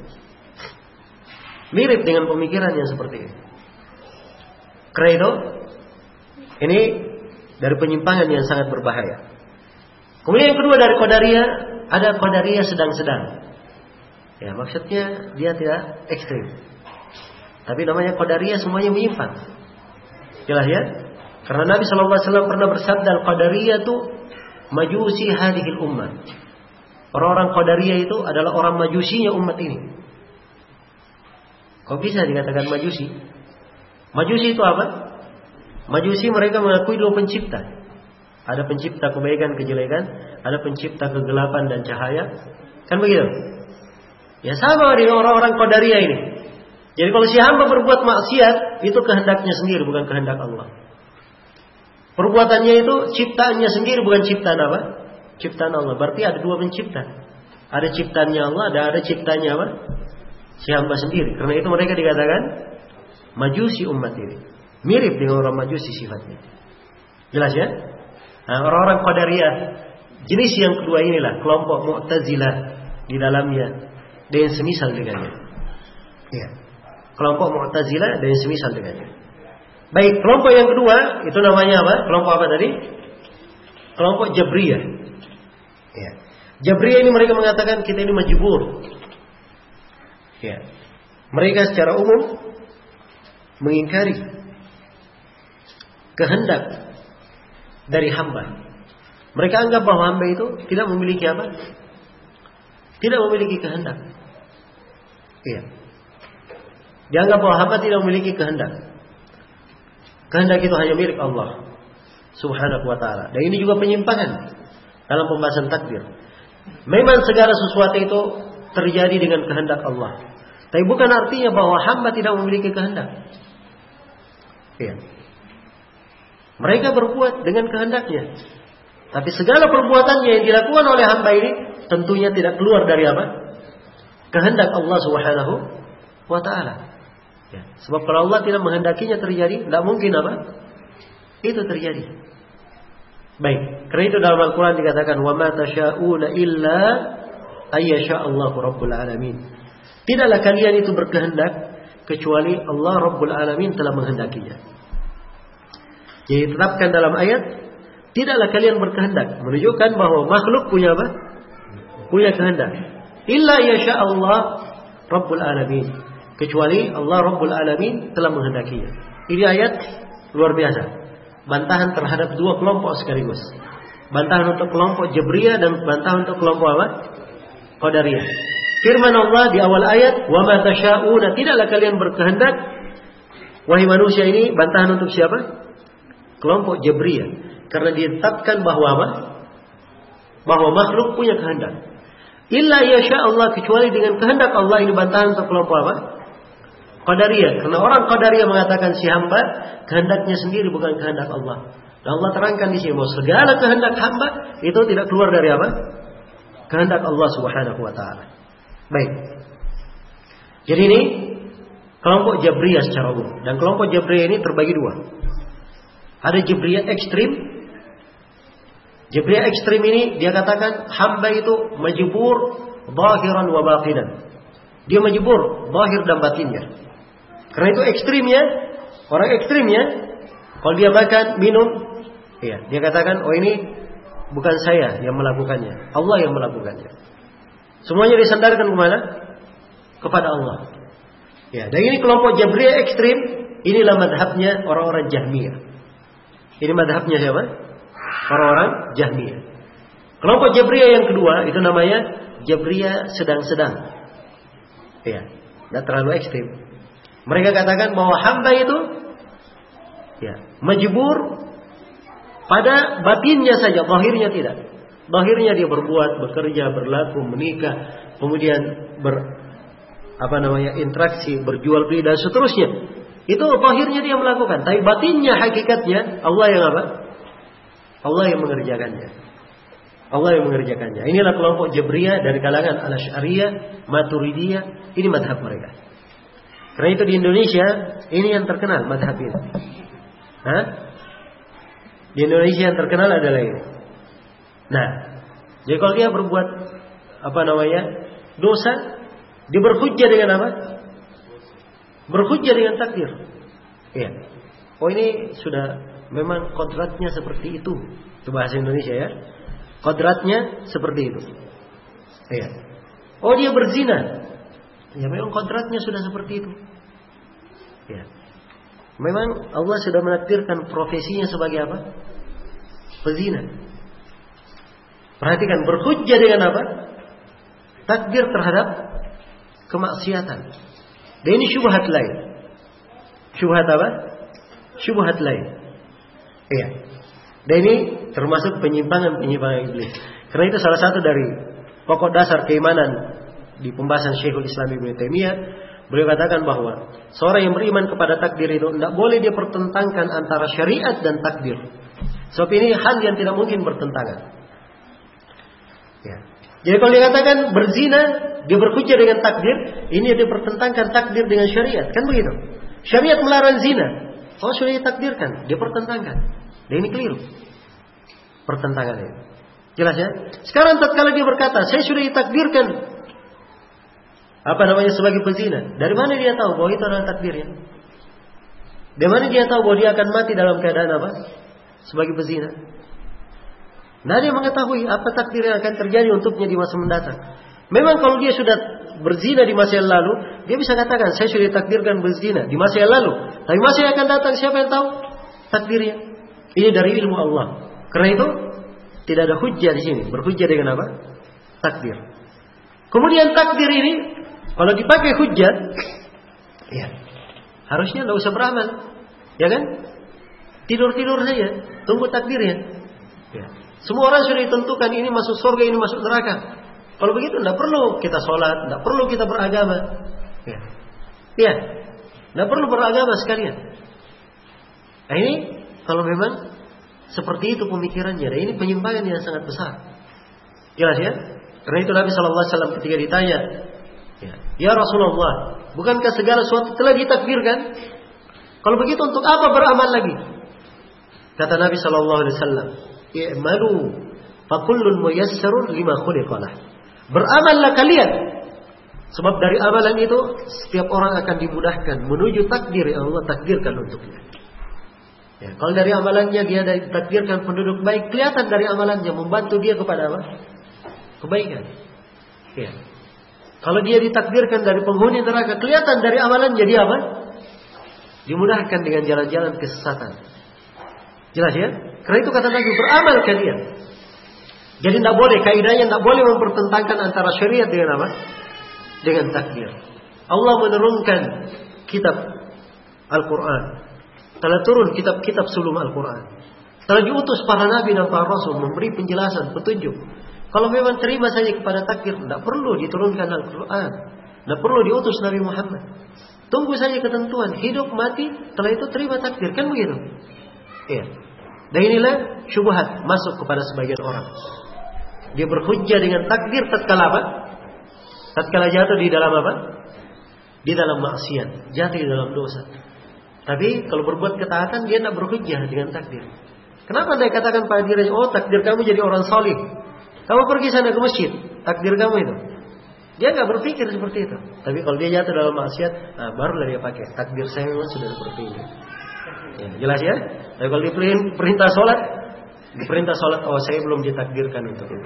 Mirip dengan pemikiran yang seperti ini. Credo ini dari penyimpangan yang sangat berbahaya. Kemudian yang kedua dari Qadariyah, ada Qadariyah sedang-sedang. Ya, maksudnya dia tidak ekstrim. Tapi namanya Qadariyah semuanya menyimpang. Jelas ya? Karena Nabi shallallahu alaihi wasallam pernah bersabda, Al-Qadariyah itu majusi hadhil ummah. Orang-orang Qadariyah itu adalah orang majusinya umat ini. Kok bisa dikatakan majusi? Majusi itu apa? Majusi mereka mengakui dua pencipta. Ada pencipta kebaikan, kejelekan, ada pencipta kegelapan dan cahaya. Kan begitu? Ya sama dengan orang-orang Qadariyah ini. Jadi kalau si hamba berbuat maksiat, itu kehendaknya sendiri, bukan kehendak Allah. Perbuatannya itu ciptaannya sendiri, bukan ciptaan apa? Ciptaan Allah. Berarti ada dua pencipta. Ada ciptaannya Allah, ada ada ciptanya apa? Si hamba sendiri. Karena itu mereka dikatakan majusi umat ini. Mirip dengan orang majusi sifatnya. Jelas ya? Nah, orang-orang Qadariyah jenis yang kedua inilah kelompok Mu'tazilah di dalamnya dan semisal dengannya. Ya. Kelompok Mu'tazilah dan semisal dengannya. Baik, kelompok yang kedua itu namanya apa? Kelompok apa tadi? Kelompok Jabriyah. Ya. Jabriyah ini mereka mengatakan kita ini majbur. Ya. Mereka secara umum mengingkari kehendak dari hamba. Mereka anggap bahwa hamba itu tidak memiliki apa? Tidak memiliki kehendak. Iya. Dianggap bahwa hamba tidak memiliki kehendak. Kehendak itu hanya milik Allah Subhanahu wa ta'ala. Dan ini juga penyimpangan dalam pembahasan takdir. Memang segala sesuatu itu terjadi dengan kehendak Allah. Tapi bukan artinya bahwa hamba tidak memiliki kehendak. Iya. Mereka berbuat dengan kehendaknya. Tapi segala perbuatannya yang dilakukan oleh hamba ini tentunya tidak keluar dari apa? Kehendak Allah Subhanahu wa ta'ala. Ya. Sebab kalau Allah tidak menghendakinya terjadi, tidak mungkin apa? Itu terjadi. Baik, karena itu dalam Al-Quran dikatakan wa ma tasyauna illa ayyasha'allahu rabbul alamin. Tidaklah kalian itu berkehendak kecuali Allah Rabbul Alamin telah menghendakinya. Jadi tetapkan dalam ayat, tidaklah kalian berkehendak, menunjukkan bahwa makhluk punya apa? Punya kehendak. Illa yasha Allah Rabbul Alamin, kecuali Allah Rabbul Alamin telah menghendakinya. Ini ayat luar biasa. Bantahan terhadap dua kelompok sekaligus. Bantahan untuk kelompok Jabriyah dan bantahan untuk kelompok apa? Qadariyah. Firman Allah di awal ayat, wa ma tasyauna, tidaklah kalian berkehendak. Wahai manusia, ini bantahan untuk siapa? Kelompok Jabriyah. Karena ditetapkan bahwa apa? Bahwa makhluk punya kehendak. Illa yasha Allah, kecuali dengan kehendak Allah. Ini bantahan untuk kelompok apa? Qadariyah. Karena orang Qadariyah mengatakan si hamba kehendaknya sendiri, bukan kehendak Allah. Dan Allah terangkan di sini bahwa segala kehendak hamba itu tidak keluar dari apa? Kehendak Allah Subhanahu wa ta'ala. Baik. Jadi ini kelompok Jabriyah secara umum. Dan kelompok Jabriyah ini terbagi dua. Ada Jabriyah ekstrim. Jabriyah ekstrim ini dia katakan hamba itu majbur zahiran wa batinan. Dia majbur zahir dan batinnya. Karena itu ekstrimnya, orang ekstrimnya kalau dia makan, minum, iya, dia katakan oh ini bukan saya yang melakukannya, Allah yang melakukannya. Semuanya disandarkan kemana? Kepada Allah. Ya, dan ini kelompok Jabriyah ekstrim. Inilah madhabnya orang-orang Jahmiyah. Ini madhabnya siapa? Orang-orang Jahmiyah. Kelompok Jabriyah yang kedua itu namanya Jabriyah sedang-sedang. Ya, tidak terlalu ekstrim. Mereka katakan bahwa hamba itu ya, majbur pada batinnya saja, zahirnya tidak. Zahirnya dia berbuat, bekerja, berlaku, menikah, kemudian ber apa namanya interaksi, berjual beli dan seterusnya. Itu zahirnya dia melakukan, tapi batinnya, hakikatnya Allah yang apa? Allah yang mengerjakannya. Allah yang mengerjakannya. Inilah kelompok Jabriyah dari kalangan Al-Asy'ariyah, Maturidiyah. Ini madhab mereka. Karena itu di Indonesia ini yang terkenal madhab ini. Hah? Di Indonesia yang terkenal adalah ini. Nah, jadi kalau dia berbuat apa namanya dosa, dia berhujjah dengan apa? Berhujjah dengan takdir. Iya. Oh ini sudah memang kodratnya seperti itu. Itu bahasa Indonesia ya. Kodratnya seperti itu. Iya. Oh dia berzina. Ya memang kodratnya sudah seperti itu. Iya. Memang Allah sudah menakdirkan profesinya sebagai apa? Pezina. Perhatikan, berhujjah dengan apa? Takdir terhadap kemaksiatan. Dan ini syubhat lain. Syubhat apa? Syubhat lain. Iya. Dan ini termasuk penyimpangan-penyimpangan iblis. Karena itu salah satu dari pokok dasar keimanan di pembahasan Syekhul Islam Ibnu Taimiyah. Beliau katakan bahwa seorang yang beriman kepada takdir itu tidak boleh dia pertentangkan antara syariat dan takdir. Sebab ini hal yang tidak mungkin bertentangan. Ya. Jadi kalau dia katakan berzina, dia berhujjah dengan takdir, ini dia pertentangkan takdir dengan syariat, kan begitu? Syariat melarang zina, oh sudah ditakdirkan, dia pertentangkan. Dan ini keliru. Pertentangan ini. Jelas ya? Sekarang tatkala dia berkata, saya sudah ditakdirkan apa namanya sebagai pezina. Dari mana dia tahu bahwa itu adalah takdirnya? Dari mana dia tahu bahwa dia akan mati dalam keadaan apa? Sebagai pezina. Nah, dia mengetahui apa takdir yang akan terjadi untuknya di masa mendatang. Memang kalau dia sudah berzina di masa yang lalu, dia bisa katakan, saya sudah ditakdirkan berzina di masa yang lalu. Tapi masa yang akan datang, siapa yang tahu takdirnya? Ini dari ilmu Allah. Karena itu tidak ada hujjah di sini. Berhujjah dengan apa? Takdir. Kemudian takdir ini kalau dipakai hujjah, ya harusnya tidak usah beramal, ya kan? Tidur-tidur saja, tunggu takdirnya. Ya. Semua orang sudah ditentukan ini masuk surga, ini masuk neraka. Kalau begitu tidak perlu kita sholat, tidak perlu kita beragama. Ya, ya, tidak perlu beragama sekalian. Nah, ini kalau memang seperti itu pemikirannya, dan ini penyimpangan yang sangat besar. Jelas ya? Karena itu Nabi Shallallahu Alaihi Wasallam ketika ditanya, ya, ya Rasulullah, bukankah segala sesuatu telah ditakdirkan? Kalau begitu untuk apa beramal lagi? Kata Nabi Shallallahu Alaihi Wasallam, i'malu fakullun muyassarun lima khuliqalah. Beramallah kalian, sebab dari amalan itu setiap orang akan dimudahkan menuju takdir yang Allah takdirkan untuknya. Ya, kalau dari amalannya dia ditakdirkan penduduk baik, kelihatan dari amalannya membantu dia kepada apa? Kebaikan. Ya. Kalau dia ditakdirkan dari penghuni neraka, kelihatan dari amalannya dia apa? Dimudahkan dengan jalan-jalan kesesatan. Jelas ya? Karena itu kata Nabi, beramal kalian. Jadi tidak boleh, kaidahnya tidak boleh mempertentangkan antara syariat dengan apa? Dengan takdir. Allah menurunkan kitab Al-Quran. Telah turun kitab-kitab sebelum Al-Quran. Telah diutus para nabi dan para rasul memberi penjelasan, petunjuk. Kalau memang terima saja kepada takdir, tidak perlu diturunkan Al-Quran. Tidak perlu diutus Nabi Muhammad. Tunggu saja ketentuan, hidup mati, setelah itu terima takdir, kan begitu? Iya. Dan inilah syubhat masuk kepada sebagian orang. Dia berhujjah dengan takdir tatkala apa? Tatkala jatuh di dalam apa? Di dalam maksiat, jatuh di dalam dosa. Tapi kalau berbuat ketaatan, dia tidak berhujjah dengan takdir. Kenapa dia katakan pada dirinya, oh takdir kamu jadi orang salih. Kamu pergi sana ke masjid, takdir kamu itu. Dia nggak berpikir seperti itu. Tapi kalau dia jatuh dalam maksiat, nah barulah dia pakai takdir saya memang sudah seperti ini. Ya, jelas ya? Tapi kalau diperintah sholat, diperintah sholat, oh saya belum ditakdirkan untuk itu.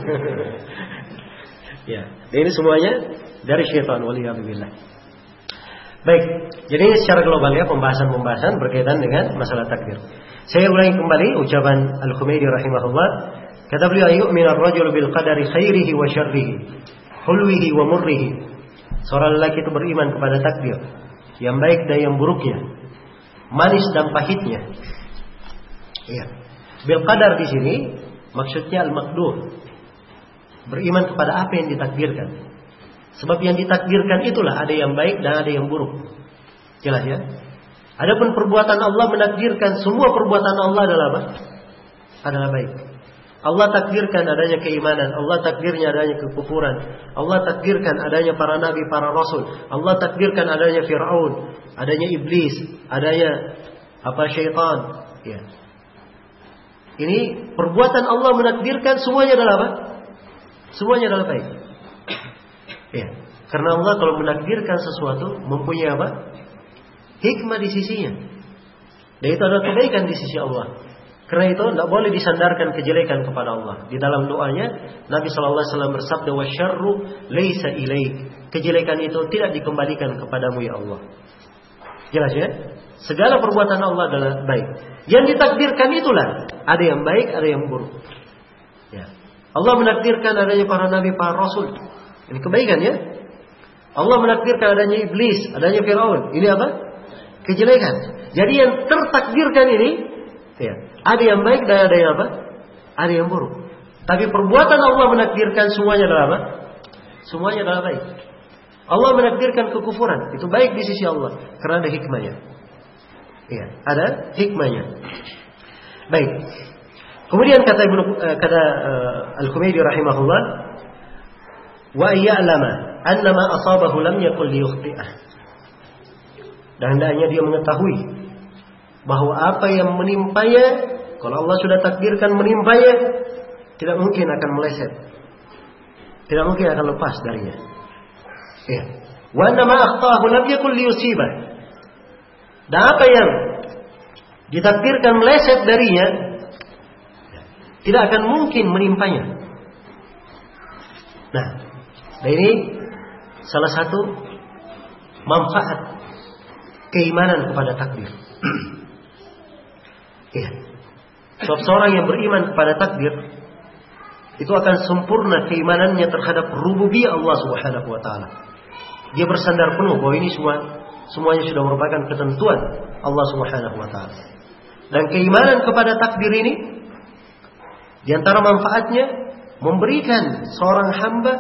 Ya, dan ini semuanya dari syaitan, waliyahzubillah. Baik, jadi secara global ya pembahasan-pembahasan berkaitan dengan masalah takdir. Saya ulangi kembali ucapan Al-Khumaidi rahimahullah. Kata beliau, yu'minu ar-rajulu bil qadari khairihi wa syarrihi, hulwihi wa murrihi. Seorang lelaki itu beriman kepada takdir, yang baik dan yang buruknya, manis dan pahitnya. Iya. Bil qadar di sini maksudnya al-maqdur. Beriman kepada apa yang ditakdirkan. Sebab yang ditakdirkan itulah ada yang baik dan ada yang buruk. Jelas ya? Adapun perbuatan Allah menakdirkan semua perbuatan Allah adalah apa? Adalah baik. Allah takdirkan adanya keimanan, Allah takdirnya adanya kekufuran, Allah takdirkan adanya para nabi, para rasul, Allah takdirkan adanya Fir'aun, adanya iblis, adanya apa syaitan. Ya. Ini perbuatan Allah menakdirkan semuanya adalah apa? Semuanya adalah baik. Ya. Karena Allah kalau menakdirkan sesuatu mempunyai apa? Hikmah di sisinya. Dan itu adalah kebaikan di sisi Allah. Karena itu tidak boleh disandarkan kejelekan kepada Allah. Di dalam doanya Nabi shallallahu alaihi wasallam bersabda, wasyarru laisa ilaik. Kejelekan itu tidak dikembalikan kepadamu ya Allah. Jelas ya? Segala perbuatan Allah adalah baik. Yang ditakdirkan itulah ada yang baik, ada yang buruk. Ya. Allah menakdirkan adanya para nabi, para rasul. Ini kebaikan ya. Allah menakdirkan adanya iblis, adanya Fir'aun. Ini apa? Kejelekan. Jadi yang tertakdirkan ini Ya. Ada yang baik dan ada yang apa? Ada yang buruk. Tapi perbuatan Allah menakdirkan semuanya adalah apa? Semuanya adalah baik. Allah menakdirkan kekufuran, itu baik di sisi Allah karena ada hikmahnya. Iya, ada hikmahnya. Baik. Kemudian kata Ibnu kata uh, Al-Humaydi rahimahullah, wa ya'lama anna ma asabahu lam yakul liyukhti'ah. Dan hendaknya dia mengetahui bahwa apa yang menimpanya, kalau Allah sudah takdirkan menimpanya, tidak mungkin akan meleset. Tidak mungkin akan lepas darinya. Ya. Wa anna ma akhtahu lam yakul liyusibah. Dan apa yang ditakdirkan meleset darinya tidak akan mungkin menimpanya. Nah, nah ini salah satu manfaat keimanan kepada takdir. Ya. Sebab seorang yang beriman kepada takdir itu akan sempurna keimanannya terhadap rububiyah Allah Subhanahu wa taala. Dia bersandar penuh bahwa ini semua semuanya sudah merupakan ketentuan Allah Subhanahu wa taala. Dan keimanan kepada takdir ini di antara manfaatnya memberikan seorang hamba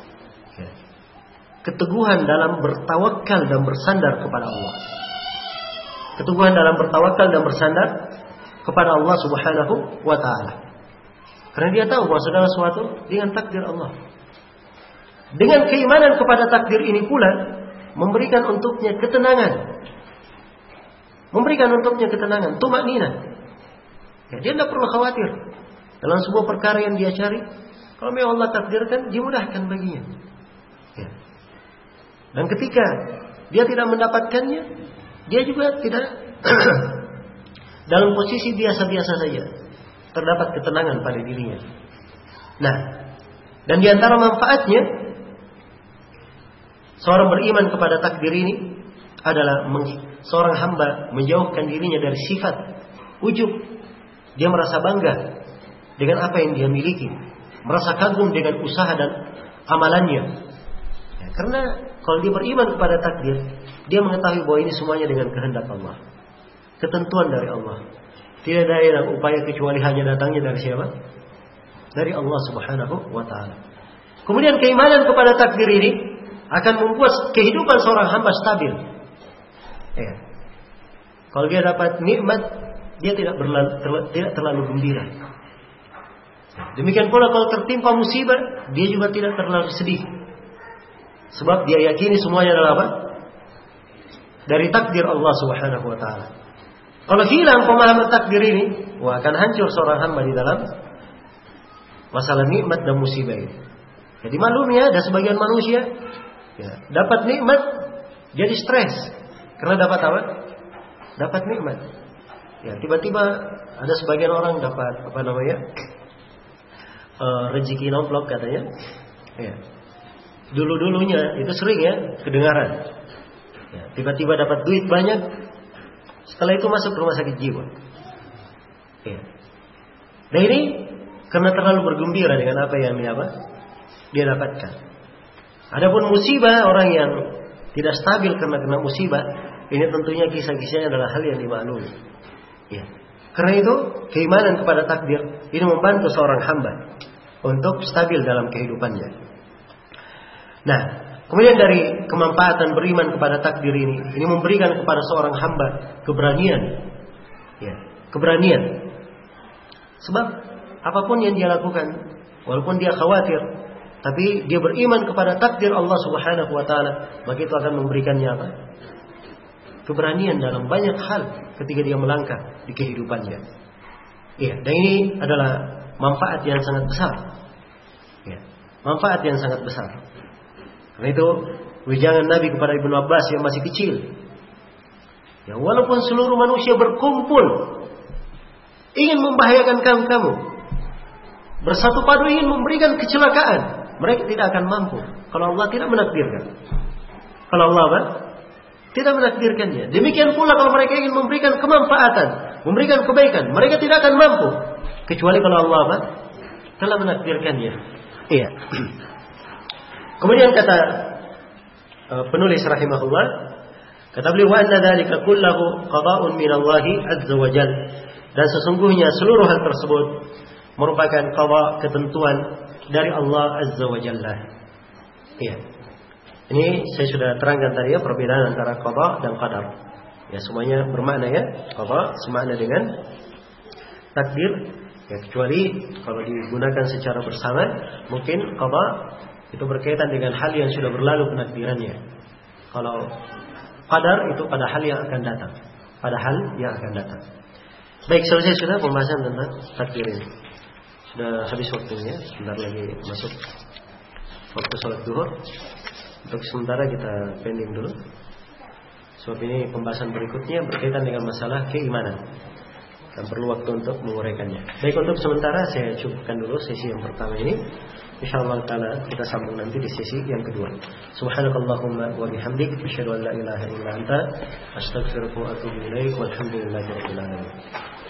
keteguhan dalam bertawakal dan bersandar kepada Allah. Keteguhan dalam bertawakal dan bersandar kepada Allah Subhanahu wa taala. Karena dia tahu bahwa segala sesuatu dengan takdir Allah. Dengan keimanan kepada takdir ini pula memberikan untuknya ketenangan. Memberikan untuknya ketenangan, tumakninah. Ya, dia tidak perlu khawatir dalam sebuah perkara yang dia cari. Kalau memang Allah takdirkan, dimudahkan baginya. Ya. Dan ketika dia tidak mendapatkannya, dia juga tidak dalam posisi biasa-biasa saja. Terdapat ketenangan pada dirinya. Nah, dan di antara manfaatnya seorang beriman kepada takdir ini adalah seorang hamba menjauhkan dirinya dari sifat ujub. Dia merasa bangga dengan apa yang dia miliki, merasa kagum dengan usaha dan amalannya. Ya, karena kalau dia beriman kepada takdir, dia mengetahui bahwa ini semuanya dengan kehendak Allah, ketentuan dari Allah. Tidak ada yang upaya kecuali hanya datangnya dari siapa? Dari Allah Subhanahu wa taala. Kemudian keimanan kepada takdir ini akan membuat kehidupan seorang hamba stabil. Ya. Kalau dia dapat nikmat, dia tidak berlalu, terlalu, tidak terlalu gembira. Demikian pula kalau tertimpa musibah, dia juga tidak terlalu sedih. Sebab dia yakini semuanya adalah apa? Dari takdir Allah Subhanahu wa taala. Kalau hilang pemahaman takdir ini, wah, akan hancur seorang hamba di dalam masalah nikmat dan musibah ini. Jadi maklum ya, ada sebagian manusia ya, dapat nikmat jadi stres karena dapat apa? Dapat nikmat. Ya, tiba-tiba ada sebagian orang dapat apa namanya? Uh, rezeki nomplok katanya. Ya. Dulu-dulunya itu sering ya kedengaran. Ya, tiba-tiba dapat duit banyak. Setelah itu masuk rumah sakit jiwa. Ya. Nah ini karena terlalu bergembira dengan apa yang dia, apa? dia dapatkan. Adapun musibah, orang yang tidak stabil karena kena musibah, ini tentunya kisah-kisahnya adalah hal yang dimaklumi. Ya. Karena itu keimanan kepada takdir ini membantu seorang hamba untuk stabil dalam kehidupannya. Nah, kemudian dari kemanfaatan beriman kepada takdir ini, ini memberikan kepada seorang hamba keberanian, ya, keberanian. Sebab apapun yang dia lakukan, walaupun dia khawatir, tapi dia beriman kepada takdir Allah Subhanahu wa taala, maka itu akan memberikannya apa? Keberanian dalam banyak hal ketika dia melangkah di kehidupannya. Ya, dan ini adalah manfaat yang sangat besar. Ya, manfaat yang sangat besar. Karena itu wejangan Nabi kepada Ibnu Abbas yang masih kecil. Ya, walaupun seluruh manusia berkumpul ingin membahayakan kamu, kamu bersatu padu ingin memberikan kecelakaan, mereka tidak akan mampu kalau Allah tidak menakdirkan. Kalau Allah apa? Tidak menakdirkannya. Demikian pula kalau mereka ingin memberikan kemanfaatan, memberikan kebaikan, mereka tidak akan mampu kecuali kalau Allah apa? Telah menakdirkannya. Iya. Kemudian kata uh, penulis rahimahullah, Kata beliau, wa anna dzalika kullahu qada'un min Allah azza wa jalla. Dan sesungguhnya seluruh hal tersebut merupakan qada, ketentuan dari Allah azza wa jalla. Iya. Ini saya sudah terangkan tadi ya, perbedaan antara qada dan qadar. Ya, semuanya bermakna ya. Qada semakna dengan takdir. Ya, kecuali kalau digunakan secara bersama, mungkin qada itu berkaitan dengan hal yang sudah berlalu penakdirannya. Kalau qadar itu pada hal yang akan datang, pada hal yang akan datang. Baik, selesai sudah pembahasan tentang takdir ini. Sudah habis waktunya, sebentar lagi masuk waktu sholat zuhur. Untuk sementara kita pending dulu. Sebab ini pembahasan berikutnya berkaitan dengan masalah keimanan dan perlu waktu untuk menguraikannya. Baik, untuk sementara saya cukupkan dulu sesi yang pertama ini. Insyaallah taala kita sambung nanti di sesi yang kedua. Subhanakallahumma wa bihamdik asyhadu an la ilaha illa anta astaghfiruka wa atubu ilaik. Walhamdulillahirabbil alamin.